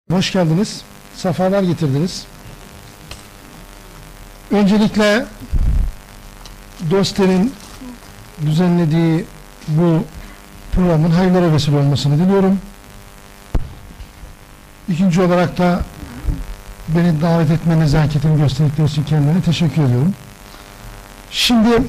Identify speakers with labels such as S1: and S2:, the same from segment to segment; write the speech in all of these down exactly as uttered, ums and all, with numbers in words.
S1: Hoş geldiniz. Safalar getirdiniz. Öncelikle Dostler'in düzenlediği bu programın hayırlara vesile olmasını diliyorum. İkinci olarak da beni davet etme nezaketini gösterdikleri için kendilerine teşekkür ediyorum. Şimdi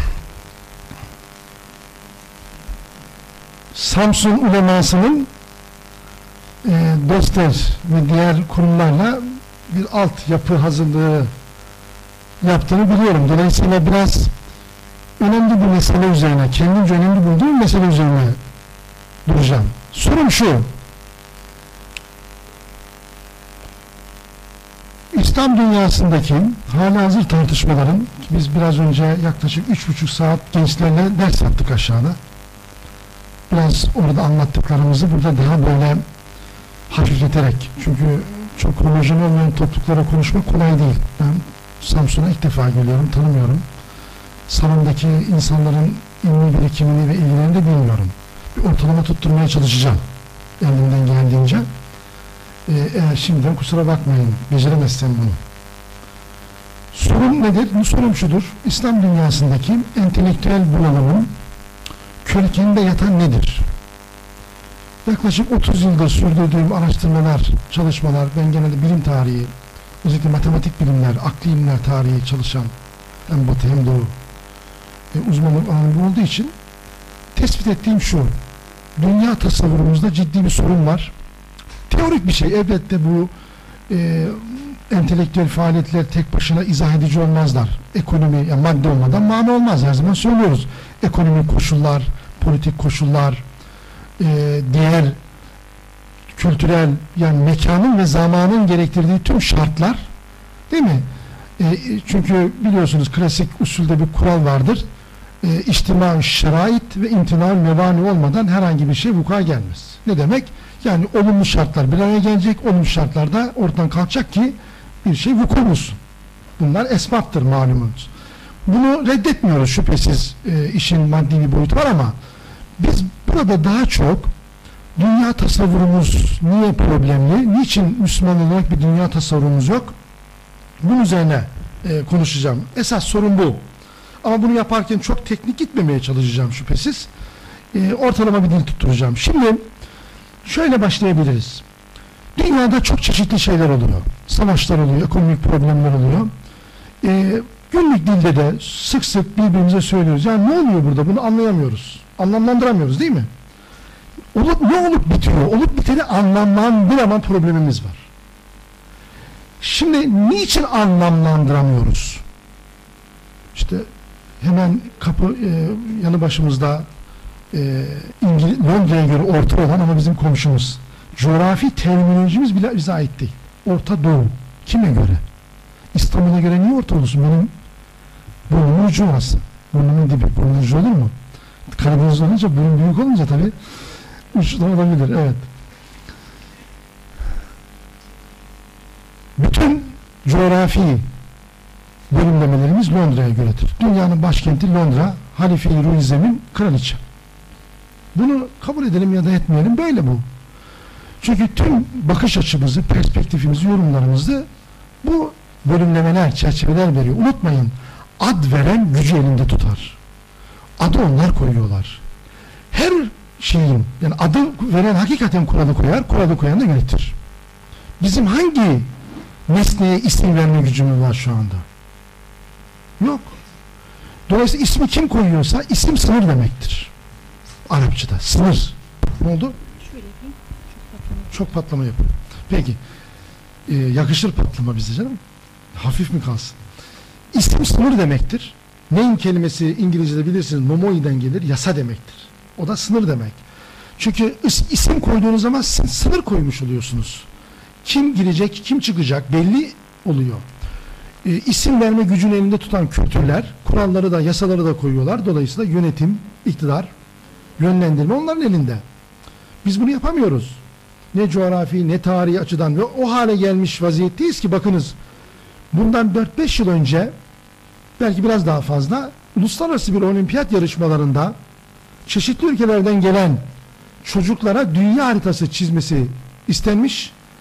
S1: Samsun ulemasının e, Dostler ve diğer kurumlarla bir altyapı hazırlığı yaptığını biliyorum. Dolayısıyla biraz önemli bir mesele üzerine, kendimce önemli bulduğum mesele üzerine duracağım. Sorum şu: İslam dünyasındaki halihazır tartışmaların, biz biraz önce yaklaşık üç buçuk saat gençlerle ders yaptık aşağıda. Biraz orada anlattıklarımızı burada daha böyle hafifleterek, çünkü çok homojen olmayan topluluklara konuşmak kolay değil. Ben Samsun'a ilk defa geliyorum, tanımıyorum. Salondaki insanların ilmi birikimini ve ilgilerini de bilmiyorum. Bir ortalama tutturmaya çalışacağım elimden geldiğince. Ee, eğer şimdiden kusura bakmayın, beceremezsem bunu. Sorum nedir? Bu sorum şudur: İslam dünyasındaki entelektüel bunalımın kökeninde yatan nedir? Yaklaşık otuz yıldır sürdürdüğüm araştırmalar, çalışmalar, ben genelde bilim tarihi, özellikle matematik bilimler, akli ilimler tarihi çalışan, hem batı hem doğu e, uzmanlık alanı olduğu için tespit ettiğim şu: dünya tasavvurumuzda ciddi bir sorun var. Teorik bir şey, elbette bu e, entelektüel faaliyetler tek başına izah edici olmazlar. Ekonomi, yani madde olmadan mana olmaz, her zaman söylüyoruz. Ekonomik koşullar, politik koşullar, e, diğer kültürel, yani mekanın ve zamanın gerektirdiği tüm şartlar, değil mi? E, çünkü biliyorsunuz klasik usulde bir kural vardır. E, İçtima-i şerait ve imtina-i mevani olmadan herhangi bir şey vuku'a gelmez. Ne demek? Yani olumlu şartlar bir araya gelecek, olumlu şartlarda ortadan kalkacak ki bir şey vuku bulsun. Bunlar esbaптır malumunuz. Bunu reddetmiyoruz şüphesiz, e, işin maddi bir boyutu var, ama biz burada daha çok dünya tasavvurumuz niye problemli, niçin Müslüman olarak bir dünya tasavvurumuz yok, bunun üzerine e, konuşacağım. Esas sorun bu. Ama bunu yaparken çok teknik gitmemeye çalışacağım şüphesiz. E, ortalama bir dil tutturacağım. Şimdi şöyle başlayabiliriz. Dünyada çok çeşitli şeyler oluyor. Savaşlar oluyor, ekonomik problemler oluyor. E, günlük dilde de sık sık birbirimize söylüyoruz. Yani ne oluyor burada? Bunu anlayamıyoruz. Anlamlandıramıyoruz, değil mi? Olup, ne olup bitiyor? Olup biteni anlamlandıramam problemimiz var. Şimdi niçin anlamlandıramıyoruz? İşte hemen kapı e, yanı başımızda e, İngiliz, Londra'ya göre orta olan ama bizim komşumuz. Coğrafi terminolojimiz bile bize ait değil. Orta Doğu. Kime göre? İstanbul'a göre niye orta olsun? Benim burnumun ucu orası. Burnumun dibi. Burnumun ucu olur mu? Karadeniz olunca, burun büyük olunca tabii uç da olabilir. Evet. Bütün coğrafi bölümlemelerimiz Londra'ya göredir. Dünyanın başkenti Londra, Halife-i Ruh-i Zemin, kraliçe. Bunu kabul edelim ya da etmeyelim, böyle bu. Çünkü tüm bakış açımızı, perspektifimizi, yorumlarımızı bu bölümlemeler, çerçeveler veriyor. Unutmayın, ad veren gücü elinde tutar. Adı onlar koyuyorlar. Her şeyin, yani adı veren hakikaten kuralı koyar, kuralı koyan da yönetir. Bizim hangi nesneye isim verme gücümüz var şu anda? Yok. Dolayısıyla ismi kim koyuyorsa isim sınır demektir. Arapçada sınır. Ne oldu?
S2: Şöyle yapayım. Çok patlama.
S1: Çok patlama yapıyor. Peki. Ee, yakışır patlama bize canım. Hafif mi kalsın? İsim sınır demektir. Name kelimesi İngilizce'de bilirsiniz, momoi'den gelir, yasa demektir. O da sınır demek. Çünkü is, isim koyduğunuz zaman sınır koymuş oluyorsunuz. Kim girecek, kim çıkacak belli oluyor. E, isim verme gücünü elinde tutan kültürler, kuralları da, yasaları da koyuyorlar. Dolayısıyla yönetim, iktidar, yönlendirme onların elinde. Biz bunu yapamıyoruz. Ne coğrafi, ne tarihi açıdan ve o hale gelmiş vaziyetteyiz ki bakınız, bundan dört beş yıl önce, belki biraz daha fazla, uluslararası bir olimpiyat yarışmalarında çeşitli ülkelerden gelen çocuklara dünya haritası çizmesi istenmiş.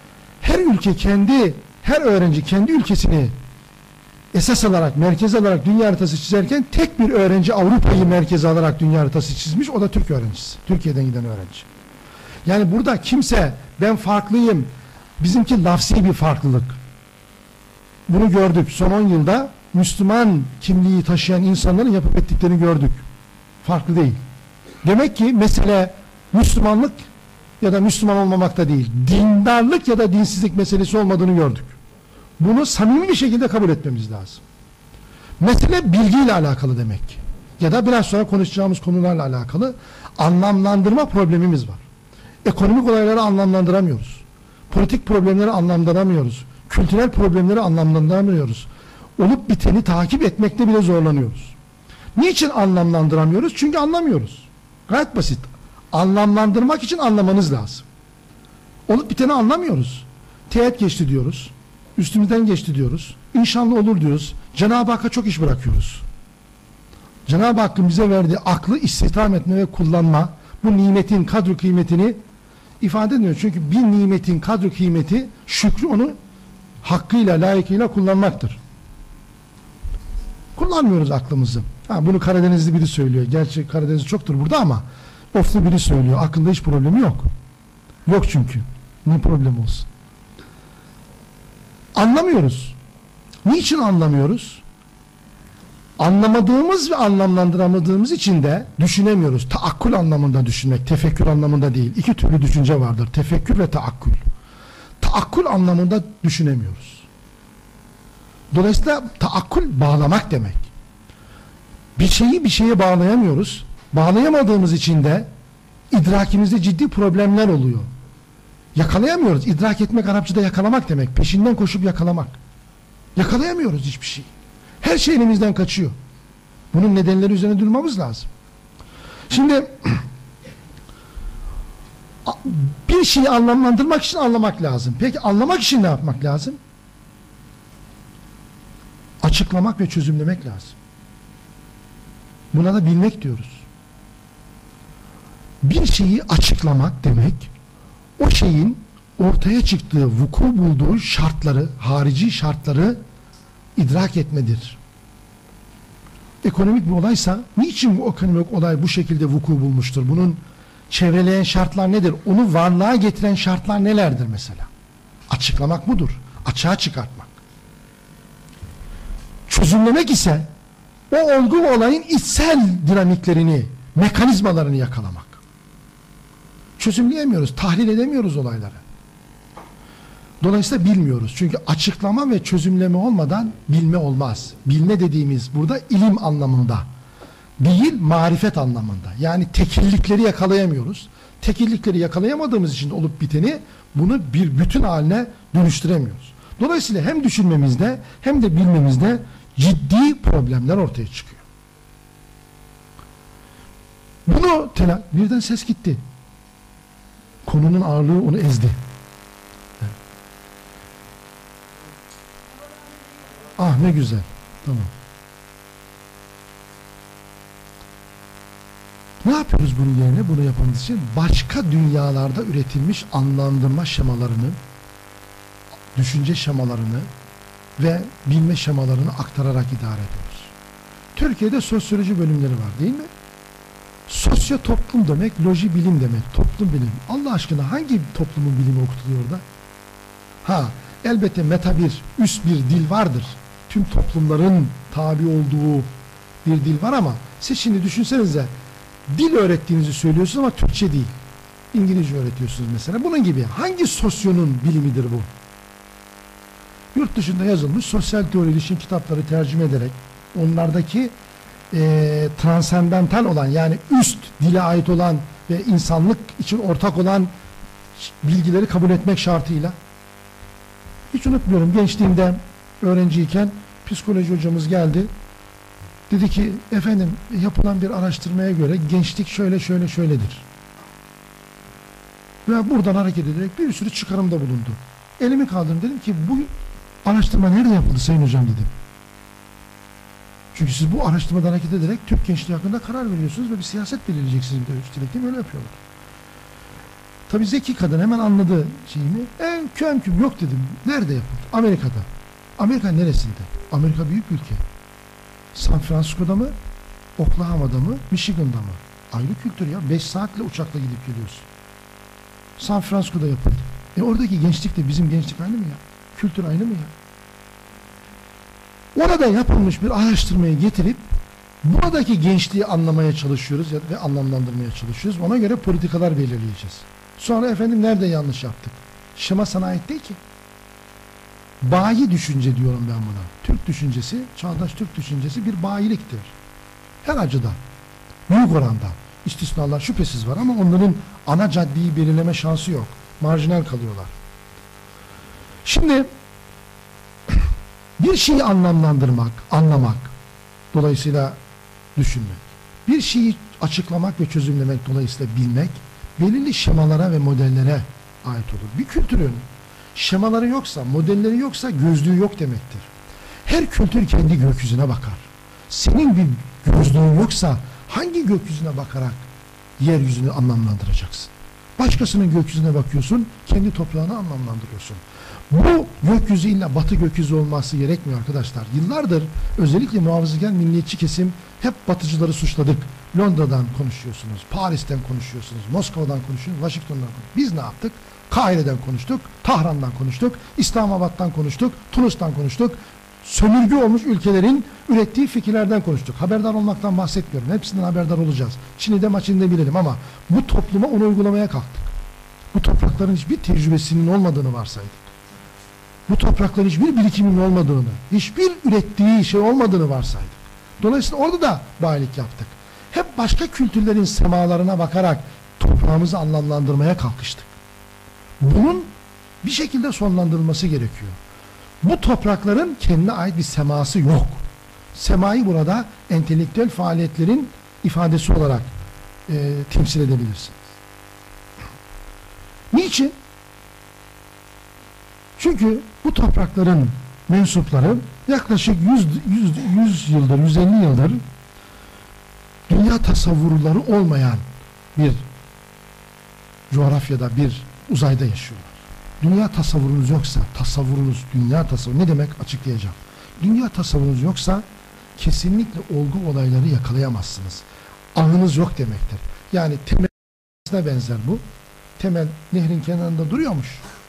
S1: her ülke kendi, her öğrenci kendi ülkesini esas alarak, merkez alarak dünya haritası çizerken tek bir öğrenci Avrupa'yı merkeze alarak dünya haritası çizmiş. O da Türk öğrencisi. Türkiye'den giden öğrenci. Yani burada kimse ben farklıyım, bizimki lafsi bir farklılık. Bunu gördük. Son on yılda Müslüman kimliği taşıyan insanların yapıp ettiklerini gördük. Farklı değil. Demek ki mesele Müslümanlık ya da Müslüman olmamakta değil. Dindarlık ya da dinsizlik meselesi olmadığını gördük. Bunu samimi bir şekilde kabul etmemiz lazım. Mesele bilgiyle alakalı demek. Ya da biraz sonra konuşacağımız konularla alakalı anlamlandırma problemimiz var. Ekonomik olayları anlamlandıramıyoruz. Politik problemleri anlamlandıramıyoruz. Kültürel problemleri anlamlandıramıyoruz. Olup biteni takip etmekte bile zorlanıyoruz. Niçin anlamlandıramıyoruz? Çünkü anlamıyoruz. Gayet basit. Anlamlandırmak için anlamanız lazım. Olup biteni anlamıyoruz. Teğet geçti diyoruz. Üstümüzden geçti diyoruz. İnşallah olur diyoruz. Cenab-ı Hakk'a çok iş bırakıyoruz. Cenab-ı Hakk'ın bize verdiği aklı istihdam etme ve kullanma, bu nimetin kadri kıymetini ifade ediyor. Çünkü bir nimetin kadri kıymeti, şükrü onu hakkıyla, layıkıyla kullanmaktır. Kullanmıyoruz aklımızı. Ha, bunu Karadenizli biri söylüyor. Gerçi Karadenizli çoktur burada ama oflu biri söylüyor. Aklında hiç problemi yok. Yok çünkü. Ne problem olsun? Anlamıyoruz. Niçin anlamıyoruz? Anlamadığımız ve anlamlandıramadığımız için de düşünemiyoruz. Taakkul anlamında düşünmek, tefekkür anlamında değil. İki türlü düşünce vardır. Tefekkür ve taakkul. Taakkul anlamında düşünemiyoruz. Dolayısıyla taakkul bağlamak demek. Bir şeyi bir şeye bağlayamıyoruz. Bağlayamadığımız için de idrakimizde ciddi problemler oluyor. Yakalayamıyoruz. İdrak etmek Arapçada yakalamak demek. Peşinden koşup yakalamak. Yakalayamıyoruz hiçbir şeyi. Her şey elimizden kaçıyor. Bunun nedenleri üzerine durmamız lazım. Şimdi bir şeyi anlamlandırmak için anlamak lazım. Peki anlamak için ne yapmak lazım? Açıklamak ve çözümlemek lazım. Buna da bilmek diyoruz. Bir şeyi açıklamak demek, o şeyin ortaya çıktığı, vuku bulduğu şartları, harici şartları idrak etmedir. Ekonomik bir olaysa, niçin bu ekonomik olay bu şekilde vuku bulmuştur? Bunun çevreleyen şartlar nedir? Onu varlığa getiren şartlar nelerdir mesela? Açıklamak budur. Açığa çıkartmak. Çözümlemek ise o olgu olayın içsel dinamiklerini, mekanizmalarını yakalamak. Çözümleyemiyoruz, tahlil edemiyoruz olayları. Dolayısıyla bilmiyoruz. Çünkü açıklama ve çözümleme olmadan bilme olmaz. Bilme dediğimiz burada ilim anlamında değil, marifet anlamında. Yani tekillikleri yakalayamıyoruz. Tekillikleri yakalayamadığımız için de olup biteni bunu bir bütün haline dönüştüremiyoruz. Dolayısıyla hem düşünmemizde hem de bilmemizde ciddi problemler ortaya çıkıyor. Bunu tela birden ses gitti. Konunun ağırlığı onu ezdi. Ah ne güzel. Tamam. Ne yapıyoruz bunun yerine? Bunu yapmamız için başka dünyalarda üretilmiş anlandırma şemalarını, düşünce şemalarını ve bilme şemalarını aktararak idare ediyoruz. Türkiye'de sosyoloji bölümleri var değil mi? Sosyo toplum demek, loji bilim demek, toplum bilim. Allah aşkına hangi toplumun bilimi okutuluyor orada? Ha, elbette meta bir, üst bir dil vardır. Tüm toplumların tabi olduğu bir dil var ama siz şimdi düşünsenize, dil öğrettiğinizi söylüyorsunuz ama Türkçe değil. İngilizce öğretiyorsunuz mesela. Bunun gibi hangi sosyonun bilimidir bu? Yurt dışında yazılmış sosyal teori ilişkin kitapları tercüme ederek onlardaki e, transendental olan, yani üst dile ait olan ve insanlık için ortak olan bilgileri kabul etmek şartıyla. Hiç unutmuyorum, gençliğimde öğrenciyken psikoloji hocamız geldi. Dedi ki efendim, yapılan bir araştırmaya göre gençlik şöyle şöyle şöyledir. Ve buradan hareket ederek bir sürü çıkarımda bulundu. Elimi kaldırdım, dedim ki bu araştırma nerede yapıldı Sayın Hocam dedim. Çünkü siz bu araştırmadan hareket ederek Türk gençliği hakkında karar veriyorsunuz ve bir siyaset belirleyeceksiniz. Üstelik değil mi? Öyle yapıyorlar. Tabii zeki kadın hemen anladı şeyimi. E, köm küm yok dedim. Nerede yapıldı? Amerika'da. Amerika neresinde? Amerika büyük ülke. San Francisco'da mı? Oklahoma'da mı? Michigan'da mı? Ayrı kültür ya. beş saatle uçakla gidip geliyorsun. San Francisco'da yapıldı. E oradaki gençlik de bizim gençlik aynı mı ya? Kültür aynı mı ya? Orada yapılmış bir araştırmayı getirip buradaki gençliği anlamaya çalışıyoruz ve anlamlandırmaya çalışıyoruz. Ona göre politikalar belirleyeceğiz. Sonra efendim nerede yanlış yaptık? Şema sana ait değil ki. Bayi düşünce diyorum ben buna. Türk düşüncesi, çağdaş Türk düşüncesi bir bayiliktir. Her açıdan. Büyük oranda. İstisnalar şüphesiz var ama onların ana caddeyi belirleme şansı yok. Marjinal kalıyorlar. Şimdi bir şeyi anlamlandırmak, anlamak, dolayısıyla düşünmek, bir şeyi açıklamak ve çözümlemek, dolayısıyla bilmek, belirli şemalara ve modellere ait olur. Bir kültürün şemaları yoksa, modelleri yoksa gözlüğü yok demektir. Her kültür kendi gökyüzüne bakar. Senin bir gözlüğün yoksa hangi gökyüzüne bakarak yeryüzünü anlamlandıracaksın? Başkasının gökyüzüne bakıyorsun, kendi toprağını anlamlandırıyorsun. Bu gökyüzü illa batı gökyüzü olması gerekmiyor arkadaşlar. Yıllardır özellikle muhafazakar milliyetçi kesim hep batıcıları suçladık. Londra'dan konuşuyorsunuz, Paris'ten konuşuyorsunuz, Moskova'dan konuşuyorsunuz, Washington'dan konuşuyorsunuz. Biz ne yaptık? Kahire'den konuştuk, Tahran'dan konuştuk, İslamabad'dan konuştuk, Tunus'tan konuştuk. Sömürge olmuş ülkelerin ürettiği fikirlerden konuştuk. Haberdar olmaktan bahsetmiyorum. Hepsinden haberdar olacağız. Çin'de maçinde bilelim ama bu topluma onu uygulamaya kalktık. Bu toprakların hiçbir tecrübesinin olmadığını varsaydık. Bu toprakların hiçbir birikiminin olmadığını, hiçbir ürettiği şey olmadığını varsaydık. Dolayısıyla orada da bayilik yaptık. Hep başka kültürlerin semalarına bakarak toprağımızı anlamlandırmaya kalkıştık. Bunun bir şekilde sonlandırılması gerekiyor. Bu toprakların kendine ait bir seması yok. Semayı burada entelektüel faaliyetlerin ifadesi olarak e, temsil edebilirsiniz. Niçin? Çünkü bu toprakların mensupları yaklaşık yüz yıldır, yüz elli yıldır dünya tasavvurları olmayan bir coğrafyada, bir uzayda yaşıyorlar. Dünya tasavvurunuz yoksa, tasavvurunuz, dünya tasavvuru ne demek açıklayacağım. Dünya tasavvurunuz yoksa kesinlikle olgu olayları yakalayamazsınız. Ağınız yok demektir. Yani temeline benzer bu. Temel nehrin kenarında duruyormuş.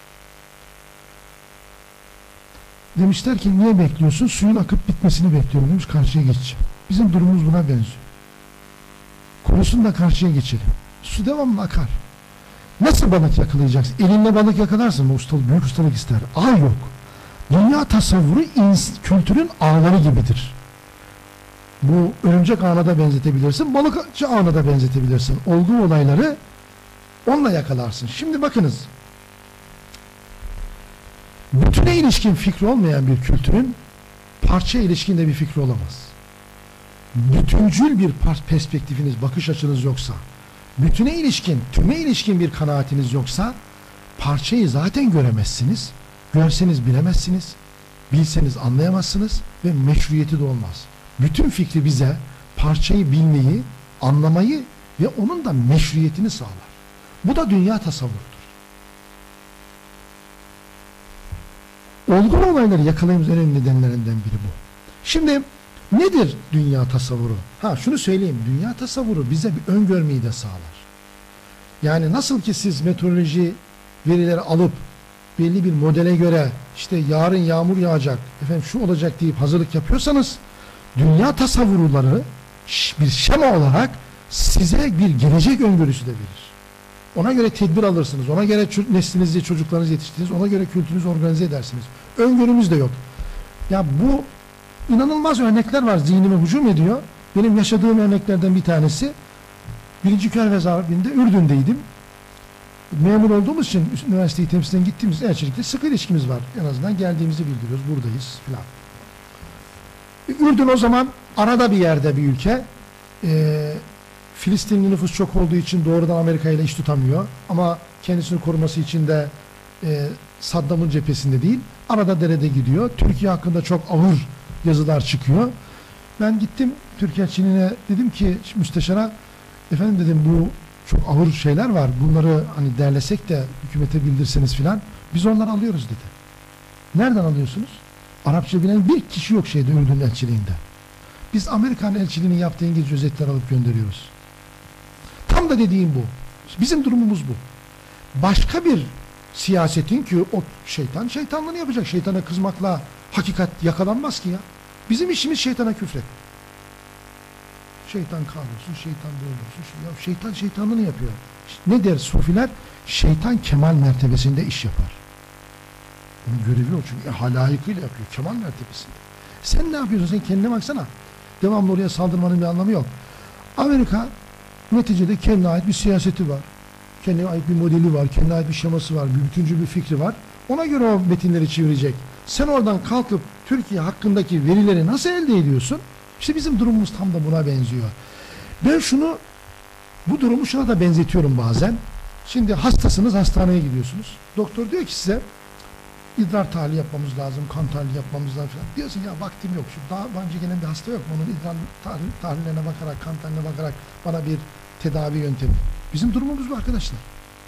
S1: Demişler ki niye bekliyorsun? Suyun akıp bitmesini bekliyorum demiş, karşıya geçeceğim. Bizim durumumuz buna benziyor. Konusun da karşıya geçelim. Su devamlı akar. Nasıl balık yakalayacaksın? Elinle balık yakalarsın. Bu ustalık, büyük ustalık ister. Ağ yok. Dünya tasavvuru kültürün ağları gibidir. Bu örümcek ağına da benzetebilirsin. Balıkçı ağına da benzetebilirsin. Olgu olayları onunla yakalarsın. Şimdi bakınız. Bütüne ilişkin fikri olmayan bir kültürün parça ilişkin de bir fikri olamaz. Bütüncül bir perspektifiniz, bakış açınız yoksa, bütüne ilişkin, tüme ilişkin bir kanaatiniz yoksa parçayı zaten göremezsiniz. Görseniz bilemezsiniz. Bilseniz anlayamazsınız ve meşruiyeti de olmaz. Bütün fikri bize parçayı bilmeyi, anlamayı ve onun da meşruiyetini sağlar. Bu da dünya tasavvurudur. Olgu olayları yakalayımız en önemli nedenlerinden biri bu. Şimdi nedir dünya tasavvuru? Ha şunu söyleyeyim, dünya tasavvuru bize bir öngörmeyi de sağlar. Yani nasıl ki siz meteoroloji verileri alıp belli bir modele göre işte yarın yağmur yağacak, efendim şu olacak deyip hazırlık yapıyorsanız, dünya tasavvurları bir şema olarak size bir gelecek öngörüsü de verir. Ona göre tedbir alırsınız, ona göre neslinizi, çocuklarınızı yetiştiririz, ona göre kültürünüzü organize edersiniz. Öngörümüz de yok. Ya bu inanılmaz örnekler var, zihnime hücum ediyor. Benim yaşadığım örneklerden bir tanesi, birinci Körfez Harbi'nde Ürdün'deydim. Memur olduğumuz için üniversiteyi temsilen gittiğimiz elçilikte sıkı ilişkimiz var. En azından geldiğimizi bildiriyoruz, buradayız filan. Ürdün o zaman arada bir yerde bir ülke. Ee, Filistinli nüfus çok olduğu için doğrudan Amerika ile iş tutamıyor. Ama kendisini koruması için de e, Saddam'ın cephesinde değil, arada derede gidiyor. Türkiye hakkında çok ağır yazılar çıkıyor. Ben gittim Türkiye Çin'ine, dedim ki müsteşara, efendim dedim bu çok ağır şeyler var. Bunları hani derlesek de hükümete bildirseniz filan biz onları alıyoruz dedi. Nereden alıyorsunuz? Arapça bilen bir kişi yok şeyde Ürdün elçiliğinde. Biz Amerikan elçiliğinin yaptığı İngilizce özetler alıp gönderiyoruz. Tam da dediğim bu. Bizim durumumuz bu. Başka bir siyasetin ki o şeytan şeytanlığını yapacak. Şeytana kızmakla hakikat yakalanmaz ki ya. Bizim işimiz şeytana küfret. Şeytan kahrolsun, şeytan böyle olsun. Ya şeytan şeytanlığını yapıyor. Ne der sufiler? Şeytan kemal mertebesinde iş yapar. Onun görevi o çünkü halayıkıyla yapıyor. Kemal mertebesinde. Sen ne yapıyorsun? Sen kendine baksana. Devamlı oraya saldırmanın bir anlamı yok. Amerika neticede kendine ait bir siyaseti var. Kendine ait bir modeli var. Kendine ait bir şeması var. Bir bütüncül bir fikri var. Ona göre o metinleri çevirecek. Sen oradan kalkıp Türkiye hakkındaki verileri nasıl elde ediyorsun? İşte bizim durumumuz tam da buna benziyor. Ben şunu, bu durumu şuna da benzetiyorum bazen. Şimdi hastasınız, hastaneye gidiyorsunuz. Doktor diyor ki size idrar tahlili yapmamız lazım, kan tahlili yapmamız lazım falan. Diyorsun ya vaktim yok. Şu daha önce gelen bir hasta yok mu? Onun idrar tahlil, tahlillerine bakarak, kan tahliline bakarak bana bir tedavi yöntemi. Bizim durumumuz bu arkadaşlar.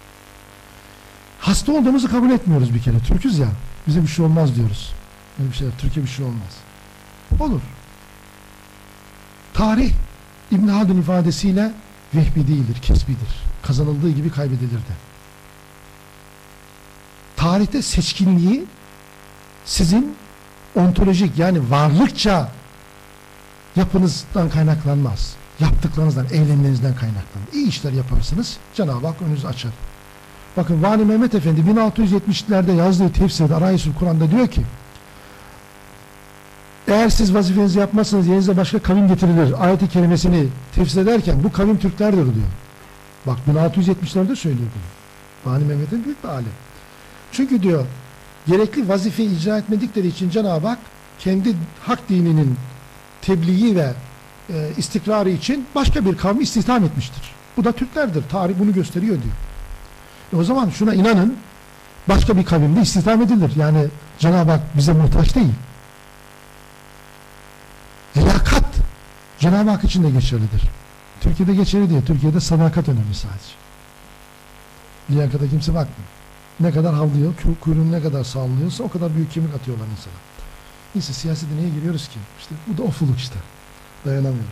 S1: Hasta olduğumuzu kabul etmiyoruz bir kere. Türküz ya. Bize bir şey olmaz diyoruz. Böyle bir şey, Türkiye bir şey olmaz. Olur. Tarih İbn Haldun ifadesiyle vehbi değildir, kesbidir. Kazanıldığı gibi kaybedilir de. Tarihte seçkinliği sizin ontolojik yani varlıkça yapınızdan kaynaklanmaz. Yaptıklarınızdan, eylemlerinizden kaynaklanır. İyi işler yaparsınız, Cenab-ı Hak önünüzü açar. Bakın Vali Mehmet Efendi bin altı yüz yetmişlerde yazdığı tefsirde Arayüzül Kur'an'da diyor ki eğer siz vazifenizi yapmazsanız yerinize başka kavim getirilir. Ayet-i kerimesini tefsir ederken bu kavim Türklerdir diyor. Bak bin altı yüz yetmişlerde söylüyor bunu. Vali Mehmet'in büyük bir alim. Çünkü diyor gerekli vazifeyi icra etmedikleri için Cenab-ı Hak kendi hak dininin tebliği ve e, istikrarı için başka bir kavmi istihdam etmiştir. Bu da Türklerdir. Tarih bunu gösteriyor diyor. E o zaman şuna inanın başka bir kavimde istihdam edilir. Yani Cenab-ı Hak bize muhtaç değil. Liyakat Cenab-ı Hak için de geçerlidir. Türkiye'de geçerli değil. Türkiye'de sadakat önemli sadece. Liyakata kimse bakmıyor. Ne kadar havlıyor, kuyruğunu ne kadar sallıyorsa o kadar büyük kemik atıyorlar insana. Neyse siyasete niye giriyoruz ki? İşte bu da ofuluk işte. Dayanamıyoruz.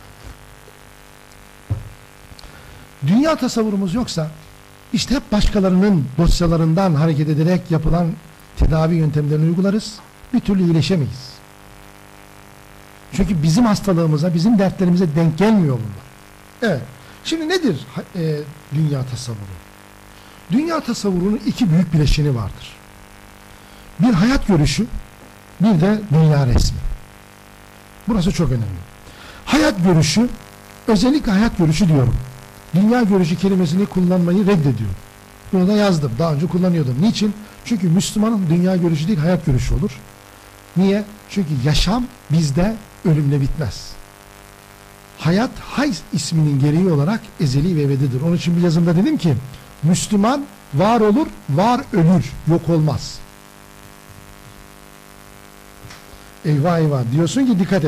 S1: Dünya tasavvurumuz yoksa işte hep başkalarının dosyalarından hareket ederek yapılan tedavi yöntemlerini uygularız. Bir türlü iyileşemeyiz. Çünkü bizim hastalığımıza, bizim dertlerimize denk gelmiyor bunlar. Evet. Şimdi nedir e, dünya tasavvuru? Dünya tasavvurunun iki büyük bileşeni vardır. Bir hayat görüşü, bir de dünya resmi. Burası çok önemli. Hayat görüşü, özellikle hayat görüşü diyorum. Dünya görüşü kelimesini kullanmayı reddediyorum. Bunu da yazdım. Daha önce kullanıyordum. Niçin? Çünkü Müslümanın dünya görüşü değil, hayat görüşü olur. Niye? Çünkü yaşam bizde ölümle bitmez. Hayat, hay isminin gereği olarak ezeli ve ebedidir. Onun için bir yazımda dedim ki, Müslüman var olur, var ölür, yok olmaz. Eyvah eyvah diyorsun ki dikkat et.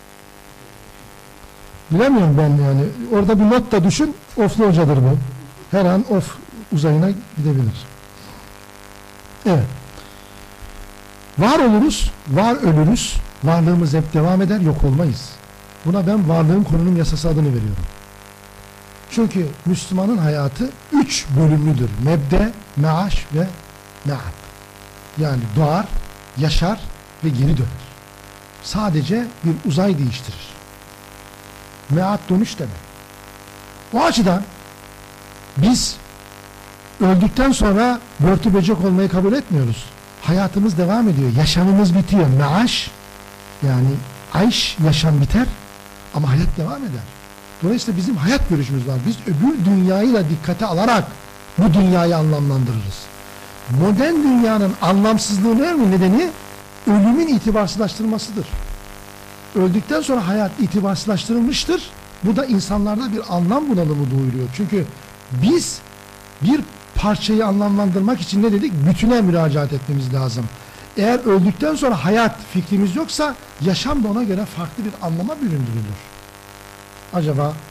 S1: Bilemiyorum ben yani. Orada bir not da düşün, oflu hocadır bu. Her an of uzayına gidebilir. Evet. Var oluruz, var ölürüz. Varlığımız hep devam eder, yok olmayız. Buna ben varlığın korunum yasası adını veriyorum. Çünkü Müslümanın hayatı üç bölümlüdür. Mebde, meaş ve me'ad. Yani doğar, yaşar ve geri döner. Sadece bir uzay değiştirir. Me'ad dönüş demek. O açıdan biz öldükten sonra börtü böcek olmayı kabul etmiyoruz. Hayatımız devam ediyor. Yaşamımız bitiyor. Meaş yani ayş, yaşam biter ama hayat devam eder. Dolayısıyla bizim hayat görüşümüz var. Biz öbür dünyayı da dikkate alarak bu dünyayı anlamlandırırız. Modern dünyanın anlamsızlığının en nedeni ölümün itibarsızlaştırılmasıdır. Öldükten sonra hayat itibarsızlaştırılmıştır. Bu da insanlarda bir anlam bunalımı doğuruyor. Çünkü biz bir parçayı anlamlandırmak için ne dedik? Bütüne müracaat etmemiz lazım. Eğer öldükten sonra hayat fikrimiz yoksa yaşam da ona göre farklı bir anlama büründürülür. Acaba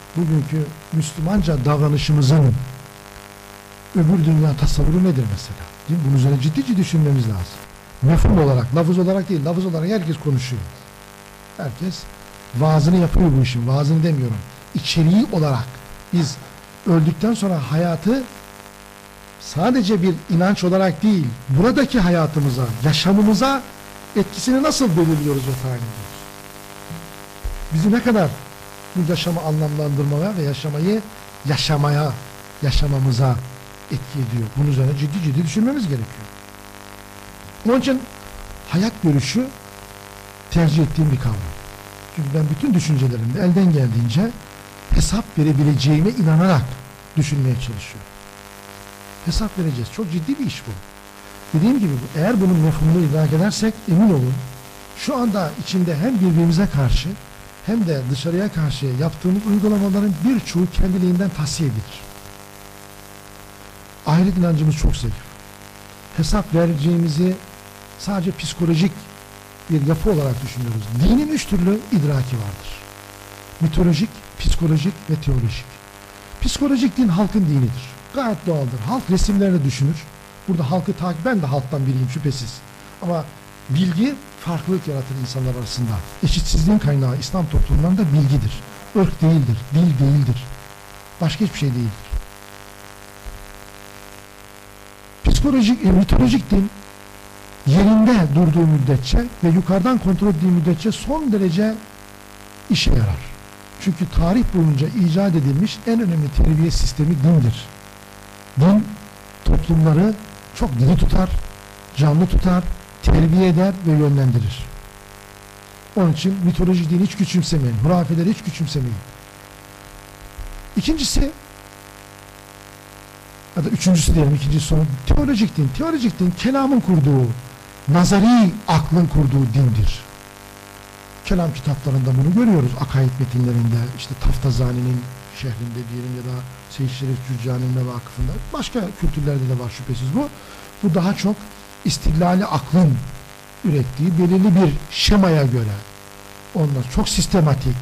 S1: bugünkü Müslümanca davranışımızın öbür dünya tasavvuru nedir mesela? Değil mi? Bunun üzerine ciddi ciddi düşünmemiz lazım. Mefhum olarak, lafız olarak değil, lafız olarak herkes konuşuyor. Herkes vaazını yapıyor bu işin, vaazını demiyorum. İçeriği olarak biz öldükten sonra hayatı sadece bir inanç olarak değil, buradaki hayatımıza, yaşamımıza etkisini nasıl belirliyoruz ve tayin ediyoruz? Bizi ne kadar bu yaşamı anlamlandırmaya ve yaşamayı yaşamaya, yaşamamıza etki ediyor. Bunun üzerine ciddi ciddi düşünmemiz gerekiyor. Onun için hayat görüşü tercih ettiğim bir kavram. Çünkü ben bütün düşüncelerimde elden geldiğince hesap verebileceğime inanarak düşünmeye çalışıyorum. Hesap vereceğiz. Çok ciddi bir iş bu. Dediğim gibi eğer bunun mefhumunu idrak edersek emin olun şu anda içinde hem birbirimize karşı hem de dışarıya karşı yaptığımız uygulamaların birçoğu kendiliğinden tahsiye edilir. Ahiret inancımız çok zayıf. Hesap vereceğimizi sadece psikolojik bir yapı olarak düşünüyoruz. Dinin üç türlü idraki vardır. Mitolojik, psikolojik ve teolojik. Psikolojik din halkın dinidir. Gayet doğaldır. Halk resimlerini düşünür. Burada halkı takip, ben de halktan biriyim şüphesiz. Ama bilgi farklılık yaratır insanlar arasında. Eşitsizliğin kaynağı İslam toplumlarında bilgidir. Irk değildir, dil değildir. Başka hiçbir şey değildir. Psikolojik, e, mitolojik din yerinde durduğu müddetçe ve yukarıdan kontrol ettiği müddetçe son derece işe yarar. Çünkü tarih boyunca icat edilmiş en önemli terbiye sistemi dindir. Din toplumları çok diri tutar, canlı tutar, terbiye eder ve yönlendirir. Onun için mitolojik dini hiç küçümsemeyin, hurafeleri hiç küçümsemeyin. İkincisi, ya da üçüncüsü diyelim, ikincisi sonra teolojik din. Teolojik din kelamın kurduğu, nazari aklın kurduğu dindir. Kelam kitaplarında bunu görüyoruz. Akaid metinlerinde, işte Taftazani'nin şehrinde diyelim ya da Seyyid Şerif Cürcani'nin ve vakıfında, başka kültürlerde de var şüphesiz bu. Bu daha çok istidlali aklın ürettiği belirli bir şemaya göre ondan çok sistematik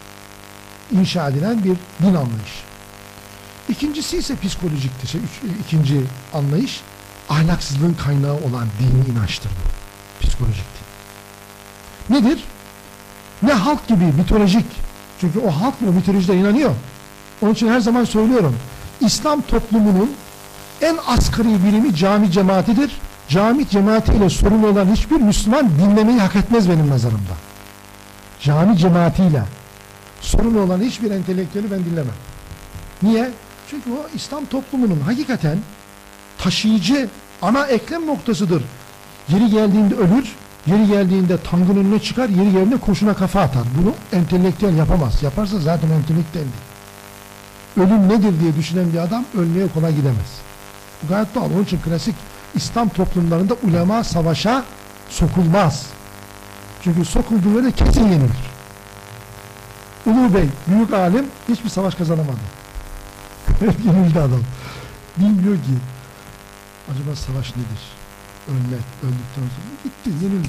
S1: inşa edilen bir din anlayışı. İkincisi ise psikolojiktir. Şey, üç, ikinci anlayış ahlaksızlığın kaynağı olan dini inançtır bu. Psikolojik din. Nedir? Ne halk gibi mitolojik. Çünkü o halk o mitolojide inanıyor. Onun için her zaman söylüyorum. İslam toplumunun en asgari birimi cami cemaatidir. Cami cemaatiyle sorumlu olan hiçbir Müslüman dinlemeyi hak etmez benim nazarımda. Cami cemaatiyle sorumlu olan hiçbir entelektüeli ben dinlemem. Niye? Çünkü o İslam toplumunun hakikaten taşıyıcı ana eklem noktasıdır. Yeri geldiğinde ölür, yeri geldiğinde tankın önüne çıkar, yeri geldiğinde kurşuna kafa atar. Bunu entelektüel yapamaz. Yaparsa zaten entelektüel değil. Ölüm nedir diye düşünen bir adam ölmeye kolay gidemez. Bu gayet doğal. Onun için klasik İslam toplumlarında ulema savaşa sokulmaz. Çünkü sokulduğu yerde kesin yenilir. Ulu Bey, büyük alim hiçbir savaş kazanamadı. Yenildi adam. Bilmiyor ki acaba savaş nedir? Ölmek, öldükten sonra gitti, yenildi.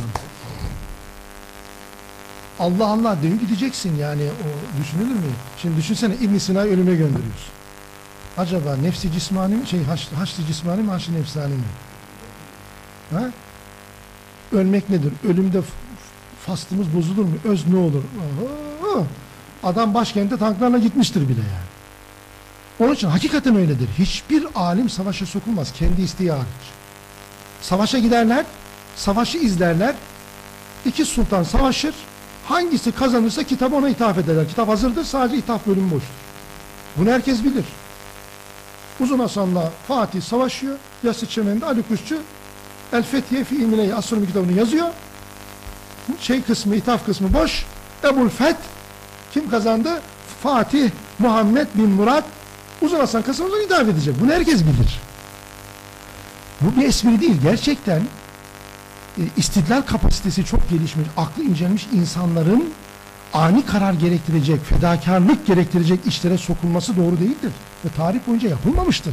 S1: Allah Allah diyor, gideceksin yani, o düşünülür mü? Şimdi düşünsene, İbn Sina'yı ölüme gönderiyorsun. Acaba nefsi cismani mi, şey haç, haçlı cismani mi, haçlı nefsani mi? Ha? Ölmek nedir? Ölümde faslımız bozulur mu? Öz ne olur? Oho! Adam başkente tanklarla gitmiştir bile yani. Onun için hakikaten öyledir. Hiçbir alim savaşa sokulmaz. Kendi isteği hariç. Savaşa giderler, savaşı izlerler. İki sultan savaşır. Hangisi kazanırsa kitabı ona ithaf ederler. Kitap hazırdır, sadece ithaf bölümü boştur. Bunu herkes bilir. Uzun Hasan'la Fatih savaşıyor. Yassı Çemen'de Ali Kuşçu El Fethiye fi İlmine'yi astronomi kitabını yazıyor. Şey kısmı, ithaf kısmı boş. Ebul Feth kim kazandı? Fatih Muhammed bin Murat. Uzun Hasan kısmını ithaf edecek. Bunu herkes bilir. Bu bir espri değil. Gerçekten e, istidlal kapasitesi çok gelişmiş, aklı incelmiş insanların ani karar gerektirecek, fedakarlık gerektirecek işlere sokulması doğru değildir. Ve tarih boyunca yapılmamıştır.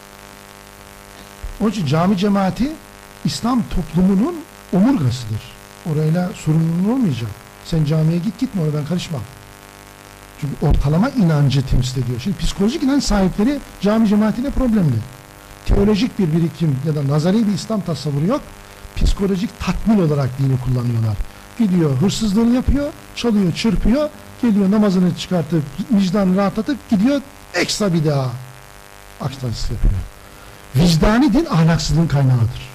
S1: Onun için cami cemaati İslam toplumunun omurgasıdır. Orayla sorumluluğun olmayacak. Sen camiye git gitme, ona ben karışmam. Çünkü ortalama inancı temsil ediyor. Şimdi psikolojik inanç sahipleri cami cemaatine problemli. Teolojik bir birikim ya da nazari bir İslam tasavvuru yok. Psikolojik tatmin olarak dini kullanıyorlar. Gidiyor hırsızlığını yapıyor, çalıyor, çırpıyor, geliyor namazını çıkartıp, vicdanını rahatlatıp gidiyor ekstra bir daha akslansı yapıyor. Vicdani din ahlaksızlığın kaynağıdır.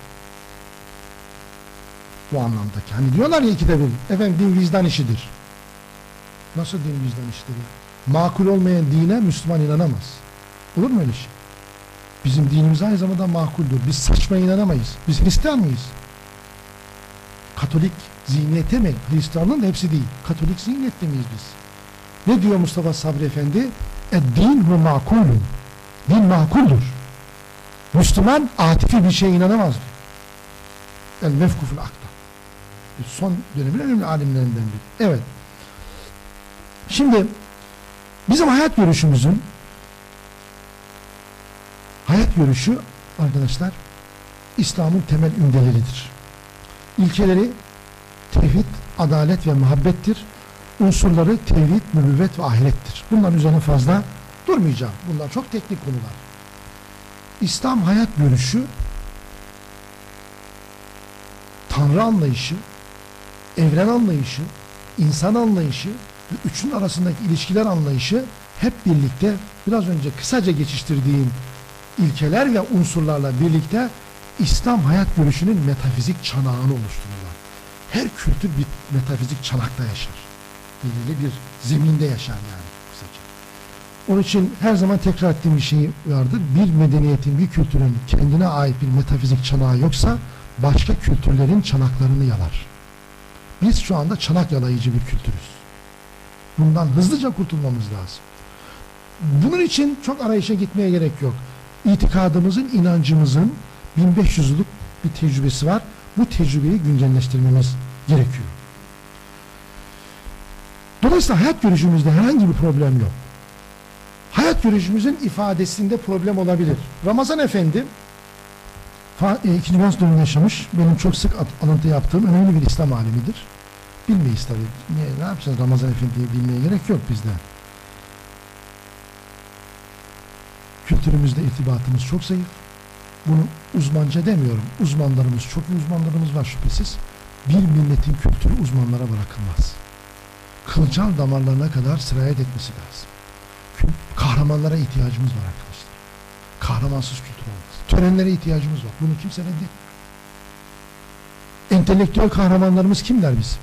S1: Bu anlamdaki. Hani diyorlar ya ikide bir, efendim din vicdan işidir. Nasıl din vicdan işidir ya? Makul olmayan dine Müslüman inanamaz. Olur mu öyle şey? Bizim dinimiz aynı zamanda makuldür. Biz saçma inanamayız. Biz Hristiyan mıyız? Katolik zihniyete mi? Hristiyanlığın da hepsi değil. Katolik zihniyette miyiz biz? Ne diyor Mustafa Sabri Efendi? Ed-din ve makulun. Din makuldür. Müslüman atifi bir şeye inanamaz diyor. El mefkuful akta. Son dönemin önemli alimlerinden biri. Evet. Şimdi bizim hayat görüşümüzün hayat görüşü arkadaşlar İslam'ın temel ümdeleridir. İlkeleri tevhid, adalet ve muhabbettir. Unsurları tevhid, nübüvvet ve ahirettir. Bunların üzerine fazla durmayacağım. Bunlar çok teknik konular. İslam hayat görüşü Tanrı anlayışı, evren anlayışı, insan anlayışı ve üçün arasındaki ilişkiler anlayışı hep birlikte biraz önce kısaca geçiştirdiğim ilkeler ve unsurlarla birlikte İslam hayat görüşünün metafizik çanağını oluştururlar. Her kültür bir metafizik çanakta yaşar. Belirli bir zeminde yaşar yani kısaca. Onun için her zaman tekrar ettiğim bir şey vardır. Bir medeniyetin, bir kültürün kendine ait bir metafizik çanağı yoksa başka kültürlerin çanaklarını yalar. Biz şu anda çanak yalayıcı bir kültürüz. Bundan hızlıca kurtulmamız lazım. Bunun için çok arayışa gitmeye gerek yok. İtikadımızın, inancımızın bin beş yüz yıllık bir tecrübesi var. Bu tecrübeyi güncelleştirmemiz gerekiyor. Dolayısıyla hayat görüşümüzde herhangi bir problem yok. Hayat görüşümüzün ifadesinde problem olabilir. Ramazan Efendi ikinci Bizans'ın döneminde yaşamış, benim çok sık alıntı yaptığım önemli bir İslam alimidir. Bilmeyiz tabii. Niye, ne yapacağız Ramazan Efendi'yi bilmeye gerek yok bizden. Kültürümüzde irtibatımız çok zayıf. Bunu uzmanca demiyorum. Uzmanlarımız, çok iyi uzmanlarımız var şüphesiz. Bir milletin kültürü uzmanlara bırakılmaz. Kılcal damarlarına kadar sirayet etmesi lazım. Kahramanlara ihtiyacımız var arkadaşlar. Kahramansız kültür olmaz. Törenlere ihtiyacımız var. Bunu kimse reddetmiyor. Entelektüel kahramanlarımız kimler bizim?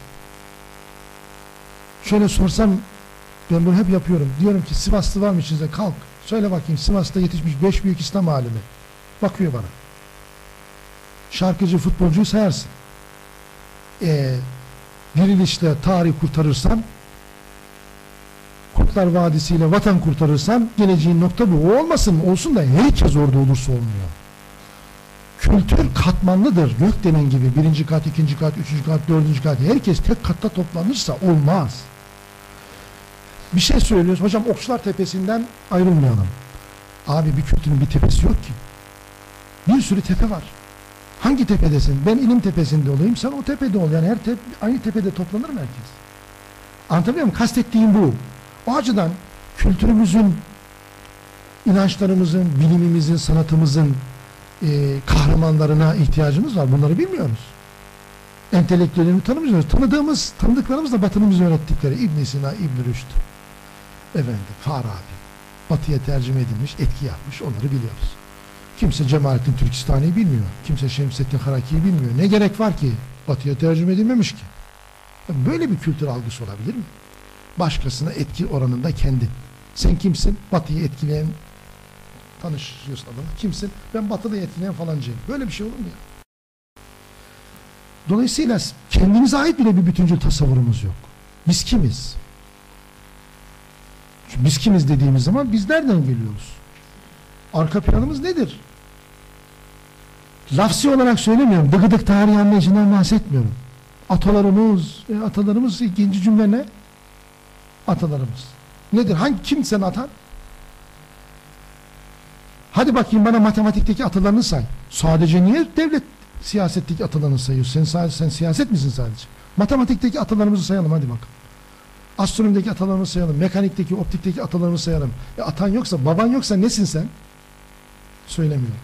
S1: Şöyle sorsam, ben bunu hep yapıyorum. Diyorum ki Sivaslı var mı içinizde? Kalk. Söyle bakayım, Sivas'ta yetişmiş beş büyük İslam alimi. Bakıyor bana. Şarkıcı, futbolcuyu sayarsın. Ee, dirilişle tarih kurtarırsan, Kurtlar Vadisi ile vatan kurtarırsan, geleceğin nokta bu. O olmasın, olsun da herkes orada olursa olmuyor. Kültür katmanlıdır. Gök denen gibi birinci kat, ikinci kat, üçüncü kat, dördüncü kat. Herkes tek katta toplanırsa olmaz. Bir şey söylüyoruz. Hocam Okçular Tepesi'nden ayrılmayalım. Abi bir kültürün bir tepesi yok ki. Bir sürü tepe var. Hangi tepedesin? Ben ilim tepesinde olayım, sen o tepede ol. Yani her tep aynı tepede toplanır mı herkes? Anlatabiliyor muyum? Kastettiğim bu. O açıdan kültürümüzün, inançlarımızın, bilimimizin, sanatımızın e, kahramanlarına ihtiyacımız var. Bunları bilmiyoruz. Entelektüellerini tanımıyoruz. Tanıdığımız, tanıdıklarımız da Batı'nın bize öğrettikleri. İbn Sina, İbn Rüşd, efendim, Farabi, Batı'ya tercüme edilmiş, etki yapmış. Onları biliyoruz. Kimse Cemalettin Türkistani'yi bilmiyor. Kimse Şemsettin Haraki'yi bilmiyor. Ne gerek var ki? Batı'ya tercüme edilmemiş ki. Böyle bir kültür algısı olabilir mi? Başkasına etki oranında kendi. Sen kimsin? Batı'yı etkileyen, tanışıyorsun adamı. Kimsin? Ben Batı'da etkileyen falancıyım. Böyle bir şey olur mu ya? Dolayısıyla kendimize ait bile bir bütüncül tasavvurumuz yok. Biz kimiz? Çünkü biz kimiz dediğimiz zaman biz nereden geliyoruz? Arka planımız nedir? Lafsi olarak söylemiyorum. Dıgıdık tarihi anlayışından bahsetmiyorum. Atalarımız, e, atalarımız ikinci cümle ne? Atalarımız. Nedir? Hangi, kim sen atan? Hadi bakayım bana matematikteki atalarını say. Sadece niye devlet siyasetteki atalarını sayıyorsun? Sen, sadece, sen siyaset misin sadece? Matematikteki atalarımızı sayalım hadi bakalım. Astronomideki atalarımızı sayalım. Mekanikteki, optikteki atalarımızı sayalım. E atan yoksa, baban yoksa nesin sen? Söylemiyorum.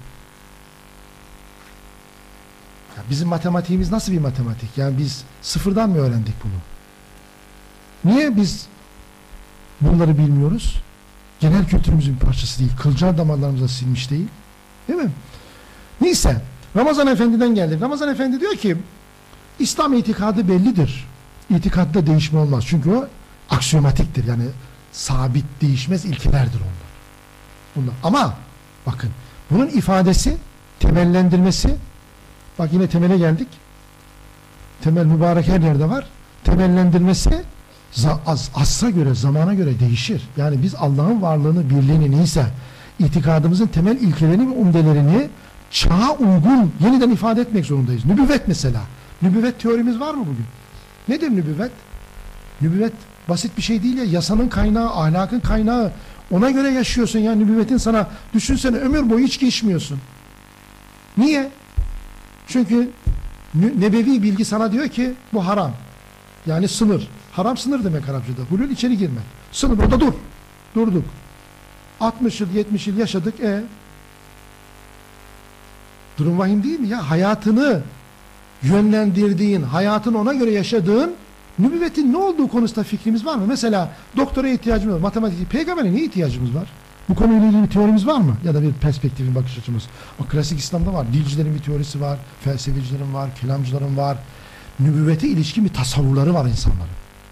S1: Ya bizim matematiğimiz nasıl bir matematik? Yani biz sıfırdan mı öğrendik bunu? Niye biz bunları bilmiyoruz? Genel kültürümüzün bir parçası değil. Kılcal damarlarımıza silmiş değil. Değil mi? Neyse. Ramazan Efendi'den geldik. Ramazan Efendi diyor ki İslam itikadı bellidir. İtikatta değişme olmaz. Çünkü o aksiyomatiktir. Yani sabit, değişmez ilkelerdir onlar. Bunlar. Ama bakın bunun ifadesi, temellendirmesi, bak yine temele geldik. Temel mübarek her yerde var. Temellendirmesi az, asra göre, zamana göre değişir. Yani biz Allah'ın varlığını, birliğini neyse itikadımızın temel ilkelerini ve umdelerini çağa uygun yeniden ifade etmek zorundayız. Nübüvvet mesela. Nübüvvet teorimiz var mı bugün? Nedir nübüvvet? Nübüvvet basit bir şey değil ya. Yasanın kaynağı, ahlakın kaynağı. Ona göre yaşıyorsun ya. Nübüvvetin sana, düşünsene ömür boyu içki içmiyorsun. Niye? Çünkü nebevi bilgi sana diyor ki bu haram. Yani sınır. Haram sınır demek Arapçada. Hulul içeri girmek. Sınır orada dur. Durduk. altmış yıl, yetmiş yıl yaşadık. E durum vahim değil mi ya? Hayatını yönlendirdiğin, hayatını ona göre yaşadığın, nübüvvetin ne olduğu konusunda fikrimiz var mı? Mesela doktora ihtiyacımız var, matematik, peygambere niye ihtiyacımız var? Bu konuyla ilgili bir teorimiz var mı? Ya da bir perspektifin, bakış açımız. O klasik İslam'da var. Dilcilerin bir teorisi var, felsefecilerin var, kelamcıların var. Nübüvvete ilişkin bir tasavvurları var insanların.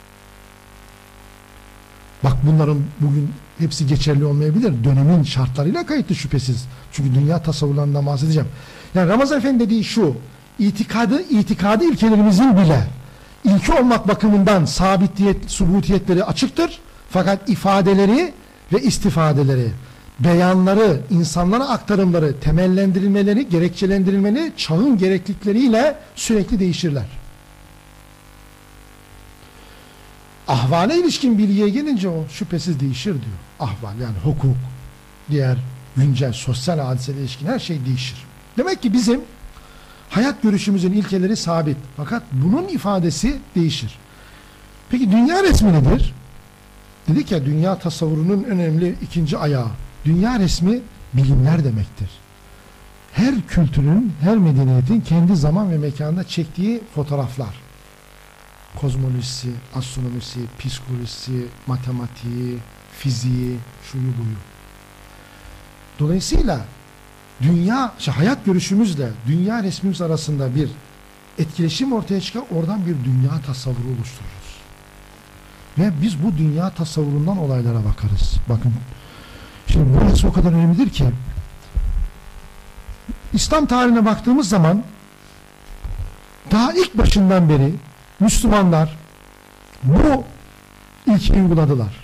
S1: Bak bunların bugün hepsi geçerli olmayabilir. Dönemin şartlarıyla kayıtlı şüphesiz. Çünkü dünya tasavvurlarından bahsedeceğim. Yani Ramazan Efendi dediği şu, itikadı, itikadı ilkelerimizin bile ilki olmak bakımından sabitiyet, subutiyetleri açıktır. Fakat ifadeleri ve istifadeleri, beyanları, insanlara aktarımları, temellendirilmeleri, gerekçelendirilmeleri çağın gereklilikleriyle sürekli değişirler. Ahvale ilişkin bilgiye gelince o şüphesiz değişir diyor. Ahval yani hukuk, diğer güncel sosyal hadiselere ilişkin her şey değişir. Demek ki bizim hayat görüşümüzün ilkeleri sabit. Fakat bunun ifadesi değişir. Peki dünya resmi nedir? Dedik ya dünya tasavvurunun önemli ikinci ayağı. Dünya resmi bilimler demektir. Her kültürün, her medeniyetin kendi zaman ve mekanda çektiği fotoğraflar. Kozmolojisi, astronomisi, psikolojisi, matematiği, fiziği, şuyu buyu. Dolayısıyla dünya, işte hayat görüşümüzle dünya resmimiz arasında bir etkileşim ortaya çıkar, oradan bir dünya tasavvuru oluştururuz. Ve biz bu dünya tasavvurundan olaylara bakarız. Bakın, şimdi burası o kadar önemlidir ki, İslam tarihine baktığımız zaman, daha ilk başından beri Müslümanlar bu ilkeyi uyguladılar.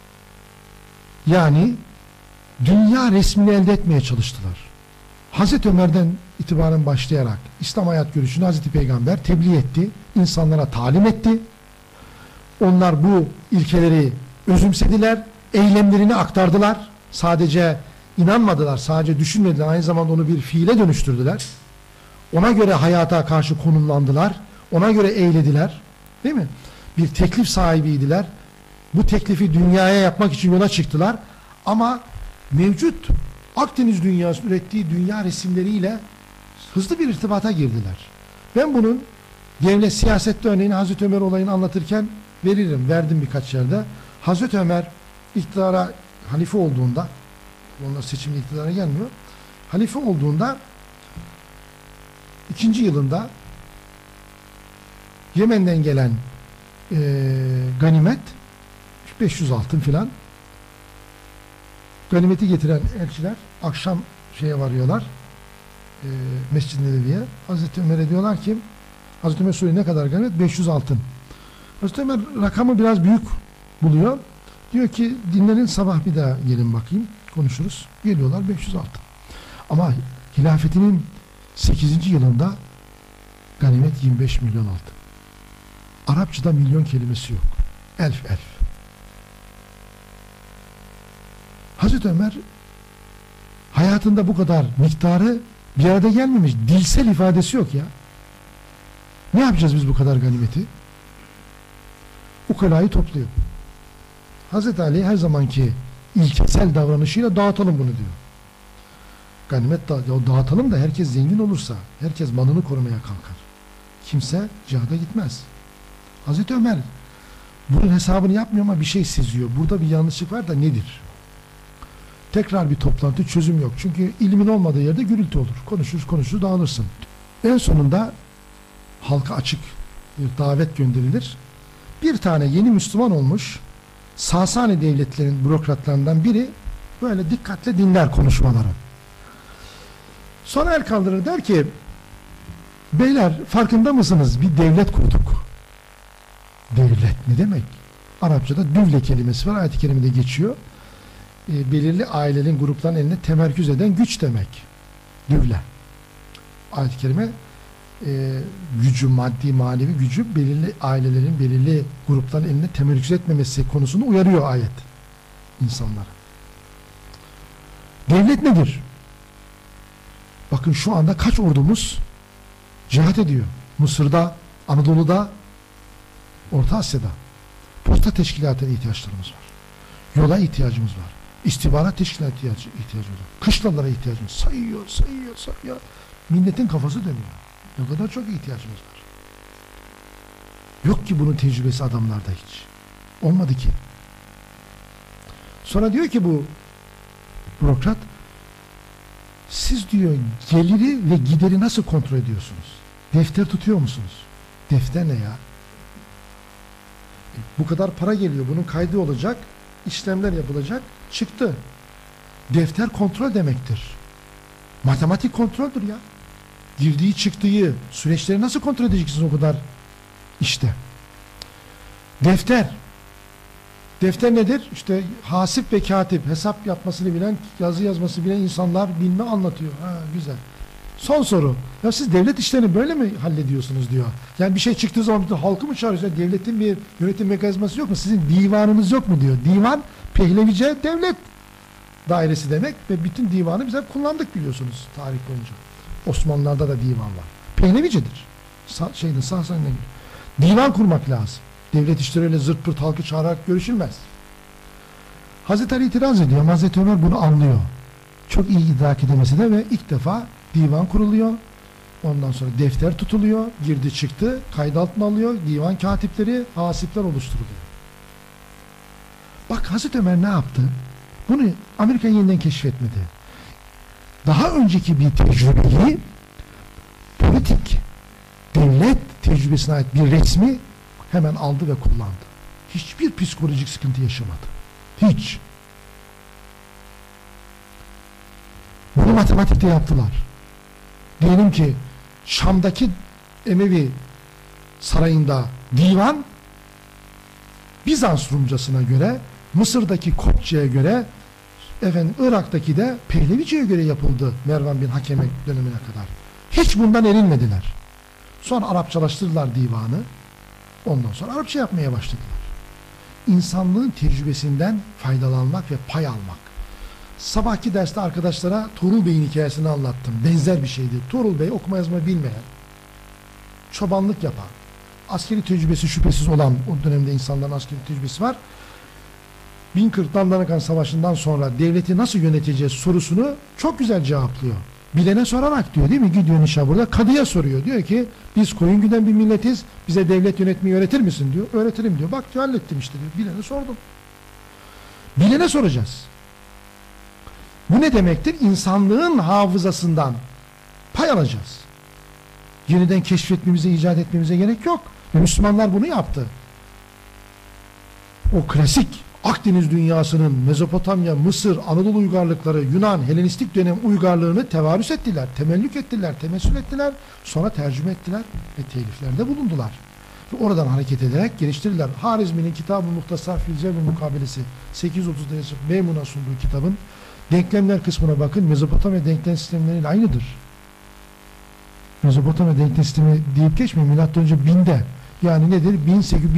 S1: Yani dünya resmini elde etmeye çalıştılar. Hazreti Ömer'den itibaren başlayarak İslam hayat görüşünü Hazreti Peygamber tebliğ etti, insanlara talim etti. Onlar bu ilkeleri özümsediler, eylemlerini aktardılar. Sadece inanmadılar, sadece düşünmediler, aynı zamanda onu bir fiile dönüştürdüler. Ona göre hayata karşı konumlandılar, ona göre eylediler, değil mi? Bir teklif sahibiydiler. Bu teklifi dünyaya yapmak için yola çıktılar. Ama mevcut Akdeniz dünyası ürettiği dünya resimleriyle hızlı bir irtibata girdiler. Ben bunun devlet siyasette örneğini Hazreti Ömer olayını anlatırken veririm, verdim birkaç yerde. Hazreti Ömer iktidara halife olduğunda, onlar seçimli iktidara gelmiyor, halife olduğunda ikinci yılında Yemen'den gelen e, ganimet beş yüz altın filan, ganimeti getiren elçiler akşam şeye varıyorlar, e, Mescid-i Nebevi'ye. Hazreti Ömer'e diyorlar ki, Hazreti Ömer soruyor ne kadar ganimet? beş yüz altın. Hazreti Ömer rakamı biraz büyük buluyor. Diyor ki dinlenin, sabah bir daha gelin bakayım, konuşuruz. Geliyorlar, beş yüz altın. Ama hilafetinin sekizinci yılında ganimet yirmi beş milyon altın. Arapçada milyon kelimesi yok. Elf elf. Hazreti Ömer hayatında bu kadar miktarı bir arada gelmemiş. Dilsel ifadesi yok ya. Ne yapacağız biz bu kadar ganimeti? Ukalayı topluyor. Hazreti Ali her zamanki ilkesel davranışıyla dağıtalım bunu diyor. Ganimet da, ya dağıtalım da herkes zengin olursa, herkes malını korumaya kalkar. Kimse cihada gitmez. Hazreti Ömer bunun hesabını yapmıyor ama bir şey seziyor. Burada bir yanlışlık var da nedir? Tekrar bir toplantı, çözüm yok. Çünkü ilmin olmadığı yerde gürültü olur. Konuşuruz konuşuruz dağılırsın. En sonunda halka açık bir davet gönderilir. Bir tane yeni Müslüman olmuş Sasani devletlerinin bürokratlarından biri böyle dikkatle dinler konuşmaları. Sonra el kaldırır, der ki beyler farkında mısınız? Bir devlet kurduk. Devlet ne demek? Arapçada düvle kelimesi var. Ayet-i kerimede geçiyor. E, belirli ailenin, grupların eline temerküz eden güç demek. Düvle. Ayet-i kerime e, gücü, maddi, manevi gücü belirli ailelerin, belirli grupların eline temerküz etmemesi konusunu uyarıyor ayet insanlara. Devlet nedir? Bakın şu anda kaç ordumuz cihat ediyor? Mısır'da, Anadolu'da, Orta Asya'da. Posta teşkilatına ihtiyaçlarımız var. Yola ihtiyacımız var. İstihbarat teşkilatına ihtiyacı, ihtiyacımız var. Kışlalara ihtiyacımız var. Sayıyor, sayıyor, sayıyor. Milletin kafası dönüyor. Ne kadar çok ihtiyacımız var. Yok ki bunun tecrübesi adamlarda hiç. Olmadı ki. Sonra diyor ki bu bürokrat, siz diyor geliri ve gideri nasıl kontrol ediyorsunuz? Defter tutuyor musunuz? Defter ne ya? E, bu kadar para geliyor, bunun kaydı olacak, işlemler yapılacak, çıktı. Defter kontrol demektir. Matematik kontroldür ya. Girdiği çıktığı süreçleri nasıl kontrol edeceksiniz o kadar işte. Defter. Defter nedir? İşte hasip ve katip, hesap yapmasını bilen, yazı yazmasını bilen insanlar bilme anlatıyor. Ha, güzel. Son soru. Ya siz devlet işlerini böyle mi hallediyorsunuz diyor. Yani bir şey çıktığı zaman bütün halkı mı çağırıyorsunuz? Devletin bir yönetim mekanizması yok mu? Sizin divanınız yok mu diyor. Divan, Pehlevice devlet dairesi demek ve bütün divanı biz hep kullandık biliyorsunuz tarih boyunca. Osmanlılar'da da divan var. Pehlevicedir. Sa şeyde sağ sağ divan kurmak lazım. Devlet işleri öyle zırt pırt halkı çağırarak görüşülmez. Hazreti Ali itiraz ediyor. Hazreti Ömer bunu anlıyor. Çok iyi idrak edemese de ve ilk defa divan kuruluyor. Ondan sonra defter tutuluyor. Girdi çıktı. Kayıt altına alıyor. Divan katipleri, hasipler oluşturuluyor. Bak Hazreti Ömer ne yaptı? Bunu Amerika yeniden keşfetmedi. Daha önceki bir tecrübeyi politik, devlet tecrübesine ait bir resmi hemen aldı ve kullandı. Hiçbir psikolojik sıkıntı yaşamadı. Hiç. Bunu matematikte yaptılar. Diyelim ki Şam'daki Emevi sarayında divan Bizans Rumcasına göre, Mısır'daki Kopçe'ye göre, efendim Irak'taki de Pehlevice'ye göre yapıldı Mervan bin Hakeme dönemine kadar. Hiç bundan erinmediler. Sonra Arapçalaştırdılar divanı. Ondan sonra Arapça yapmaya başladılar. İnsanlığın tecrübesinden faydalanmak ve pay almak. Sabahki derste arkadaşlara Tuğrul Bey'in hikayesini anlattım. Benzer bir şeydi. Tuğrul Bey okuma yazma bilmeyen, çobanlık yapan, askeri tecrübesi şüphesiz olan, o dönemde insanların askeri tecrübesi var. bin kırk Dandanakan Savaşı'ndan sonra devleti nasıl yöneteceğiz sorusunu çok güzel cevaplıyor. Bilene sorarak diyor değil mi? Gidiyor Nişabur'da kadıya soruyor. Diyor ki biz koyun güden bir milletiz. Bize devlet yönetmeyi öğretir misin diyor. Öğretirim diyor. Bak diyor hallettim işte diyor. Bilene sordum. Bilene soracağız. Bu ne demektir? İnsanlığın hafızasından pay alacağız. Yeniden keşfetmemize, icat etmemize gerek yok. Ve Müslümanlar bunu yaptı. O klasik Akdeniz dünyasının Mezopotamya, Mısır, Anadolu uygarlıkları, Yunan, Helenistik dönem uygarlığını tevarüs ettiler, temellük ettiler, temessül ettiler, sonra tercüme ettiler ve teliflerde bulundular. Ve oradan hareket ederek geliştirdiler. Harizmi'nin Kitab-ı Muhtasar fil Cebr Mukabelesi sekiz yüz otuzda yazıp Meymun'a sunduğu kitabın denklemler kısmına bakın. Mezopotamya denklem sistemleriyle aynıdır. Mezopotamya denklem sistemi deyip geçmeyin. Milattan önce binde. Yani nedir? bin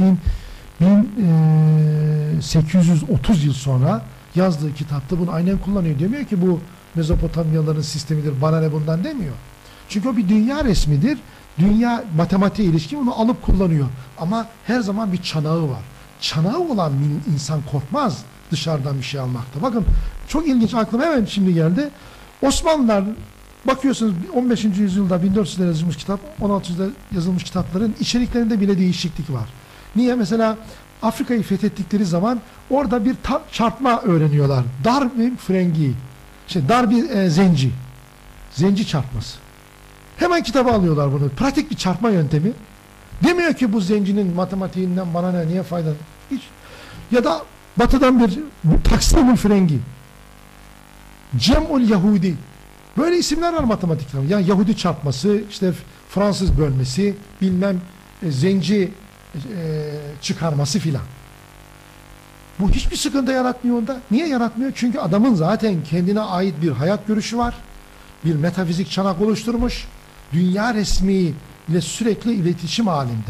S1: sekiz yüz otuz yıl sonra yazdığı kitapta bunu aynen kullanıyor. Demiyor ki bu Mezopotamyalıların sistemidir, bana ne bundan demiyor. Çünkü o bir dünya resmidir. Dünya matematiğe ilişkin bunu alıp kullanıyor. Ama her zaman bir çanağı var. çanağı olan bir insan korkmaz dışarıdan bir şey almakta. Bakın çok ilginç, aklıma hemen şimdi geldi. Osmanlılar bakıyorsunuz on beşinci yüzyılda bin dört yüzde yazılmış kitap, on altı yüzde yazılmış kitapların içeriklerinde bile değişiklik var. Niye? Mesela Afrika'yı fethettikleri zaman orada bir çarpma öğreniyorlar. Dar bir frengi, şey, dar bir e, zenci. Zenci çarpması. Hemen kitaba alıyorlar bunu. Pratik bir çarpma yöntemi. Demiyor ki bu zencinin matematiğinden bana ne, niye fayda? Hiç. Ya da batıdan bir Taksimül Frengi, Cem'ul Yahudi. Böyle isimler var matematikte. Yani Yahudi çarpması, işte Fransız bölmesi, bilmem e, zenci e, çıkarması filan. Bu hiçbir sıkıntı yaratmıyor onda. Niye yaratmıyor? Çünkü adamın zaten kendine ait bir hayat görüşü var. Bir metafizik çanak oluşturmuş. Dünya resmi ile sürekli iletişim halinde.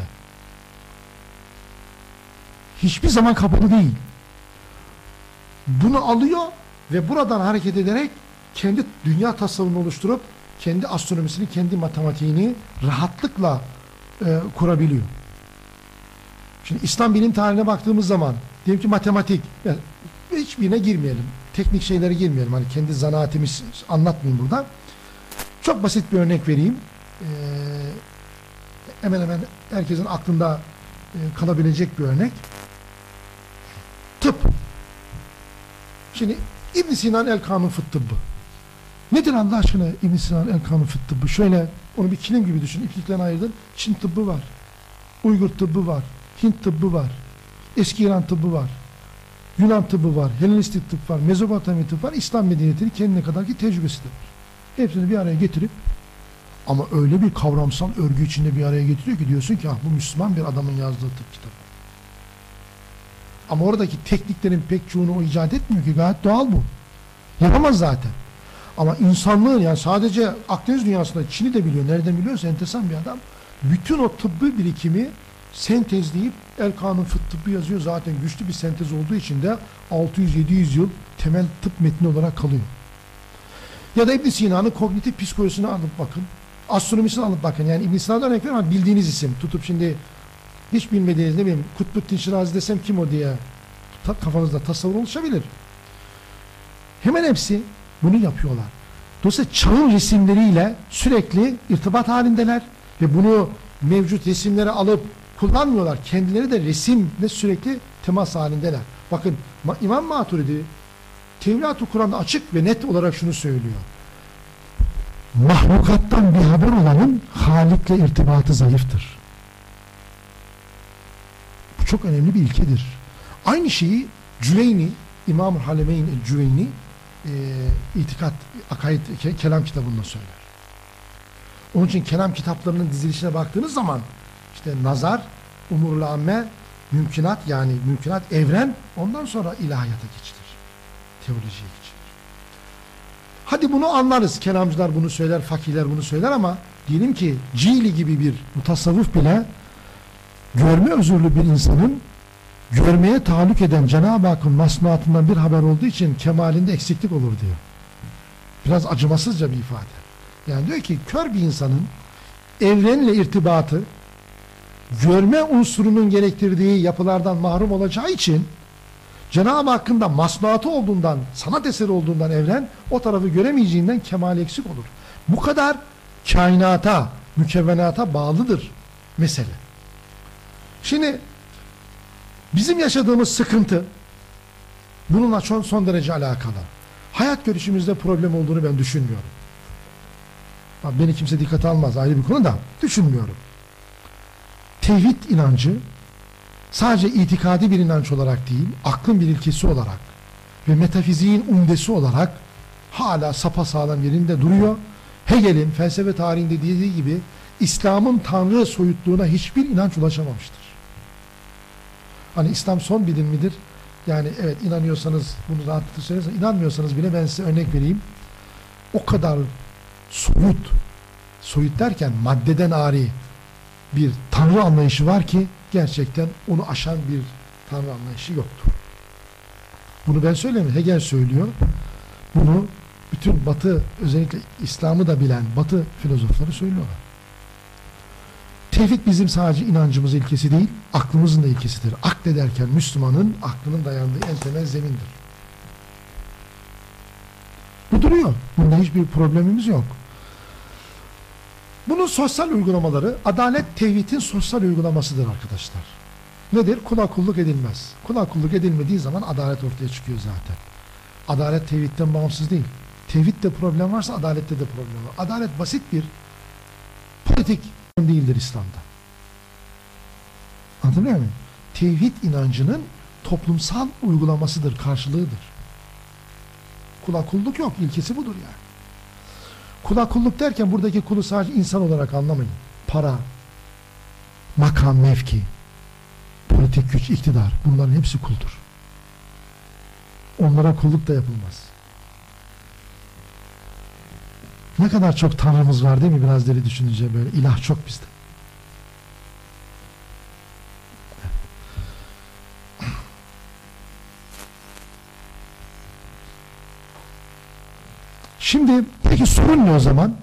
S1: Hiçbir zaman kapalı değil. Bunu alıyor ve buradan hareket ederek kendi dünya tasavvurunu oluşturup kendi astronomisini, kendi matematiğini rahatlıkla e, kurabiliyor. Şimdi İslam bilim tarihine baktığımız zaman diyelim ki matematik, yani hiçbirine girmeyelim. Teknik şeylere girmeyelim. Hani kendi zanaatimiz anlatmayayım burada. Çok basit bir örnek vereyim. Ee, hemen hemen herkesin aklında e, kalabilecek bir örnek. Tıp. Şimdi İbn Sinan El Kanun Fıt Tıbbı. Nedir Allah aşkına İbn Sinan El Kanun Fıt Tıbbı? Şöyle onu bir kilim gibi düşün. İpliklerine ayırdın. Çin tıbbı var. Uygur tıbbı var. Hint tıbbı var. Eski İran tıbbı var. Yunan tıbbı var. Helenistik tıp var. Mezopotami tıp var. İslam medeniyetinin kendine kadar ki tecrübesi de var. Hepsini bir araya getirip ama öyle bir kavramsal örgü içinde bir araya getiriyor ki diyorsun ki ah bu Müslüman bir adamın yazdığı tıp kitabı. Ama oradaki tekniklerin pek çoğunu o icat etmiyor ki, gayet doğal bu. Yapamaz zaten. Ama insanlığın, yani sadece Akdeniz dünyasında, Çin'i de biliyor, nereden biliyorsa enteresan bir adam. Bütün o tıbbi birikimi sentezleyip El Kanun Fıt Tıbbı yazıyor. Zaten güçlü bir sentez olduğu için de altı yüz yedi yüz yıl temel tıp metni olarak kalıyor. Ya da İbn Sina'nın kognitif psikolojisini alıp bakın. Astronomisini alıp bakın. Yani İbn Sina'dan örnek veriyorum ama bildiğiniz isim. Tutup şimdi hiç bilmediğiniz, ne bileyim, Kutbuddin Şirazi desem kim o diye kafanızda tasavvur oluşabilir. Hemen hepsi bunu yapıyorlar. Dolayısıyla çağın resimleriyle sürekli irtibat halindeler ve bunu mevcut resimleri alıp kullanmıyorlar. Kendileri de resimle sürekli temas halindeler. Bakın İmam Maturidi Tevrat-ı Kur'an'da açık ve net olarak şunu söylüyor. Mahlukattan bir haber olanın Halik'le irtibatı zayıftır. Bu çok önemli bir ilkedir. Aynı şeyi Cüveyni, İmam-ı Halemeyn el-Cüveyni e, İtikat, Akaid, ke, Kelam kitabında söyler. Onun için kelam kitaplarının dizilişine baktığınız zaman işte nazar, umurul amme, mümkünat, yani mümkünat, evren, ondan sonra ilahiyata geçilir. Teolojiye geçilir. Hadi bunu anlarız. Kelamcılar bunu söyler, fakihler bunu söyler ama diyelim ki Cili gibi bir mutasavvıf bile görme özürlü bir insanın görmeye tahallük eden Cenab-ı Hakk'ın masnuatından bir haber olduğu için kemalinde eksiklik olur diyor. Biraz acımasızca bir ifade. Yani diyor ki kör bir insanın evrenle irtibatı görme unsurunun gerektirdiği yapılardan mahrum olacağı için Cenab-ı Hakk'ın da masnuatı olduğundan, sanat eseri olduğundan evren o tarafı göremeyeceğinden kemal eksik olur. Bu kadar kainata, mükevvenata bağlıdır mesele. Şimdi bizim yaşadığımız sıkıntı bununla son, son derece alakalı. Hayat görüşümüzde problem olduğunu ben düşünmüyorum. Beni kimse dikkate almaz, ayrı bir konu da düşünmüyorum. Tevhid inancı sadece itikadi bir inanç olarak değil, aklın bir ilkesi olarak ve metafiziğin umdesi olarak hala sapasağlam yerinde duruyor. Hegel'in felsefe tarihinde dediği gibi İslam'ın Tanrı soyutluğuna hiçbir inanç ulaşamamıştır. Hani İslam son bilim midir? Yani evet, inanıyorsanız bunu rahatlıkla söylüyorsanız, inanmıyorsanız bile ben size örnek vereyim. O kadar soyut, soyut derken maddeden ari bir Tanrı anlayışı var ki gerçekten onu aşan bir Tanrı anlayışı yoktur. Bunu ben söylemiyorum, Hegel söylüyor. Bunu bütün Batı, özellikle İslam'ı da bilen Batı filozofları söylüyorlar. Tevhid bizim sadece inancımız ilkesi değil, aklımızın da ilkesidir. Aklederken Müslümanın aklının dayandığı en temel zemindir. Bu duruyor. Bunda hiçbir problemimiz yok. Bunun sosyal uygulamaları, adalet tevhidin sosyal uygulamasıdır arkadaşlar. Nedir? Kula kulluk edilmez. Kula kulluk edilmediği zaman adalet ortaya çıkıyor zaten. Adalet tevhidden bağımsız değil. Tevhidde problem varsa adalette de problem var. Adalet basit bir politik değildir İslam'da. Anlatabiliyor muyum? Tevhid inancının toplumsal uygulamasıdır, karşılığıdır. Kula kulluk yok, ilkesi budur yani. Kula kulluk derken buradaki kulu sadece insan olarak anlamayın. Para, makam, mevki, politik güç, iktidar, bunların hepsi kuldur. Onlara kulluk da yapılmaz. Ne kadar çok tanrımız var değil mi? Biraz deli düşününce böyle. İlah çok bizde. Şimdi peki sorun ne o zaman?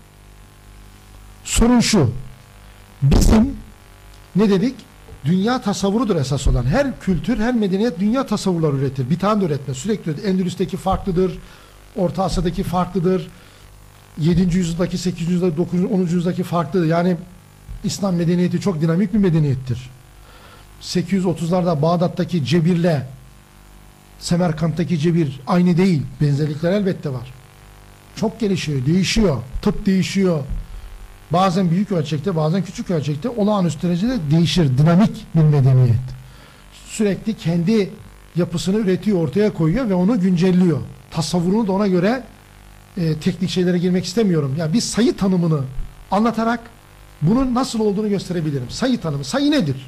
S1: Sorun şu. Bizim ne dedik? Dünya tasavvurudur esas olan. Her kültür, her medeniyet dünya tasavvurları üretir. Bir tane de üretmez. Sürekli üretir. Endülüs'teki farklıdır. Orta Asya'daki farklıdır. yedinci yüzyıldaki, sekizinci yüzyıldaki, dokuzuncu, onuncu yüzyıldaki farklıdır. Yani İslam medeniyeti çok dinamik bir medeniyettir. sekiz yüz otuzlarda Bağdat'taki cebirle Semerkant'taki cebir aynı değil. Benzerlikler elbette var. Çok gelişiyor, değişiyor. Tıp değişiyor. Bazen büyük ölçekte, bazen küçük ölçekte olağanüstü derecede değişir. Dinamik bir medeniyet. Sürekli kendi yapısını üretiyor, ortaya koyuyor ve onu güncelliyor. Tasavvurunu da ona göre e, teknik şeylere girmek istemiyorum. Yani bir sayı tanımını anlatarak bunun nasıl olduğunu gösterebilirim. Sayı tanımı. Sayı nedir?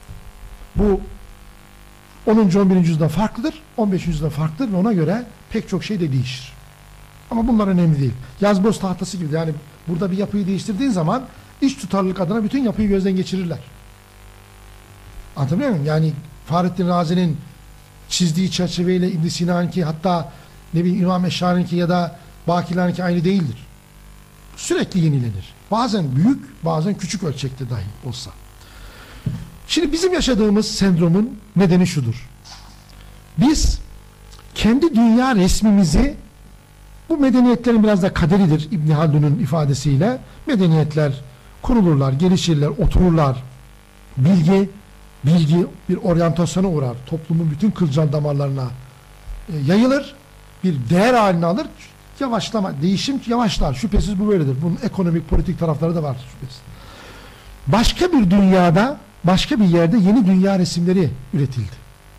S1: Bu onuncu on birinci yüzyılda farklıdır. on beşinci yüzyılda farklıdır ve ona göre pek çok şey de değişir. Ama bunlar önemli değil. Yazboz tahtası gibi. Yani burada bir yapıyı değiştirdiğin zaman iç tutarlılık adına bütün yapıyı gözden geçirirler. Anlatabiliyor muyum? Yani Fahrettin Razi'nin çizdiği çerçeveyle İbn Sina'nınki, hatta ne bileyim İmam Eşşari'ninki ya da Bakiler'inki aynı değildir. Sürekli yenilenir. Bazen büyük, bazen küçük ölçekte dahi olsa. Şimdi bizim yaşadığımız sendromun nedeni şudur. Biz kendi dünya resmimizi, bu medeniyetlerin biraz da kaderidir İbn Haldun'un ifadesiyle, medeniyetler kurulurlar, gelişirler, otururlar. Bilgi, bilgi bir oryantasyona uğrar. Toplumun bütün kılcal damarlarına e, yayılır. Bir değer haline alır. Yavaşlama, değişim yavaşlar. Şüphesiz bu böyledir. Bunun ekonomik, politik tarafları da var şüphesiz. Başka bir dünyada, başka bir yerde yeni dünya resimleri üretildi.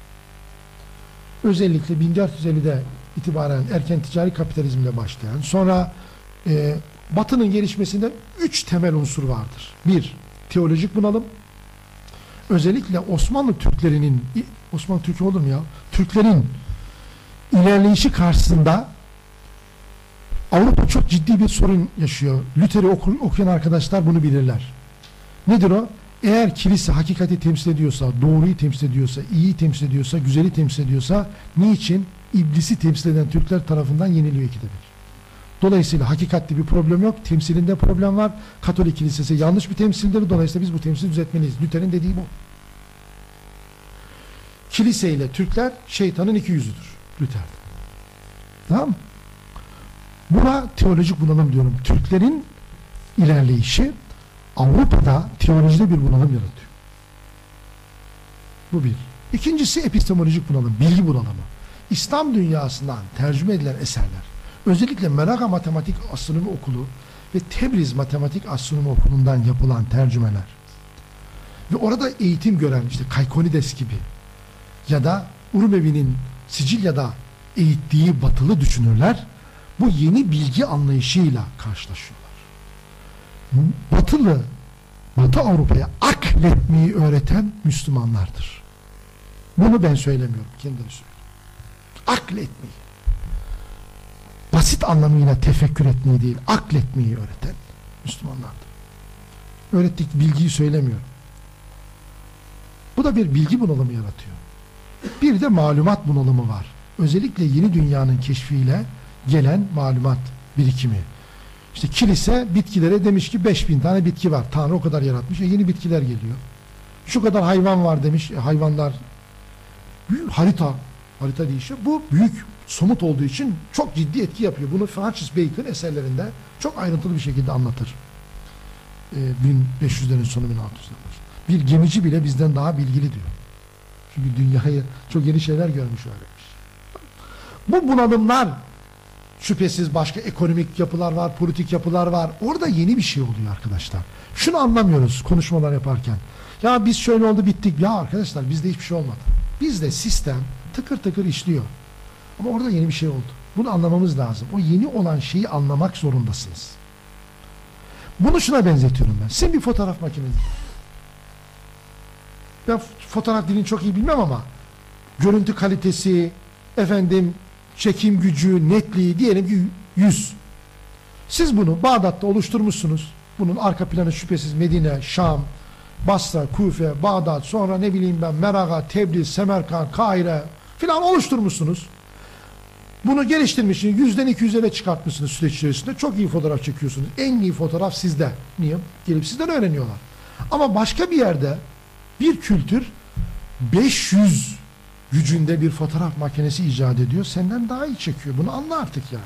S1: Özellikle bin dört yüz ellide itibaren erken ticari kapitalizmle başlayan, sonra e, Batı'nın gelişmesinde üç temel unsur vardır. Bir, teolojik bunalım. Özellikle Osmanlı Türklerinin, Osmanlı Türk'ü olur mu ya? Türklerin ilerleyişi karşısında Avrupa çok ciddi bir sorun yaşıyor. Luther'i oku, okuyan arkadaşlar bunu bilirler. Nedir o? Eğer kilise hakikati temsil ediyorsa, doğruyu temsil ediyorsa, iyiyi temsil ediyorsa, güzeli temsil ediyorsa, niçin? İblisi temsil eden Türkler tarafından yeniliyor ikide bir. Dolayısıyla hakikatli bir problem yok, temsilinde problem var. Katolik kilisesi yanlış bir temsildir, dolayısıyla biz bu temsili düzeltmeliyiz. Luther'in dediği bu. Kilise ile Türkler şeytanın iki yüzüdür Luther'de. Tamam mı? Buna teolojik bunalım diyorum. Türklerin ilerleyişi Avrupa'da teolojide bir bunalım yaratıyor. Bu bir. İkincisi epistemolojik bunalım, bilgi bunalımı. İslam dünyasından tercüme edilen eserler, özellikle Meraga Matematik Astronomi Okulu ve Tebriz Matematik Astronomi Okulu'ndan yapılan tercümeler ve orada eğitim gören işte Kaykonides gibi ya da Urmevi'nin Sicilya'da eğittiği batılı düşünürler bu yeni bilgi anlayışıyla karşılaşıyorlar. Batılı, Batı Avrupa'ya akletmeyi öğreten Müslümanlardır. Bunu ben söylemiyorum, kendileri söylüyor. Akletmeyi. Basit anlamıyla tefekkür etmeyi değil, akletmeyi öğreten Müslümanlardır. Öğrettik bilgiyi söylemiyorum. Bu da bir bilgi bunalımı yaratıyor. Bir de malumat bunalımı var. Özellikle yeni dünyanın keşfiyle gelen malumat birikimi. İşte kilise bitkilere demiş ki beş bin tane bitki var. Tanrı o kadar yaratmış. E yeni bitkiler geliyor. Şu kadar hayvan var demiş. E hayvanlar büyük, harita harita değişiyor. Bu büyük somut olduğu için çok ciddi etki yapıyor. Bunu Francis Bacon eserlerinde çok ayrıntılı bir şekilde anlatır. E, bin beş yüzlerin sonu bin altı yüzlerin başı. Bir gemici bile bizden daha bilgili diyor. Çünkü dünyayı çok yeni şeyler görmüş öğrenmiş. Bu bunalımlar şüphesiz başka ekonomik yapılar var, politik yapılar var. Orada yeni bir şey oluyor arkadaşlar. Şunu anlamıyoruz konuşmalar yaparken. Ya biz şöyle oldu bittik. Ya arkadaşlar bizde hiçbir şey olmadı. Bizde sistem tıkır tıkır işliyor. Ama orada yeni bir şey oldu. Bunu anlamamız lazım. O yeni olan şeyi anlamak zorundasınız. Bunu şuna benzetiyorum ben. Sizin bir fotoğraf makineniz var. Ben fotoğraf dilini çok iyi bilmem ama görüntü kalitesi, efendim çekim gücü, netliği diyelim ki yüz. Siz bunu Bağdat'ta oluşturmuşsunuz. Bunun arka planı şüphesiz Medine, Şam, Basra, Kufe, Bağdat, sonra ne bileyim ben Meraga, Tebriz, Semerkant, Kahire filan oluşturmuşsunuz. Bunu geliştirmişsiniz. Yüzden iki yüze çıkartmışsınız süreç içerisinde. Çok iyi fotoğraf çekiyorsunuz. En iyi fotoğraf sizde. Niye? Gelip sizden öğreniyorlar. Ama başka bir yerde bir kültür beş yüz gücünde bir fotoğraf makinesi icat ediyor. Senden daha iyi çekiyor. Bunu anla artık yani.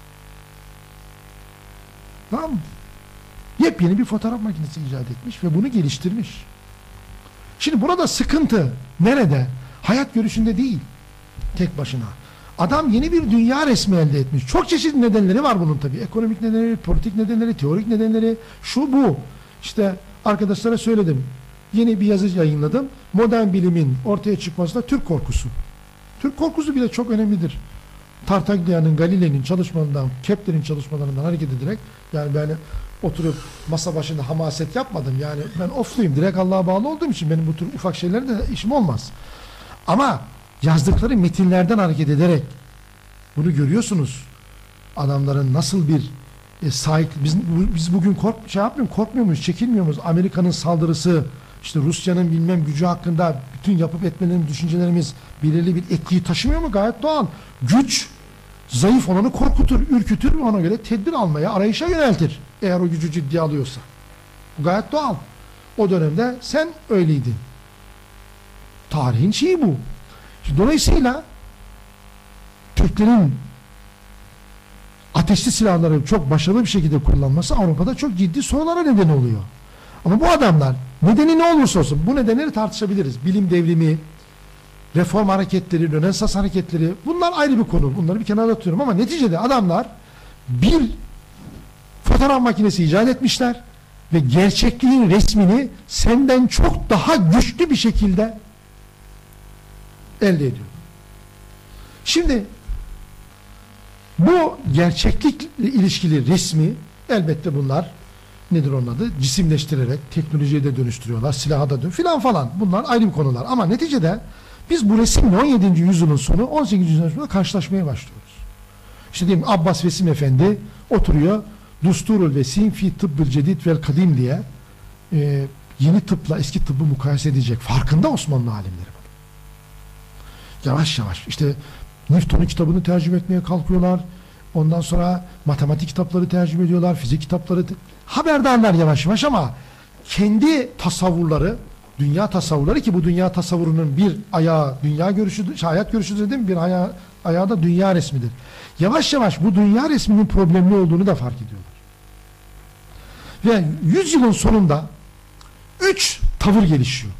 S1: Tamam mı? Yepyeni bir fotoğraf makinesi icat etmiş ve bunu geliştirmiş. Şimdi burada sıkıntı nerede? Hayat görüşünde değil. Tek başına. Adam yeni bir dünya resmi elde etmiş. Çok çeşitli nedenleri var bunun tabii. Ekonomik nedenleri, politik nedenleri, teorik nedenleri, şu bu. İşte arkadaşlara söyledim. Yeni bir yazı yayınladım. Modern bilimin ortaya çıkmasında Türk korkusu. Türk korkusu bile çok önemlidir. Tartaglia'nın, Galile'nin çalışmalarından, Kepler'in çalışmalarından hareket ederek, yani ben oturup masa başında hamaset yapmadım. Yani ben ofluyum. Direkt Allah'a bağlı olduğum için benim bu tür ufak şeylerle de işim olmaz. Ama yazdıkları metinlerden hareket ederek bunu görüyorsunuz. Adamların nasıl bir e, sahip, biz, bu, biz bugün kork, şey yapmıyor, korkmuyor muyuz, çekinmiyor muyuz? Amerika'nın saldırısı, işte Rusya'nın bilmem gücü hakkında bütün yapıp etmelerimiz, düşüncelerimiz belirli bir etkiyi taşımıyor mu? Gayet doğal. Güç zayıf olanı korkutur, ürkütür ve ona göre tedbir almaya, arayışa yöneltir. Eğer o gücü ciddiye alıyorsa. Bu gayet doğal. O dönemde sen öyleydin. Tarihin şeyi bu. Dolayısıyla Türklerin ateşli silahları çok başarılı bir şekilde kullanması Avrupa'da çok ciddi sorulara neden oluyor. Ama bu adamlar nedeni ne olursa olsun bu nedenleri tartışabiliriz. Bilim devrimi, reform hareketleri, Rönesans hareketleri, bunlar ayrı bir konu. Bunları bir kenara atıyorum ama neticede adamlar bir fotoğraf makinesi icat etmişler ve gerçekliğin resmini senden çok daha güçlü bir şekilde elde ediyor. Şimdi bu gerçeklikle ilişkili resmi elbette bunlar nedir onun adı? Cisimleştirerek teknolojiye de dönüştürüyorlar, silaha da dönüştürüyorlar filan falan. Bunlar ayrı bir konular. Ama neticede biz bu resimle on yedinci yüzyılın sonu on sekizinci yüzyılın sonunda karşılaşmaya başlıyoruz. İşte diyelim Abbas Vesim Efendi oturuyor Dusturul Vesim fi tıbbül cedid vel kadim diye e, yeni tıpla eski tıbbı mukayese edecek. Farkında Osmanlı alimleri bunu. Yavaş yavaş işte Newton'un kitabını tercüme etmeye kalkıyorlar. Ondan sonra matematik kitapları tercüme ediyorlar. Fizik kitapları haberdarlar yavaş yavaş ama kendi tasavvurları, dünya tasavvurları ki bu dünya tasavvurunun bir ayağı dünya görüşüdür, hayat görüşüdür değil mi? Bir ayağı, ayağı da dünya resmidir. Yavaş yavaş bu dünya resminin problemli olduğunu da fark ediyorlar. Ve yüzyılın sonunda üç tavır gelişiyor.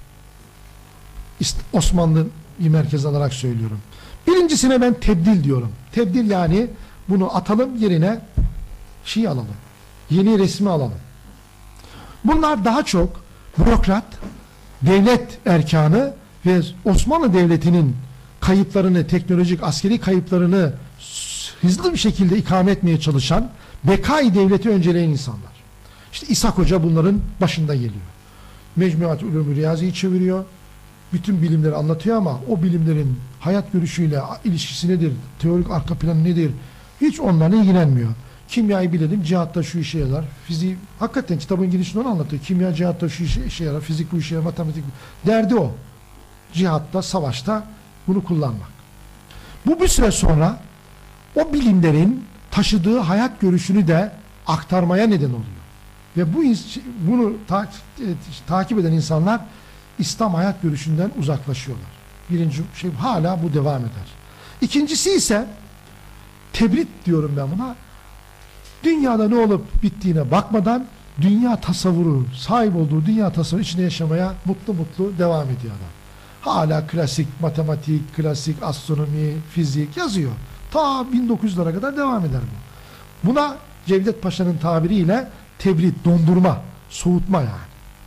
S1: Osmanlı'yı merkez alarak söylüyorum. Birincisine ben tebdil diyorum. Tebdil yani bunu atalım yerine şey alalım. Yeni resmi alalım. Bunlar daha çok bürokrat, devlet erkanı ve Osmanlı Devleti'nin kayıplarını, teknolojik askeri kayıplarını hızlı bir şekilde ikame etmeye çalışan, bekayı devleti önceleyen insanlar. İşte İshak Hoca bunların başında geliyor. Mecmuat-ı Ulûm-ü Riyazi'yi çeviriyor. Bütün bilimleri anlatıyor ama o bilimlerin hayat görüşüyle ilişkisi nedir, teorik arka planı nedir, hiç onlarla ilgilenmiyor. Kimyayı bilelim, cihatta şu işe yarar, fiziği, hakikaten kitabın girişinde onu anlatıyor. Kimya cihatta şu işe, işe yarar, fizik bu işe yarar, matematik bu. Derdi o. Cihatta, savaşta bunu kullanmak. Bu bir süre sonra o bilimlerin taşıdığı hayat görüşünü de aktarmaya neden oluyor. Ve bu bunu ta, e, takip eden insanlar İslam hayat görüşünden uzaklaşıyorlar. Birinci şey, hala bu devam eder. İkincisi ise tebrit diyorum ben buna. Dünyada ne olup bittiğine bakmadan dünya tasavvuru, sahip olduğu dünya tasavvuru içinde yaşamaya mutlu mutlu devam ediyor adam. Hala klasik matematik, klasik astronomi, fizik yazıyor. Ta bin dokuz yüzlere kadar devam eder bu. Buna Cevdet Paşa'nın tabiriyle tebrit, dondurma, soğutma yani.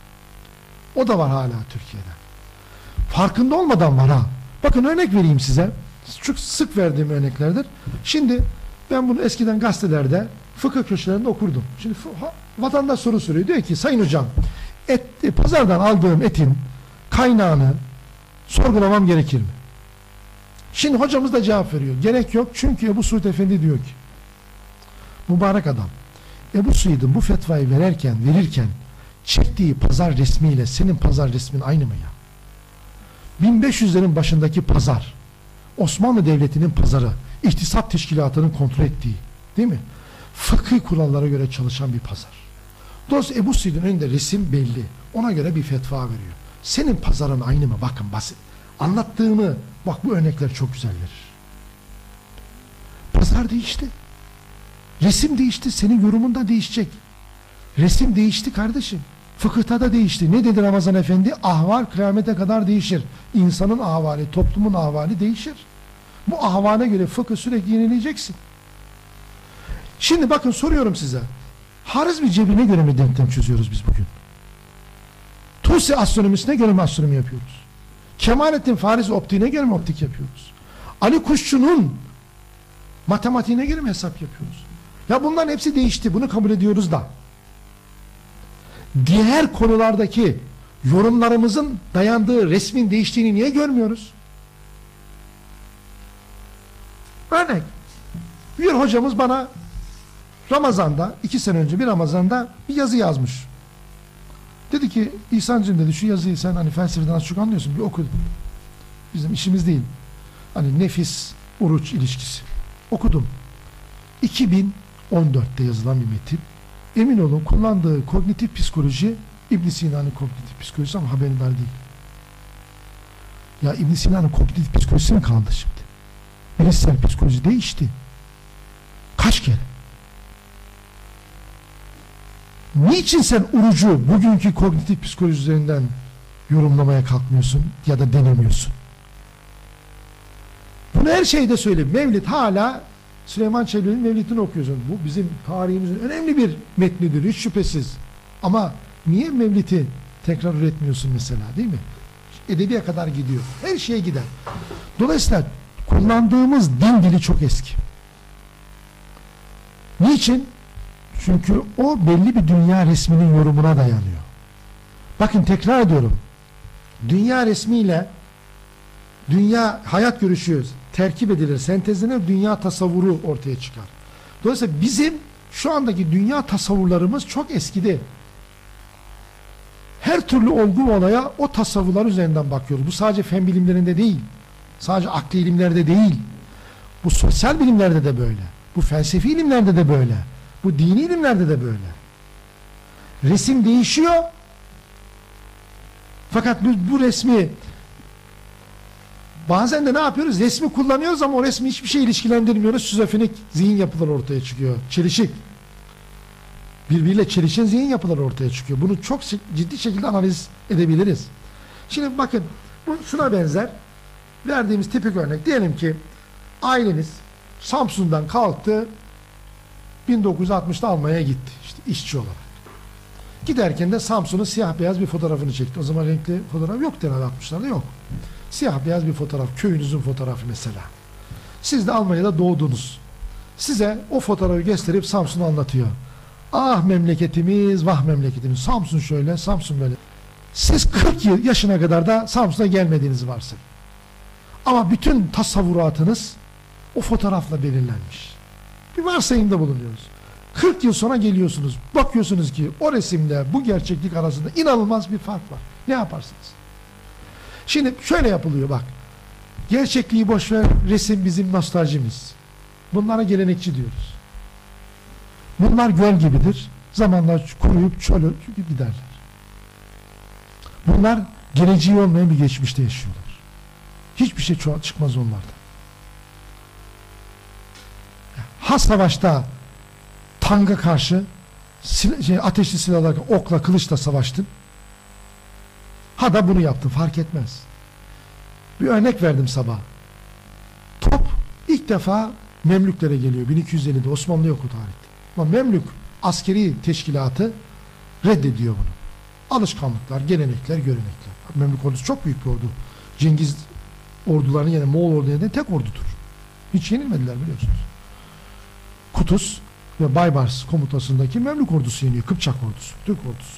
S1: O da var hala Türkiye'de. Farkında olmadan var ha. Bakın örnek vereyim size. Çok sık verdiğim örneklerdir. Şimdi ben bunu eskiden gazetelerde, fıkıh köşelerinde okurdum. Şimdi vatandaş soru soruyor. Diyor ki sayın hocam, et, e, pazardan aldığım etin kaynağını sorgulamam gerekir mi? Şimdi hocamız da cevap veriyor. Gerek yok, çünkü Ebu Suud Efendi diyor ki, mübarek adam, Ebu Suud'un bu fetvayı verirken, verirken çektiği pazar resmiyle senin pazar resmin aynı mı ya? bin beş yüzlerin başındaki pazar, Osmanlı Devleti'nin pazarı, İhtisap Teşkilatı'nın kontrol ettiği, değil mi? Fıkhi kurallara göre çalışan bir pazar. Dolayısıyla Ebu Suud'un önünde resim belli. Ona göre bir fetva veriyor. Senin pazarın aynı mı? Bakın basit. Anlattığımı, bak bu örnekler çok güzel verir. Pazar değişti. Resim değişti. Senin yorumun da değişecek. Resim değişti kardeşim. Fıkıhta da değişti. Ne dedi Ramazan Efendi? Ahval kıyamete kadar değişir. İnsanın ahvali, toplumun ahvali değişir. Bu ahvale göre fıkıh sürekli yenileyeceksin. Şimdi bakın soruyorum size. Harizmi Cebri'ne göre mi denklem çözüyoruz biz bugün? Tusi astronomisine göre mi astronomi yapıyoruz? Kemalettin Farizi optiğine göre mi optik yapıyoruz? Ali Kuşçu'nun matematiğine göre mi hesap yapıyoruz? Ya bunların hepsi değişti. Bunu kabul ediyoruz da. Diğer konulardaki yorumlarımızın dayandığı resmin değiştiğini niye görmüyoruz? Örnek. Bir hocamız bana Ramazan'da, iki sene önce bir Ramazan'da bir yazı yazmış. Dedi ki, İhsan'cığım dedi, şu yazıyı sen hani felsefeden az çok anlıyorsun, bir oku. Bizim işimiz değil. Hani nefis, oruç ilişkisi. Okudum. iki bin on dörtte yazılan bir metin. Emin olun kullandığı kognitif psikoloji İbn Sina'nın kognitif psikolojisi ama haberdar değil. Ya İbn Sina'nın kognitif psikolojisi mi kaldı şimdi? Bilişsel psikoloji değişti. Kaç kere? Niçin sen orucu bugünkü kognitif psikoloji üzerinden yorumlamaya kalkmıyorsun ya da denemiyorsun? Bunu her şeyde söyleyeyim. Mevlid hala Süleyman Çelebi'nin Mevlid'ini okuyorsun. Bu bizim tarihimizin önemli bir metnidir, hiç şüphesiz. Ama niye Mevlid'i tekrar üretmiyorsun mesela, değil mi? Edebiye kadar gidiyor. Her şeye gider. Dolayısıyla kullandığımız din dili çok eski. Niçin? Çünkü o belli bir dünya resminin yorumuna dayanıyor. Bakın tekrar ediyorum. Dünya resmiyle dünya hayat görüşü terkip edilir, sentezlenir, dünya tasavvuru ortaya çıkar. Dolayısıyla bizim şu andaki dünya tasavvurlarımız çok eskidi. Her türlü olgu olaya o tasavvurlar üzerinden bakıyoruz. Bu sadece fen bilimlerinde değil. Sadece akli ilimlerde değil. Bu sosyal bilimlerde de böyle. Bu felsefi ilimlerde de böyle. Bu dini ilimlerde de böyle. Resim değişiyor. Fakat biz bu resmi bazen de ne yapıyoruz? Resmi kullanıyoruz ama o resmi hiçbir şey ilişkilendirmiyoruz. Şizofrenik zihin yapıları ortaya çıkıyor. Çelişik. Birbiriyle çelişen zihin yapıları ortaya çıkıyor. Bunu çok ciddi şekilde analiz edebiliriz. Şimdi bakın bu şuna benzer. Verdiğimiz tipik örnek. Diyelim ki aileniz Samsun'dan kalktı, bin dokuz yüz altmışta Almanya'ya gitti. İşte işçi olarak. Giderken de Samsun'un siyah beyaz bir fotoğrafını çekti. O zaman renkli fotoğraf yok herhalde, altmışlarda yok. Siyah beyaz bir fotoğraf, köyünüzün fotoğrafı mesela. Siz de Almanya'da doğdunuz. Size o fotoğrafı gösterip Samsun'u anlatıyor. Ah memleketimiz, vah memleketimiz. Samsun şöyle, Samsun böyle. Siz kırk yıl yaşına kadar da Samsun'a gelmediğinizi varsayın. Ama bütün tasavvuratınız o fotoğrafla belirlenmiş. Bir varsayımda bulunuyoruz. kırk yıl sonra geliyorsunuz. Bakıyorsunuz ki o resimle bu gerçeklik arasında inanılmaz bir fark var. Ne yaparsınız? Şimdi şöyle yapılıyor bak. Gerçekliği boşver, resim bizim nostaljimiz. Bunlara gelenekçi diyoruz. Bunlar göl gibidir. Zamanla kuruyup çöl gibi giderler. Bunlar geleceği olmayan bir geçmişte yaşıyorlar. Hiçbir şey çoğal çıkmaz onlardan. Ha savaşta tanga karşı şey, ateşli silahlarla, okla, kılıçla savaştın. Ha da bunu yaptın. Fark etmez. Bir örnek verdim sabah. Top ilk defa Memlüklere geliyor. bin iki yüz ellide Osmanlı yok o tarihte. Ama Memlük askeri teşkilatı reddediyor bunu. Alışkanlıklar, gelenekler, görenekler. Memlük ordusu çok büyük bir ordu. Cengiz ordularının yerine Moğol ordularının tek ordudur. Hiç yenilmediler biliyorsunuz. Kutus ve Baybars komutasındaki Memlük ordusu yeniyor. Kıpçak ordusu, Türk ordusu.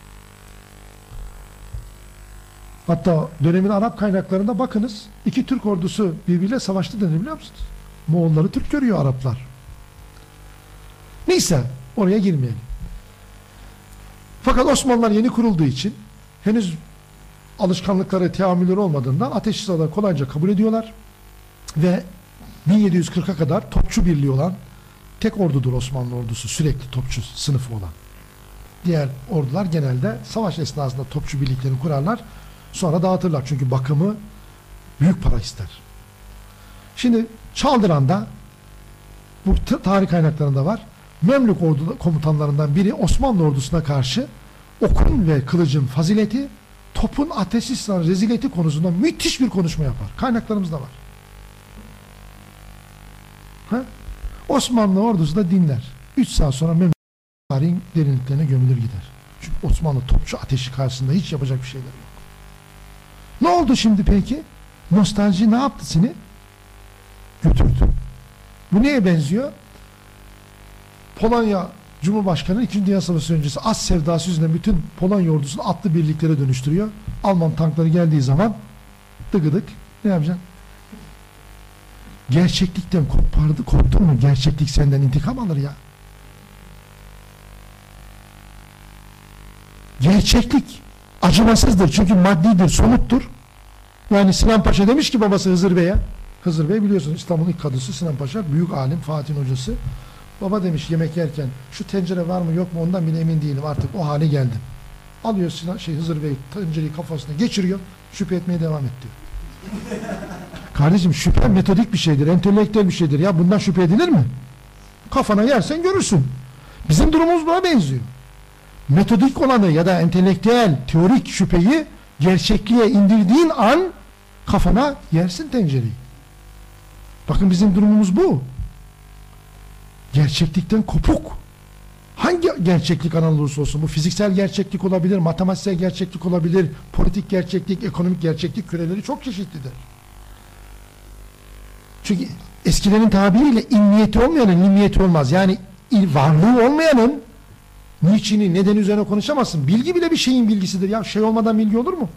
S1: Hatta dönemin Arap kaynaklarında bakınız, iki Türk ordusu birbiriyle savaştı denir biliyor musunuz? Moğolları Türk görüyor Araplar. Neyse, oraya girmeyelim. Fakat Osmanlılar yeni kurulduğu için henüz alışkanlıkları, teamülleri olmadığından ateşli silahları kolayca kabul ediyorlar ve bin yedi yüz kırka kadar topçu birliği olan tek ordudur Osmanlı ordusu, sürekli topçu sınıfı olan. Diğer ordular genelde savaş esnasında topçu birliklerini kurarlar, sonra dağıtırlar çünkü bakımı büyük para ister. Şimdi Çaldıran'da, bu tarih kaynaklarında var, Memlük ordu komutanlarından biri Osmanlı ordusuna karşı okun ve kılıcın fazileti, topun ateşli silahın rezileti konusunda müthiş bir konuşma yapar. Kaynaklarımızda var. Ha? Osmanlı ordusu da dinler. Üç saat sonra Memlük tarihin derinliklerine gömülür gider. Çünkü Osmanlı topçu ateşi karşısında hiç yapacak bir şeyler yok. Ne oldu şimdi peki? Nostalji ne yaptı seni? Götürdü. Bu neye benziyor? Polonya Cumhurbaşkanı İkinci Dünya Savaşı öncesi az sevdası yüzünden bütün Polonya ordusunu atlı birliklere dönüştürüyor. Alman tankları geldiği zaman dıgıdık. Ne yapacaksın? Gerçeklikten kopardı, korktun mu? Gerçeklik senden intikam alır ya. Gerçeklik acımasızdır çünkü maddidir, somuttur. Yani Sinan Paşa demiş ki babası Hızır Bey'e, Hızır Bey biliyorsunuz İstanbul'un ilk kadısı Sinan Paşa, büyük alim, Fatih'in hocası. Baba demiş yemek yerken şu tencere var mı yok mu ondan bile emin değilim, artık o hale geldim. Alıyor Sinan, şey, Hızır Bey tencereyi kafasına geçiriyor, şüphe etmeye devam et diyor. Kardeşim şüphe metodik bir şeydir, entelektüel bir şeydir. Ya bundan şüphe edilir mi? Kafana yersen görürsün. Bizim durumumuz buna benziyor. Metodik olanı ya da entelektüel, teorik şüpheyi gerçekliğe indirdiğin an kafana yersin tencereyi. Bakın bizim durumumuz bu. Gerçeklikten kopuk. Hangi gerçeklik alan olursa olsun, bu fiziksel gerçeklik olabilir, matematiksel gerçeklik olabilir, politik gerçeklik, ekonomik gerçeklik küreleri çok çeşitlidir. Çünkü eskilerin tabiriyle ilmiyeti olmayanın ilmiyeti olmaz. Yani varlığı olmayanın niçini, nedeni üzerine konuşamazsın. Bilgi bile bir şeyin bilgisidir. Ya şey olmadan bilgi olur mu?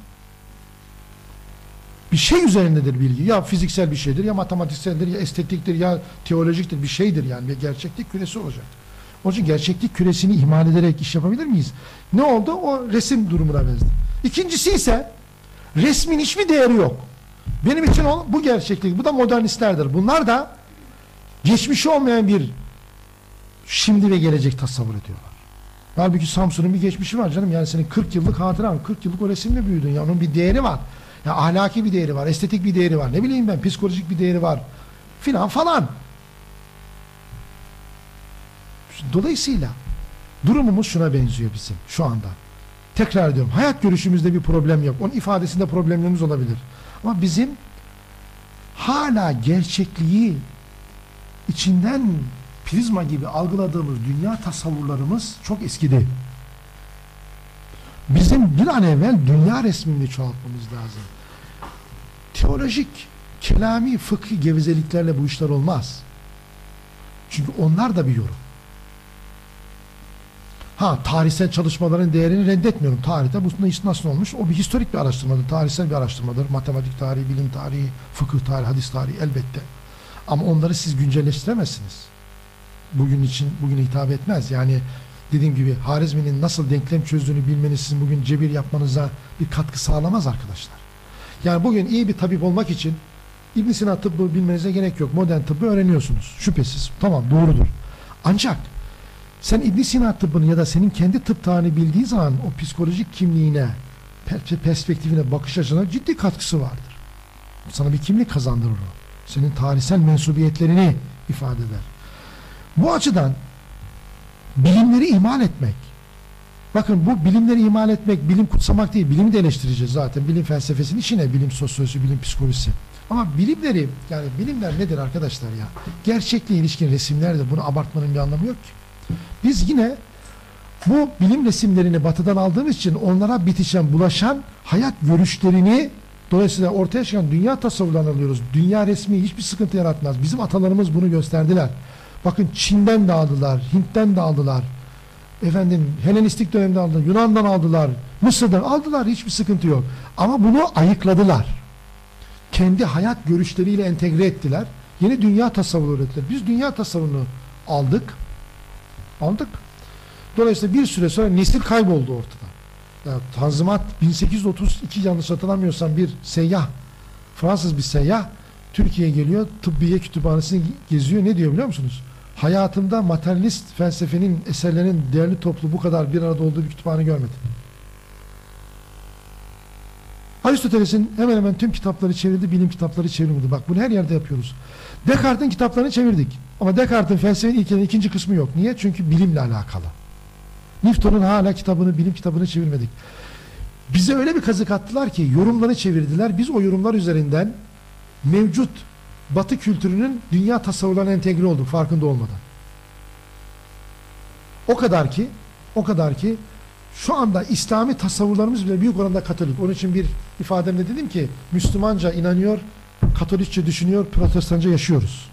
S1: Bir şey üzerindedir bilgi. Ya fiziksel bir şeydir, ya matematikseldir, ya estetiktir, ya teolojiktir. Bir şeydir yani. Bir gerçeklik küresi olacak. Onun için gerçeklik küresini ihmal ederek iş yapabilir miyiz? Ne oldu? O resim durumuna benzer. İkincisi ise resmin hiçbir değeri yok. Benim için o, bu gerçeklik, bu da modernistlerdir. Bunlar da geçmişi olmayan bir şimdi ve gelecek tasavvur ediyorlar. Halbuki Samsun'un bir geçmişi var canım. Yani senin kırk yıllık hatıran, kırk yıllık o resimle büyüdün. Ya onun bir değeri var. Ya ahlaki bir değeri var, estetik bir değeri var. Ne bileyim ben, psikolojik bir değeri var. Filan falan. Dolayısıyla durumumuz şuna benziyor bizim şu anda. Tekrar ediyorum, hayat görüşümüzde bir problem yok. Onun ifadesinde problemlerimiz olabilir. Ama bizim hala gerçekliği içinden prizma gibi algıladığımız dünya tasavvurlarımız çok eskidi. Bizim bir an evvel dünya resmini çoğaltmamız lazım. Teolojik, kelami, fıkhi gevezeliklerle bu işler olmaz. Çünkü onlar da bir yorum. Ha, tarihsel çalışmaların değerini reddetmiyorum. Tarihte bu iş nasıl olmuş? O bir historik bir araştırmadır, tarihsel bir araştırmadır. Matematik tarihi, bilim tarihi, fıkıh tarihi, hadis tarihi elbette. Ama onları siz güncelleştiremezsiniz. Bugün için, bugüne hitap etmez. Yani dediğim gibi Harizmi'nin nasıl denklem çözdüğünü bilmeniz sizin bugün cebir yapmanıza bir katkı sağlamaz arkadaşlar. Yani bugün iyi bir tabip olmak için İbn Sina tıbbı bilmenize gerek yok. Modern tıbbı öğreniyorsunuz. Şüphesiz. Tamam, doğrudur. Ancak Sen İbn Sina tıbbını ya da senin kendi tıp tarihini bildiği zaman o psikolojik kimliğine, perspektifine, bakış açına ciddi katkısı vardır. Sana bir kimlik kazandırır o. Senin tarihsel mensubiyetlerini ifade eder. Bu açıdan bilimleri ihmal etmek, bakın bu bilimleri ihmal etmek, bilim kutsamak değil, bilimi de eleştireceğiz zaten. Bilim felsefesinin içine, bilim sosyolojisi, bilim psikolojisi. Ama bilimleri, yani bilimler nedir arkadaşlar ya? Gerçekle ilişkin resimlerde bunu abartmanın bir anlamı yok ki. Biz yine bu bilim resimlerini batıdan aldığımız için onlara bitişen, bulaşan hayat görüşlerini, dolayısıyla ortaya çıkan dünya tasavvurlarını alıyoruz. Dünya resmi hiçbir sıkıntı yaratmaz. Bizim atalarımız bunu gösterdiler. Bakın Çin'den de aldılar, Hint'ten de aldılar. Efendim Helenistik dönemde aldılar, Yunan'dan aldılar, Mısır'dan aldılar, hiçbir sıkıntı yok. Ama bunu ayıkladılar. Kendi hayat görüşleriyle entegre ettiler. Yeni dünya tasavvuru ürettiler. Biz dünya tasavvurunu aldık. Aldık. Dolayısıyla bir süre sonra nesil kayboldu ortada. Yani Tanzimat bin sekiz yüz otuz iki yanlış hatırlamıyorsam bir seyyah, Fransız bir seyyah Türkiye'ye geliyor, tıbbiye kütüphanesini geziyor. Ne diyor biliyor musunuz? Hayatımda materyalist felsefenin eserlerinin değerli toplu bu kadar bir arada olduğu bir kütüphane görmedim. Aristoteles'in hemen hemen tüm kitapları çevrildi, bilim kitapları çevrilmedi. Bak bunu her yerde yapıyoruz. Descartes'in kitaplarını çevirdik. Ama Descartes'in felsefenin ilkelerinin ikinci kısmı yok. Niye? Çünkü bilimle alakalı. Newton'un hala kitabını, bilim kitabını çevirmedik. Bize öyle bir kazık attılar ki yorumları çevirdiler. Biz o yorumlar üzerinden mevcut Batı kültürünün dünya tasavvurlarına entegre olduk farkında olmadan. O kadar ki, o kadar ki şu anda İslami tasavvurlarımız bile büyük oranda Katolik. Onun için bir ifademde dedim ki Müslümanca inanıyor, Katolikçe düşünüyor, Protestanca yaşıyoruz.